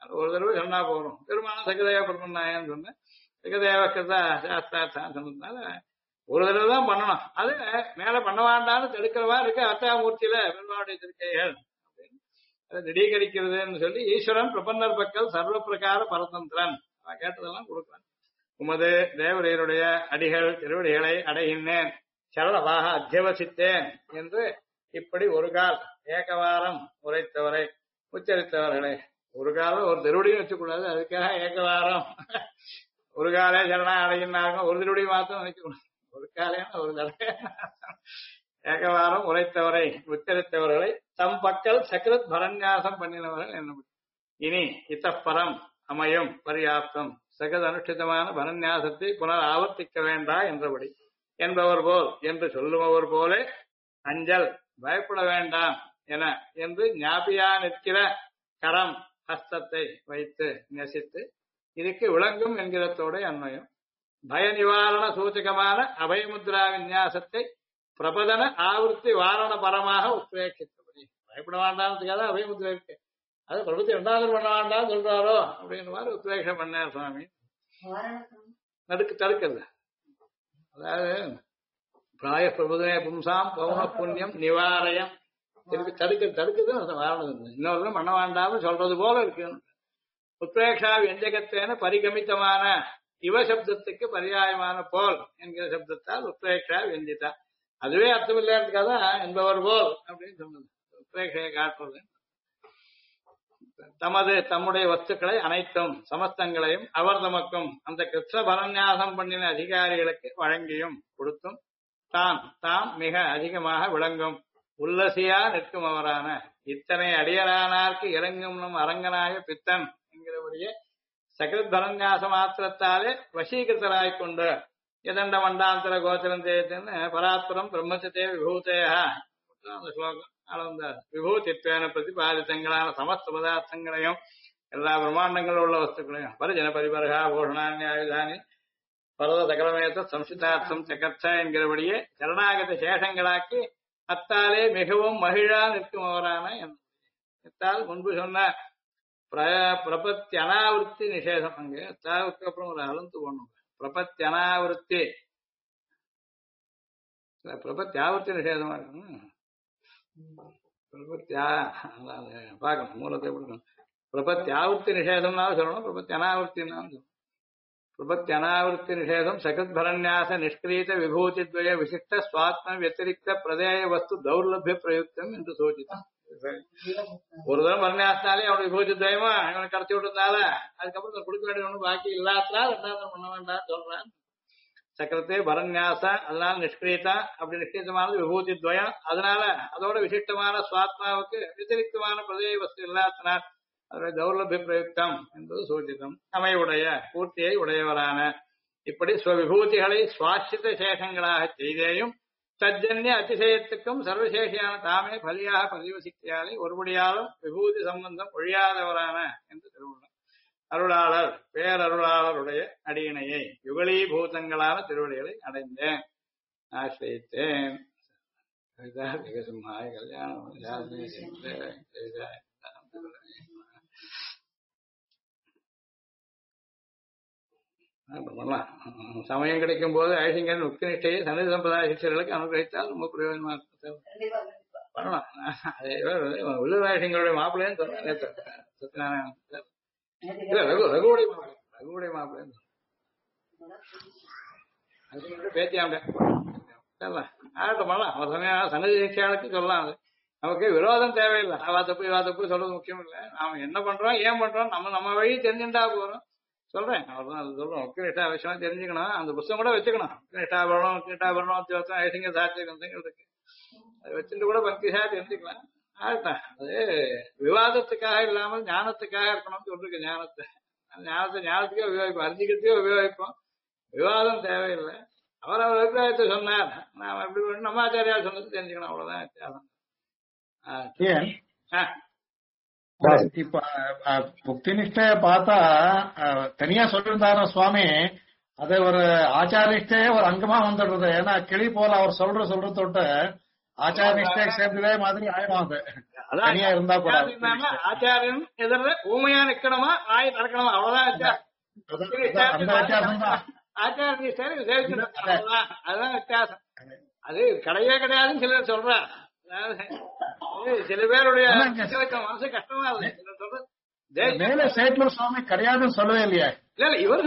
ஒரு தடவை சொன்னா போறோம். பெருமானம் சகதேவ பிரம்மநாயன்னு சொன்னேன். சகதேவ கிருதா சாஸ்தார்த்தான் சொன்னதுனால ஒரு தடவை தான் பண்ணணும். அது மேல பண்ண வேண்டாம்னு தடுக்கிறவா இருக்கு அர்த்தாமூர்த்தியில பெருமாளுடைய திருக்கைகள் அதை திடீகரிக்கிறதுன்னு சொல்லி ஈஸ்வரன் பிரபன்னர் பக்கல் சர்வ பிரகார பரதந்திரன் கேட்டதெல்லாம் கொடுக்குறான். உமது தேவரையருடைய அடிகள் திருவடிகளை அடைகின்றேன் சரளமாக அத்தியவசித்தேன் என்று இப்படி ஒரு கால் ஏகவாரம் உரைத்தவரை உச்சரித்தவர்களே. ஒரு காலம் ஒரு திருவடியும் வச்சுக்கூடாது, அதுக்காக ஏகவாரம் ஒரு காலே சரணா அடைகின்றாங்க. ஒரு திருவடி மாத்திரம் வைக்கக்கூடாது, ஒரு காலேன்னு ஒரு தடவை ஏகவாரம் உரைத்தவரை உச்சரித்தவர்களை தம் பக்கல் சக்கரத் பரநியாசம் பண்ணினவர்கள் என்ன. இனி இத்தப்பரம் அமையும் பரியாப்தம் சகத அனுஷ்டிதமான பரநியாசத்தை புனர் ஆவர்த்திக்க வேண்டா என்றபடி என்பவர் போல் என்று சொல்லுபவர் போலே அஞ்சல் பயப்பட வேண்டாம் என என்று ஞாபியா நிற்கிற கரம் ஹஸ்தத்தை வைத்து நெசித்து இதுக்கு விளங்கும் என்கிறதோட அன்வயம். பய நிவாரண சூச்சகமான அபயமுத்ரா விநியாசத்தை பிரபதன ஆவர்த்தி வாரண பரமாக உத்வேகித்தபடி பயப்பட வேண்டாம்ன்றதுக்காக அபயமுத்ரா இருக்கு. அது பிரபத்தி ரெண்டாவது பண்ண வேண்டாம் சொல்றாரோ அப்படின்ற மாதிரி உத்வேகம் பண்ணார் சுவாமி. தடுக்கிறது அதாவது பிராய பிரபுதனே பும்சாம் பௌன புண்ணியம் நிவாரயம் திருப்பி தடுக்குது வாரணம் இன்னொரு பண்ண வேண்டாம்னு சொல்றது போல இருக்கு. உத்வேஷா வியஞ்சகத்தேன பரிகமித்தமான இவ சப்தத்துக்கு பரியாயமான போல் என்கிற சப்தத்தால் உத்வேஷா வியஞ்சிதா. அதுவே அர்த்தம் இல்லைன்றதுக்காக என்பவர் போல் அப்படின்னு சொன்னது உத்வேஷையை காட்டுறது. தம்முடைய வஸ்துக்களை அனைத்தும் சமஸ்தங்களையும் அவர் தமக்கும் அந்த கிருஷ்ண பரநியாசம் பண்ணின அதிகாரிகளுக்கு வழங்கியும் கொடுத்தும் தாம் மிக அதிகமாக விளங்கும் உல்லசியா நிற்கும் அவரான இத்தனை அடியரானார்க்கு இறங்கும் நம் அரங்கனாய பித்தன் என்கிறபடியே சகிருத் பரநியாச மாத்திரத்தாலே வசீகிருத்தராய்கொண்டு எதண்ட மண்டாந்தர கோச்சரம் தேன்னு பராத்பரம் பிரம்மச்சதே விபூதேயா அந்த ஸ்லோகம் அளந்தார். விபூதித்வேன பிரதிபாதித்தங்களான சமஸ்த பதார்த்தங்களையும் எல்லா பிரம்மாண்டங்கள் உள்ள வஸ்துக்களையும் பரிஜன பரிபரகா பூஷணானி ஆயுதானி பரத சகலமேத்த சம்சிதார்த்தம் சகர்த்த என்கிறபடியே சரணாகத சேஷங்களாக்கி அத்தாலே மிகவும் மகிழா நிற்கும் அவரான எத்தால் முன்பு சொன்ன பிரபத்தி அனாவிருத்தி நிஷேதம். அங்கே தாவுக்கு அப்புறம் ஒரு அழுந்து போடணும். பிரபத்தி அனாவிருத்தி பிரபத்தி ஆவர்த்தி நிஷேதமா இருக்கணும். பிரபத்தி பார்க்கணும் மூலத்தை கொடுக்கணும். பிரபத்தி ஆவர்த்தி நிஷேதம்னாலும் சொல்லணும், பிரபத்தி அனாவர்த்தினாலும் சொல்லணும். பிரபத்தி அனாவர்த்தி நிஷேதம் சகத் பரநியாச நிஷ்கிரீத விபூதித்வய விசிஷ்ட சுவாத்ம வத்திரிக்த பிரதேய வஸ்து தௌர்லபிய பிரயுக்தம் என்று சூச்சித்தான். ஒரு தரம் பரநியாசனாலே அவனுக்கு விபூதித்வயமா இவனுக்கு கடத்தி விட்டுருந்தால அதுக்கப்புறம் கொடுக்க வேண்டிய ஒண்ணு பாக்கி இல்லாததால் ரெண்டாவது பண்ண வேண்டாம் சொல்றான். சக்கரத்தை பரநியாச அதனால நிஷ்கிரீதா அப்படி நிஷ்கிரீதமானது விபூதி துவயம் அதனால அதோட விசிஷ்டமான சுவாத்மாவுக்கு வித்திரிக்தமான பிரதேய வஸ்து இல்லாதனால் அதனுடைய தௌர்லபிய பிரயுக்தம் என்பது சூச்சிதம். அமையுடைய பூர்த்தியை உடையவரான இப்படி ஸ்வவிபூதிகளை சுவாசித்த சேஷங்களாக செய்தேயும் தஜ்ஜன்ய அதிசயத்துக்கும் சர்வசேஷியான தாமே பலியாக பதிவசிக்கையாலே ஒருபடியாலும் விபூதி சம்பந்தம் ஒழியாதவரான என்று திருவுள்ளம். அருளாளர் பேரருளாளருடைய அடியினையை யுகலீபூதங்களான திருவடிகளை அடைந்தேன் ஆசிரியத்தேன். கல்யாணம் பண்ணலாம். சமயம் கிடைக்கும் போது ஐசிங்கன் உக்தினிஷ்டையை சன்னிதி சம்பிரதாய சிஷ்யர்களுக்கு அனுகிரகித்தால் ரொம்ப பிரயோஜனமா பண்ணலாம். அதே உள்ளூராசிங்களுடைய மாப்பிள்ளைன்னு சொன்னேன் சத்யநாராயணன் இல்ல ரகுவுடைய மாப்பிள்ளை பேத்தியாண்ட ஆகட்டும் பண்ணலாம். அவர் சமயம் சன்னதி சிஷ்யாளுக்கு சொல்லலாம். அது நமக்கு விரோதம் தேவையில்லை. அவா தப்பு சொல்றது முக்கியம் இல்லை. நாம என்ன பண்றோம் ஏன் பண்றோம் நம்ம வழி தெரிஞ்சுட்டா போறோம். சொல்றேன் அவர் தான் சொல்றோம். உக்கினிஷ்டா விஷயமா தெரிஞ்சுக்கணும். அந்த புத்தகம் கூட வச்சுக்கணும். உக்கினிஷ்டாபரணம் ஐசிங்க சாட்சியம் இருக்கு. அதை வச்சுட்டு கூட பக்திஷா தெரிஞ்சுக்கலாம். ஆகட்டும். அது விவாதத்துக்காக இல்லாமல் ஞானத்துக்காக இருக்கணும்னு சொல்லிருக்கு. ஞானத்துக்கே உபயோகிப்போம், அறிஞ்சிக்கிறதுக்கே உபயோகிப்போம். விவாதம் தேவையில்லை. அவர் அபிப்பிராயத்தை சொன்னார். நாம எப்படி நம்ம ஆச்சாரியால் சொன்னது தெரிஞ்சுக்கணும். அவ்வளவுதான் வித்தியாசம். இப்ப புக்தி நிஷ்டைய பார்த்தா தனியா சொல்லிருந்தாரு சுவாமி. அது ஒரு ஆச்சார நிஷ்டையே ஒரு அங்கமா வந்துடுறது. ஏன்னா கிளி போல அவர் சொல்றதோட்ட ஆச்சார நிஷ்டையை சேர்ந்ததே மாதிரி ஆயிடும். தனியா இருந்தா கூட ஆச்சாரியன் எதிர ஊமையா நிக்கணுமா ஆய் நடக்கணுமா அவ்வளவுதான் அந்த வித்தியாசம் தான். ஆச்சாரிய சேவிக்கணும் அவ்வளவுதான். அதுதான் வித்தியாசம். அது கிடையவே கிடையாதுன்னு சிலர் சொல்றா. சில பேருடைய மனசு கஷ்டமா இருக்கு. சிலர் சொல்றது மேல சேட்லூர் சுவாமி கிடையாதுன்னு சொல்லவே இல்லையா? இல்ல இல்ல இவர்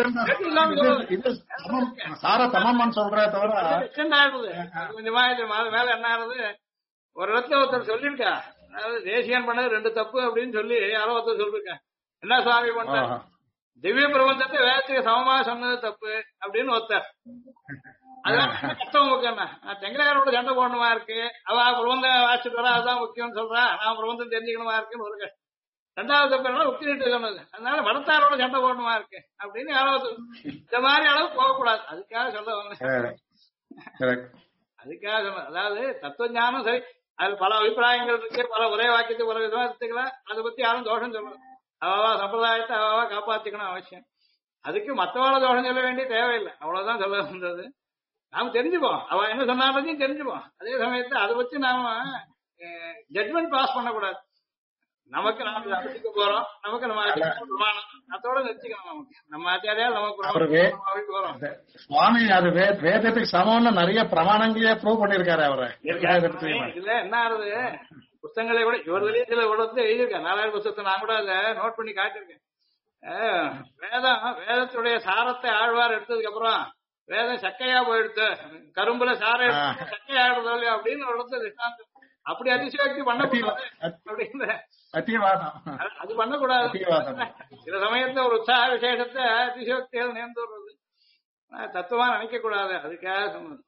சார தமம்னு சொல்ற தவிர கொஞ்சமா இது மேல என்ன ஆகுது, ஒரு இடத்துல ஒருத்தர் சொல்லிருக்கா, அதாவது தேசியன் பண்ணது 2 தப்பு அப்படின்னு சொல்லி யாரோ ஒருத்தர் சொல்லிருக்கா. என்ன சுவாமி பண்ண திவ்ய பிரபந்தத்தை வேதத்துக்கு சமமா சொன்னது தப்பு அப்படின்னு ஒருத்தர். அதெல்லாம் கஷ்டம் உங்களுக்கு என்ன, நான் தெங்கராரோட சண்டை போடணுமா இருக்கு, அவ பிரபந்தம் வாசிட்டு வர அதுதான் முக்கியம்னு சொல்றா, நான் பிரபந்தம் தெரிஞ்சுக்கணுமா இருக்குன்னு ஒரு கஷ்டம். 2வது தப்பு உக்தி நீட்டு சொன்னது, அதனால மடத்தாரோட சண்டை போடணுமா இருக்கு அப்படின்னு யாரோ இந்த மாதிரி அளவு போகக்கூடாது. அதுக்காக சொல்ல வந்தேன். அதுக்காக சொன்ன, அதாவது தத்துவ ஞானம் சரி, அது பல அபிப்பிராயங்கள் இருக்கு, பல ஒரே வாக்கியத்தை பல விதமா எடுத்துக்கலாம். அதை பத்தி யாரும் தோஷம் சொல்லணும். அவாவா சம்பிரதாயத்தை அவாவா காப்பாத்திக்கணும் அவசியம். அதுக்கு மத்தவாள தோஷம் சொல்ல வேண்டிய தேவையில்லை. அவ்வளவுதான் சொல்ல வந்தது. நாம தெரிஞ்சுப்போம், அவ என்ன சொன்னாலும் தெரிஞ்சுப்போம். அதே சமயத்துல அதை வச்சு நாம ஜட்மெண்ட் பாஸ் பண்ணக்கூடாது. நமக்கு நாம அனுப்பிக்க போறோம், நமக்கு நம்ம பிரமாணம் அதோட நிறுத்திக்கணும். நமக்கு நம்ம ஆச்சாரியால் நமக்கு போறோம். சுவாமி அது வேதத்துக்கு சமம்னு நிறைய பிரமாணங்களே ப்ரூவ் பண்ணிருக்காரு அவரு. இதுல என்ன ஆகுது, புத்தகங்களை கூட இவர் வெளியே சில உடத்துல எழுதியிருக்கேன். 4000 புத்தகத்தை நான் கூட அதை நோட் பண்ணி காட்டியிருக்கேன். வேதத்துடைய சாரத்தை ஆழ்வார் எடுத்ததுக்கு அப்புறம் வேதம் சக்கையா போயிடுத்து, கரும்புல சாரை எடுத்து சக்கையா ஆடுறதோ இல்லையா அப்படின்னு ஒரு இடத்துல திஷ்டாந்தம். அப்படி அதிசயோக்தி பண்ணக்கூடாது அப்படின்னு அது பண்ணக்கூடாது. சில சமயத்துல ஒரு உற்சாக விசேஷத்தை அதிசயோக்திகள் நேர்ந்து வருவது தத்துவமா நினைக்க கூடாது. அதுக்காக சொன்னது.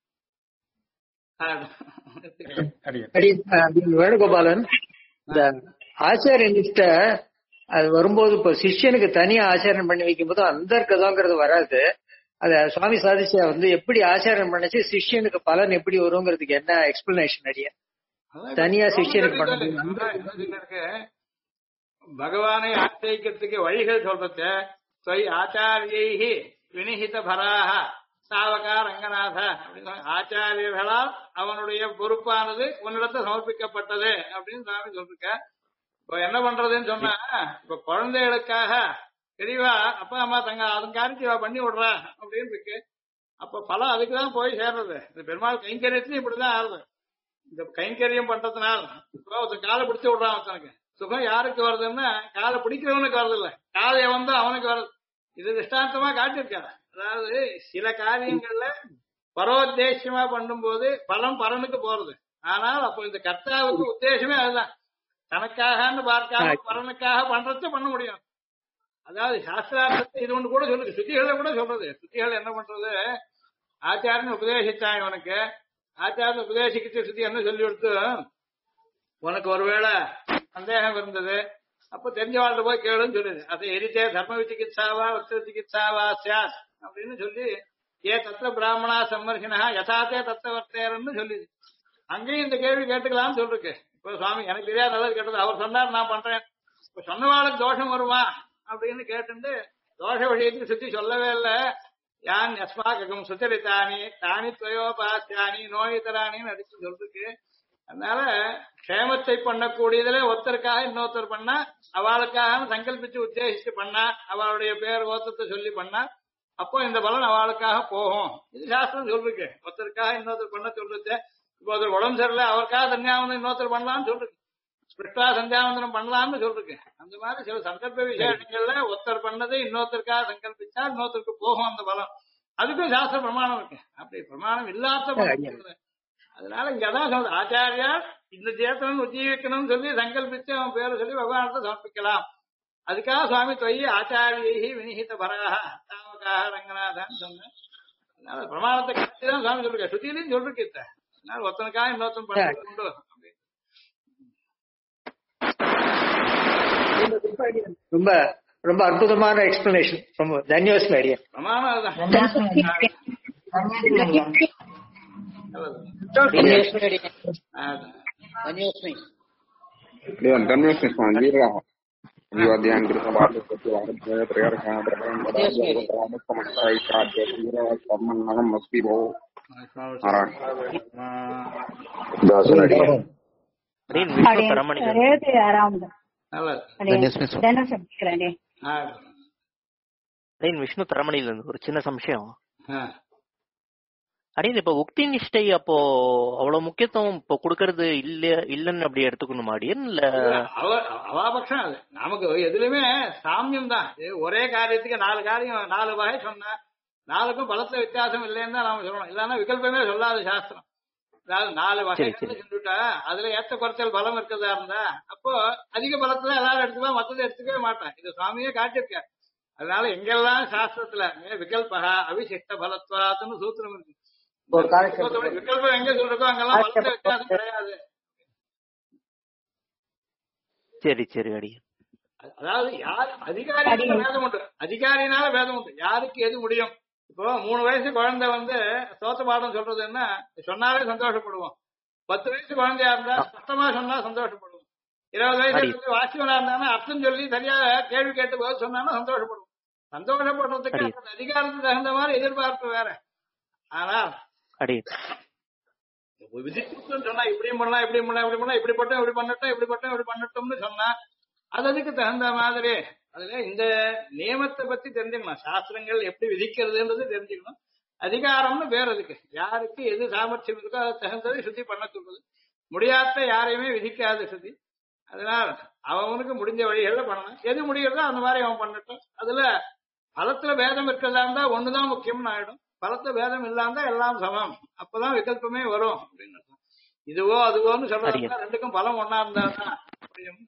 வேணுகோபாலன், இந்த ஆச்சாரியன்கிட்ட அது வரும்போது இப்ப சிஷ்யனுக்கு தனியா ஆச்சாரம் பண்ணி வைக்கும் போது அந்தர்கதங்கிறது வராது. அத சுவாமி சாதிச்சா எப்படி ஆச்சாரம் பண்ணிச்சு சிஷ்யனுக்கு பலன் எப்படி வருங்கிறதுக்கு என்ன எக்ஸ்பிளனேஷன் அடிய தனியா சிஷ்யனுக்கு பண்ண பகவானை ஆச்சரிக்கிறதுக்கு வழிகள் சொல்றது. ஆச்சாரியை வினிஹித பராக சாவகா ரங்கநாத அப்படின்னு ஆச்சாரியர்களால் அவனுடைய பொறுப்பானது உன்னிடத்தை சமர்ப்பிக்கப்பட்டது அப்படின்னு சாமி சொல்லிருக்க. இப்ப என்ன பண்றதுன்னு சொன்னா, இப்ப குழந்தைகளுக்காக தெளிவா அப்பா அம்மா தங்க அதன் காரியத்தை பண்ணி விடுறா அப்படின்னு இருக்கு. அப்ப பலம் அதுக்குதான் போய் சேர்றது. இந்த பெருமாள் கைங்கரியத்திலும் இப்படிதான் ஆகுது. இந்த கைங்கரியம் பண்றதுனால ஒருத்தன் காலை பிடிச்சு விடுறான். ஒருத்தனுக்கு சுகம் யாருக்கு வருதுன்னா காலை பிடிக்கிறவனுக்கு வருது இல்ல, காலை வந்து அவனுக்கு வருது. இது திஷ்டாந்தமா காட்டியிருக்காரு. அதாவது சில காரியங்கள்ல பரோத்தேசியமா பண்ணும்போது பலம் பலனுக்கு போறது. ஆனால் அப்போ இந்த கர்த்தாவுக்கு உத்தேசமே அதுதான், தனக்காகன்னு பார்க்காம பலனுக்காக பண்றத பண்ண முடியும். அதாவது சாஸ்திரார்த்தத்தை இது ஒன்று கூட சொல்லுது, சுத்திகளை கூட சொல்றது. சுத்திகள் என்ன பண்றது, ஆச்சாரியன் உபதேசிச்சான் இவனுக்கு, ஆச்சாரியன் உபதேசிக்கிட்டு சுத்தி என்ன சொல்லி கொடுத்து, உனக்கு ஒருவேளை சந்தேகம் இருந்தது அப்ப தெரிஞ்ச வாழ்க்கை போய் கேளுன்னு சொல்லுது. அதை எரித்தே தர்ம சிகிச்சாவா வஸ்திர சிகிச்சாவா சாத் அப்படின்னு சொல்லி ஏ தத்த பிராமணா சம்மர்ஷினா யசாத்தே தத்த வர்த்தேரன்னு சொல்லுது. அங்கேயும் இந்த கேள்வி கேட்டுக்கலாம்னு சொல்லிருக்கு. இப்ப சுவாமி எனக்கு தெரியாத நல்லது கேட்டது, அவர் சொன்னார் நான் பண்றேன், இப்ப சொன்னவாளுக்கு தோஷம் வருமா அப்படின்னு கேட்டு தோஷ விஷயத்துக்கு சுத்தி சொல்லவே இல்லை. யான் யஸ்மாகம் சுச்சரித்தானி தானி துவயோபாசியானி நோயித்தரானின்னு அடிச்சு சொல்லிருக்கு. அதனால க்ஷேமத்தை பண்ணக்கூடியதுல ஒருத்தருக்காக இன்னொருத்தர் பண்ணா, அவளுக்காக சங்கல்பிச்சு உத்தேசிச்சு பண்ணா, அவளுடைய பேர் கோத்தத்தை சொல்லி பண்ணா, அப்போ இந்த பலன் அவளுக்காக போகும். இது சாஸ்திரம் சொல்லிருக்கு. ஒருத்தருக்காக இன்னொருத்தர் பண்ண சொல்றது. இப்போ ஒருத்தர் உடம்பு சரியில்லை, அவருக்காக சந்தியாவந்தனம் இன்னொருத்தர் பண்ணலாம்னு சொல்லிருக்கு, ஸ்பிரிட்டா சந்தியாவந்தனம் பண்ணலாம்னு சொல்லிருக்கு. அந்த மாதிரி சில சங்கல்ப விசேஷங்கள்ல ஒருத்தர் பண்ணதை இன்னொருத்தருக்காக சங்கல்பிச்சா இன்னொருத்தருக்கு போகும் அந்த பலம். அதுக்கும் சாஸ்திர பிரமாணம் இருக்கு. அப்படி பிரமாணம் இல்லாத அதனால இங்கதான் சொல்ற, ஆச்சாரியார் இந்த சேத்தனன் உஜீவிக்கணும்னு சொல்லி சங்கல்பிச்சு அவன் பேரை சொல்லி பகவானத்தை சமர்ப்பிக்கலாம். அதுக்காக சுவாமி தொய் ஆச்சாரியை வினிஹித பராக தாமகாக ரங்கநாதான்னு சொன்னேன். அதனால பிரமாணத்தை கட்டிதான் சுவாமி சொல்லிருக்க, சுத்திலையும் சொல்லிருக்க. அதனால ஒருத்தனுக்காக இன்னொருத்தன் பண்ண உண்டு. ரொம்ப ரொம்ப அற்புதமான எக்ஸ்பிளனேஷன். ரொம்ப தன்யவாதம் ஐடியா. பிரமாணம் அதுதான். அடியன் விஷ்ணு தரமணியில் ரேவதி ஆறாவது நல்லது. தினம் சமைக்கிறேன். அடியன் விஷ்ணு தரமணியில இருந்து ஒரு சின்ன சம்சயம். ஆ. அடியன் இப்ப உக்தி நிஷ்டை அப்போ அவ்வளவு முக்கியத்துவம் இப்ப கொடுக்கறது இல்லன்னு அப்படி எடுத்துக்கணுமா அடியன்? இல்ல அவாபக்ஷம் அது. நமக்கு எதுலயுமே சாமியம் தான். ஒரே காரியத்துக்கு 4 காரியம் 4 வகை சொன்னா 4க்கும் பலத்துல வித்தியாசம் இல்லைன்னு தான் நாம சொல்லணும். இல்லன்னா விகல்பமே சொல்லாது சாஸ்திரம். அதாவது 4 வகை சொல்லிட்டா அதுல ஏத்த குறைச்சல் பலம் இருக்கிறதா இருந்தா அப்போ அதிக பலத்துல எல்லாரும் எடுத்துக்கலாம், மத்ததை எடுத்துக்கவே மாட்டான். இது சுவாமியே காட்டியிருக்காரு. அதனால எங்கெல்லாம் சாஸ்திரத்துல விகல்பகா அவிசிஷ்ட பலத்வாத்துன்னு சூத்திரம் இருக்கு. விகல்பம் எங்க சொல்றதோ அங்கெல்லாம் பலத்துல வித்தியாசம் கிடையாது. சரி சரி அடியன். அதாவது யார் அதிகாரினால வேதம் உண்டு, அதிகாரினால வேதம் உண்டு. யாருக்கு எது முடியும்? இப்போ 3 வயசு குழந்தை சோத்த பாடம் சொல்றதுன்னா சொன்னாலே சந்தோஷப்படுவோம். 10 வயசு குழந்தையா இருந்தா சத்தமா சொன்னா சந்தோஷப்படுவோம். 20 வயசு வாசிவனா இருந்தாங்கன்னா அர்த்தம் சொல்லி சரியா கேள்வி கேட்டு போது சொன்னாலும் சந்தோஷப்படுவோம். சந்தோஷப்படுறதுக்கு அந்த அதிகாரத்துக்கு தகுந்த மாதிரி எதிர்பார்ப்பு வேற. ஆனா விதிப்புன்னு சொன்னா இப்படியும் பண்ணலாம் இப்படியும் பண்ணலாம் இப்படி பண்ணலாம் இப்படி பட்டம் இப்படி பண்ணட்டும் இப்படி பட்டம் இப்படி பண்ணட்டும்னு சொன்னா அது அதுக்கு தகுந்த மாதிரி அதுல இந்த நியமத்தை பத்தி தெரிஞ்சுக்கணும். சாஸ்திரங்கள் எப்படி விதிக்கிறதுன்றது தெரிஞ்சுக்கணும். அதிகாரம்னு வேற இருக்கு. யாருக்கு எது சாமர்த்தியம் இருக்கோ அதை தகுந்தது சுத்தி பண்ண சொல்றது. முடியாத யாரையுமே விதிக்காது சுத்தி. அதனால அவனுக்கு முடிஞ்ச வழிகள்ல பண்ணணும். எது முடிகிறதோ அந்த மாதிரி அவன் பண்ணட்டும். அதுல பலத்துல பேதம் இருக்கிறதா இருந்தா ஒண்ணுதான் முக்கியம்னு ஆயிடும். பலத்துல பேதம் இல்லாம எல்லாம் சமம். அப்பதான் விகல்பமே வரும் அப்படின்னு. இதுவோ அதுவோன்னு சொல்றதுன்னா 2க்கும் பலம் ஒன்னா இருந்தாதான் முடியும்.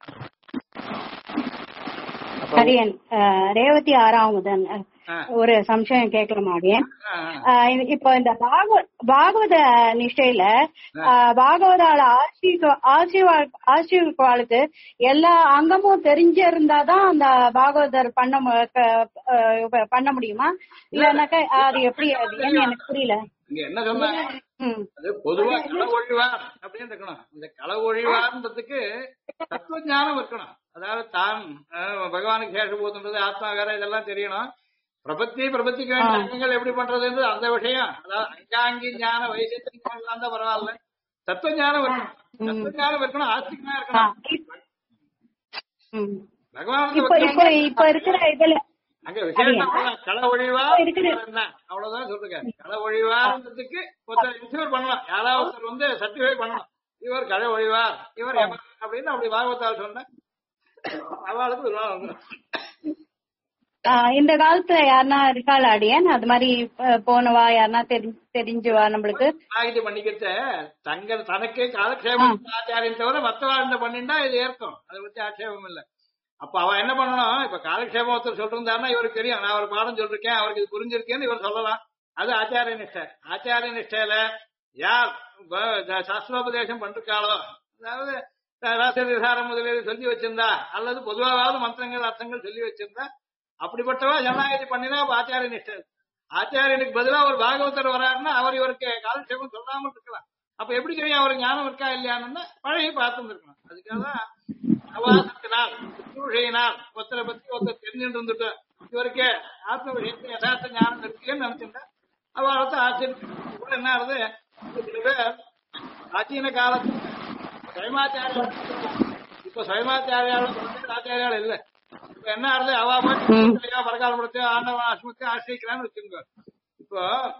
ரேவதி ஆறாவது ஒரு சம்சயம் கேட்கலாமா அடியன்? இப்போ இந்த பாகவத நிஷ்டையில பாகவதால ஆசிரியர்களுக்கு எல்லா அங்கமும் தெரிஞ்சிருந்தாதான் அந்த பாகவதர் பண்ண முடியுமா? இல்லன்னாக்கா அது எப்படி எனக்கு புரியல. என்ன சொன்னாங்க? அது பொதுவா கள ஒழிவார் அப்படின்னு இருக்கணும். இந்த கள ஒழிவார்ன்றதுக்கு தத்துவ ஞானம் இருக்கணும். அதாவது தான் பகவானுக்கு சேஷ போதுன்றது ஆத்மா வேற இதெல்லாம் தெரியணும். பிரபத்திக்கு வேண்டிய அங்கங்கள் எப்படி பண்றதுன்றது அந்த விஷயம். அதாவது அங்காங்கி ஞான வைசியத்தின் தான் பரவாயில்ல. தத்துவ ஞானம் இருக்கணும். தத்துவ ஞானம் இருக்கணும். ஆஸ்திகமா இருக்கணும். பகவான் அங்க விசேஷம் கள ஒழிவா அவ்வளவுதான் சொல்லுங்க. கள ஒழிவார்ன்றதுக்கு ஒருத்தர் இன்சூர் பண்ணலாம். யாராவது ஒருத்தர் சர்டிஃபை பண்ணணும். இவர் கள ஒழிவார் இவர் அப்படின்னு அப்படி பாகவத்தால் சொன்ன அவளுக்கு இந்த காலத்துல யாருன்னா இருக்காள் அடியன் அது மாதிரி போனவா யாருன்னா தெரிஞ்சுவா நம்மளுக்கு இது பண்ணிக்கிட்ட தனக்கே காலக்ஷேபம் ஆச்சாரியம் தவிர மத்தவா பண்ணிண்டா இது ஏற்கும். அதை பத்தி ஆட்சேபம் இல்லை. அப்ப அவன் என்ன பண்ணணும்? இப்ப காலக்ஷேபம் ஒருத்தர் சொல்லிருந்தாருன்னா இவருக்கு தெரியும் நான் ஒரு பாடம் சொல்லிருக்கேன் அவருக்கு இது புரிஞ்சிருக்கேன்னு இவர் சொல்லலாம். அது ஆச்சாரிய நிஷ்டை. ஆச்சாரிய நிஷ்டையில யார் சாஸ்திரோபதேசம் பண்ணிருக்காளோ, அதாவது ராசவிசாரம் முதலியது சொல்லி வச்சிருந்தா அல்லது பொதுவாவது மந்திரங்கள் அர்த்தங்கள் சொல்லி வச்சிருந்தா அப்படிப்பட்டவா ஜனநாயகத்தை பண்ணினா ஆச்சாரிய நிஷ்டை. ஆச்சாரியனுக்கு பதிலா ஒரு பாகவதர் வராருன்னா அவர் இவருக்கு காலக்ஷேபம் சொல்லாமல் இருக்கலாம். அப்ப எப்படி தெரியும் அவருக்கு ஞானம் இருக்கா இல்லையான்னு பழகி பார்த்து இருக்கணும். அதுக்காகதான் அவாசத்தினால் சூழையினால் ஒருத்தரை பத்தி ஒருத்தர் தெரிஞ்சுட்டு இருந்துட்டு இவருக்கு ஆத்ம விஷயத்தை யதார்த்த ஞானம் இருக்குன்னு நினைச்சிருந்தா அவளுக்கு ஆச்சரியம் என்ன ஆகுது? சில பேர் ஆச்சீன காலத்துல சைமாச்சாரியா இப்ப சைமாச்சாரியாலும் ஆச்சாரியாலும் இல்ல. இப்ப என்ன ஆகுது? அவா பரகாலப்படுத்தையோ ஆண்டவன் அஸ்மத்தையோ ஆசிரிக்கிறான்னு வச்சுக்கோ. இப்போ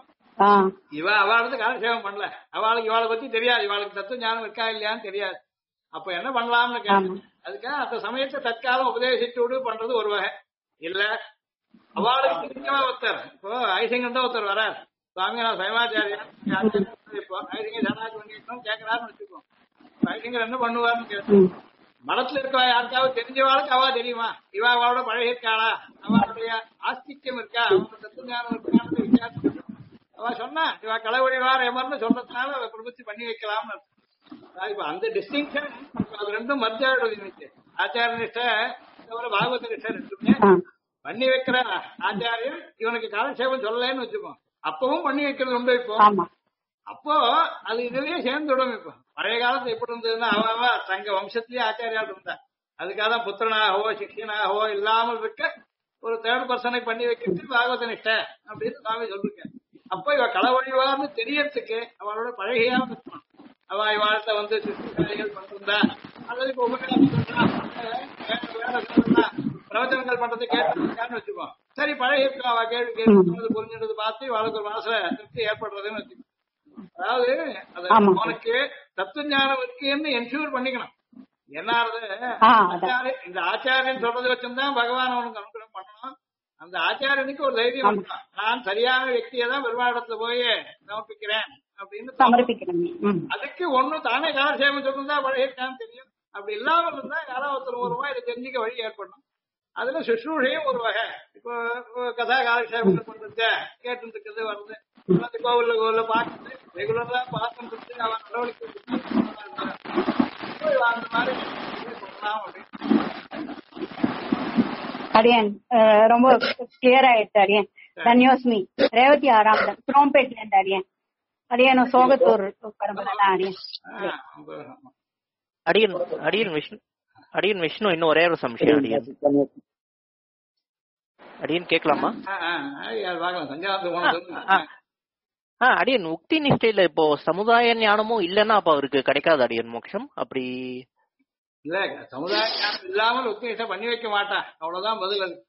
இவ அவளுக்கு காலக்ஷேபம் பண்ணல. அவளுக்கு இவாளை பத்தி தெரியாது. இவாளுக்கு தத்துவ ஞானம் இருக்கா இல்லையான்னு தெரியாது. அப்ப என்ன பண்ணலாம்னு கேட்டு அதுக்காக அந்த சமயத்தை தற்காலம் உபதேசிச்சு விடு பண்றது ஒரு வகை. இல்ல அவளுக்கு தெரிஞ்சவா ஒருத்தர் இப்போ ஐசிங்கன் தான் ஒருத்தர் வராரு. சுவாமி நான் சைமாச்சாரியா இப்போ ஐசிங்க ஜனாதி பண்ணிட்டோம் கேட்கறாருன்னு வச்சுக்கோ. ஐசிங்கர் என்ன பண்ணுவாருன்னு கேட்டு மனத்துல இருக்கா யாருக்காவது தெரிஞ்சவாளுக்கு அவா தெரியுமா? இவா அவளோட பழகிருக்காளா? அவளுடைய ஆஸ்திக்யம் இருக்கா? அவனோட தத்துவ ஞானம் இருக்கான்னு வித்தியாசம் அவ சொன்னா இவா களவழிவார் எமர்னு சொல்றதுனால அவ பிரபத்தி பண்ணி வைக்கலாம்னு. இப்ப அந்த டிஸ்டிங்ஷன் அது ரெண்டும் மத்தியாடுறது இன்னைக்கு. ஆச்சாரிய நிஷ்டை தவிர பாகவத நிஷ்டை ரெண்டுமே பண்ணி வைக்கிற ஆச்சாரியம் இவனுக்கு காலக்ஷேபம் சொல்லலன்னு வச்சுக்கோ. அப்பவும் பண்ணி வைக்கிறது ரொம்ப இப்போ. அப்போ அது இதுலயே சேர்ந்துடும். இப்போ பழைய காலத்துல எப்படி இருந்ததுன்னா அவ தங்க வம்சத்திலேயே ஆச்சாரியால் இருந்தா. அதுக்காக தான் புத்திரனாகவோ சிஷியனாகவோ இல்லாமல் இருக்க ஒரு தேர்ட் பர்சனை பண்ணி வைக்கிறது பாகவத நிஷ்டை அப்படின்னு சுவாமி சொல்லிருக்கேன். அப்போ இவ களவழிவார்னு தெரியறதுக்கு அவளோட பழகையாம இருக்கணும். அவாய் வாழ்த்த வந்து சிறுகள் பண்றா அல்லது இப்ப உபகாரம் பண்றா, வேற சொல்றா, பிரவச்சனங்கள் பண்றது கேட்டு வச்சுக்கோ. சரி பழகி இருக்கா, அவ கேள்வி கேட்டு புரிஞ்சுன்றது பார்த்து வாழ்க்கை ஒரு மனசுல திருப்தி ஏற்படுறதுன்னு வச்சுக்கோ. அதாவது அது உனக்கு தத்துவ ஞானம் இருக்குன்னு என்ஷூர் பண்ணிக்கணும். என்ன இந்த ஆச்சாரியன் சொல்றது வச்சுதான் பகவான் அவனுக்கு அனுகிரகம் பண்ணணும். அந்த ஆச்சாரியனுக்கு ஒரு தைரியம் பண்ணணும், நான் சரியான వ్యక్తిயை தான் பெருமாடத்துல போய் சமர்ப்பிக்கிறேன் அப்படின்னு. அதுக்கு ஒண்ணு தானே காலசேமம் சொல்லிருந்தா பழகிருக்கான்னு தெரியும். அப்படி இல்லாம இருந்தா யாரோ ஒருத்தர் மூலமா இதை தெரிஞ்சுக்க வழி ஏற்படணும். அதுல சுஷ்ரூஷையும் ஒரு வகை. இப்போ கதா காலக்ஷேபங்கள் பண்றது கேட்டு இருக்கிறது வருது, கோவில்ல பார்த்துட்டு ரெகுலரா பார்த்துட்டு அவன் நடவடிக்கை அந்த மாதிரி பண்ணலாம் அப்படின்னு. அடியன் ரொம்ப கிளியர் ஆயிடுச்சு அடியன். தன்யோஸ்மி ரேவதி ஆராம் குரோம்பேட்ல இருந்து அடியன். அடியன் சோகத்தூர் பரம்பரை அடியன். அடியன் அடியன் விஷ்ணு அடியன் விஷ்ணு இன்னும் ஒரே ஒரு சம்சயம் அடியன். அடியன் கேட்கலாமா? அடியன் உக்தி நிஷ்டையில இப்போ சமுதாய ஞானமும் இல்லன்னா அப்ப அவருக்கு கிடைக்காது அடியன் மோட்சம். அப்படி இல்ல, சமுதாய ஞானம் இல்லாமல் உக்தி நிஷ்டை பண்ணி வைக்க மாட்டான், அவ்வளவுதான் பதில். அது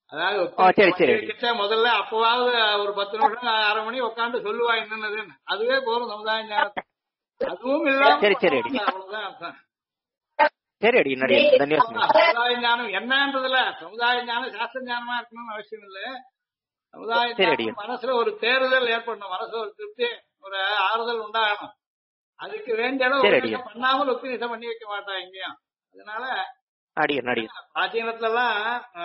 அதாவது முதல்ல அப்பவாவது ஒரு 10 நிமிஷம் 1/2 மணி உட்காந்து சொல்லுவா என்னன்னு, அதுவே போதும் சமுதாய ஞானம். அதுவும் இல்லாம அவ்வளவுதான் அர்த்தம். சரி அடி சமுதாய ஞானம் என்னன்றதுல சமுதாய ஞானம் சாஸ்திர ஞானமா இருக்கணும்னு அவசியம் இல்ல. சமுதாய மனசுல ஒரு தேர்தல் ஏற்படணும், மனசுல ஒரு திருப்தி, ஒரு ஆறுதல் உண்டாகணும். அதுக்கு வேண்டிய அளவு பண்ணாமல் உக்தி நிஷ்டை பண்ணி வைக்க மாட்டான் எங்கேயும். அதனால பிராச்சீனத்துல எல்லாம்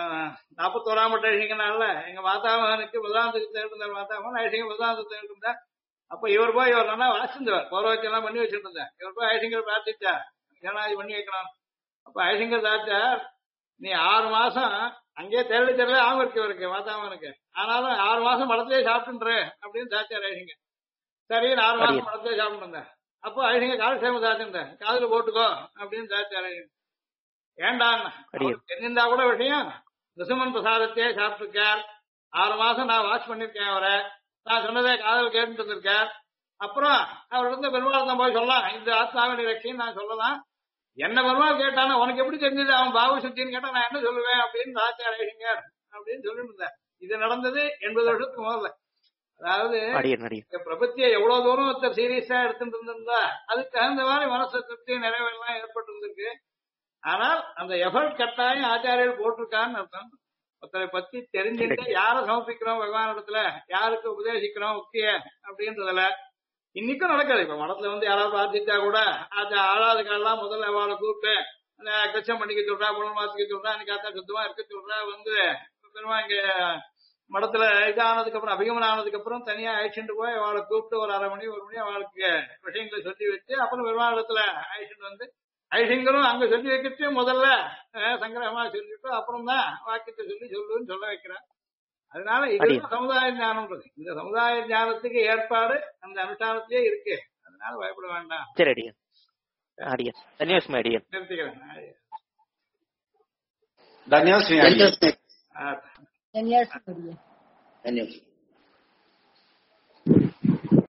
41ஆம் ஐஷிங்கனால எங்க மாதாமகனுக்கு பிரதானத்துக்கு தேர்ந்தார். மாதாமகன் ஐஷிங்க பிரதானத்துக்கு தேர்ந்தார். அப்ப இவர் போய் இவர் நல்லா வாசிந்தவர், பௌரவச்சம் எல்லாம் பண்ணி வச்சுட்டு இருந்தார். இவர் போய் ஐஷிங்கர் பிரார்த்திச்சார், ஏனாது பண்ணி வைக்கலாம். அப்ப ஐஷிங்கர் தாச்சார், நீ 6 மாசம் அங்கேயே தெரியல ஆகும் இருக்கு இவருக்கு மாதாமகனுக்கு, ஆனாலும் 6 மாசம் மடத்திலே சாப்பிட்டுன்ற அப்படின்னு தாச்சார் ஐஷிங்கர். சரி 6 மாசம் மடத்திலே சாப்பிட்டு இருந்தேன். அப்போ ஐஷிங்க காலசேம தாச்சுன்ற காதுல போட்டுக்கோ அப்படின்னு தாச்சார். ஏண்டான் தெரிஞ்சிருந்தா கூட விஷயம், நிசுமன் பிரசாதத்தையே சாப்பிட்டுருக்கார், 6 மாசம் நான் வாட்ச் பண்ணிருக்கேன் அவரை, நான் சொன்னதே காதல் கேட்டு இருந்திருக்கார். அப்புறம் அவர் இருந்து பெருமாள் தான் போய் சொல்லலாம், இந்த ஆத்மாவின் ரட்சின்னு நான் சொல்லலாம். என்ன பெருமாள் கேட்டானா உனக்கு எப்படி தெரிஞ்சது அவன் பாபு சுத்தின்னு கேட்டா நான் என்ன சொல்லுவேன் அப்படின்னு தாச்சார் ஐஷிங்கர் அப்படின்னு சொல்லிட்டு இருந்தேன். இது நடந்தது 80 வருஷத்துக்கு முதல்ல. அதாவது பிரபத்தியை எவ்வளவு தூரம் ஒருத்தர் சீரியஸா எடுத்துட்டு இருந்திருந்தா அதுக்கு தகுந்த மாதிரி மனசு திருப்தி நிறைவெல்லாம் ஏற்பட்டு இருந்திருக்கு. ஆனால் அந்த எஃபர்ட் கட்டாயம் ஆச்சாரியர்கள் போட்டிருக்கான்னு அர்த்தம். ஒருத்தரை பத்தி தெரிஞ்சுட்டு யாரை சமர்ப்பிக்கிறோம் பகவான் இடத்துல, யாருக்கு உபதேசிக்கிறோம் முக்கிய அப்படின்றதுல இன்னைக்கும் நடக்காது. இப்ப மடத்துல வந்து யாராவது பிரார்த்திச்சா கூட ஆளாத காலெல்லாம் முதல்ல அவளை கூப்பிட்டு கச்சம் பண்ணிக்க சொல்றா, புனர்மாசிக்க சொல்றா, அன்னைக்கு ஆத்தா சுத்தமா இருக்க சொல்றா, வந்து பெருமா இங்க மடத்துல இதானதுக்கு அப்புறம் அபிகமனம் ஆனதுக்கு அப்புறம் தனியா அழைச்சிட்டு போய் அவளை கூப்பிட்டு ஒரு 1/2 மணி 1 மணி அவளுக்கு விஷயங்களை சொல்லி வச்சு அப்புறம் பெருமாளத்துல அழைச்சிட்டு வந்து ஐஷிங்கரும் அங்க சொல்லி வைக்கிட்டு முதல்ல சங்கிரகமா சொல்லிட்டு அப்புறம் தான் வாக்கியத்தை சொல்லுன்னு சொல்ல வைக்கிறான். அதனால இது சமுதாய ஞானம்ன்றது, இந்த சமுதாய ஞானத்துக்கு ஏற்பாடு அந்த அனுஷ்டானத்திலே இருக்கு. அதனால பயப்பட வேண்டாம். சரி அடியன் அடியன் தன்யோஸ்மி அடியன் நிறுத்திக்கிறேன். தன்யோஸ்மி தன்யோஸ்மி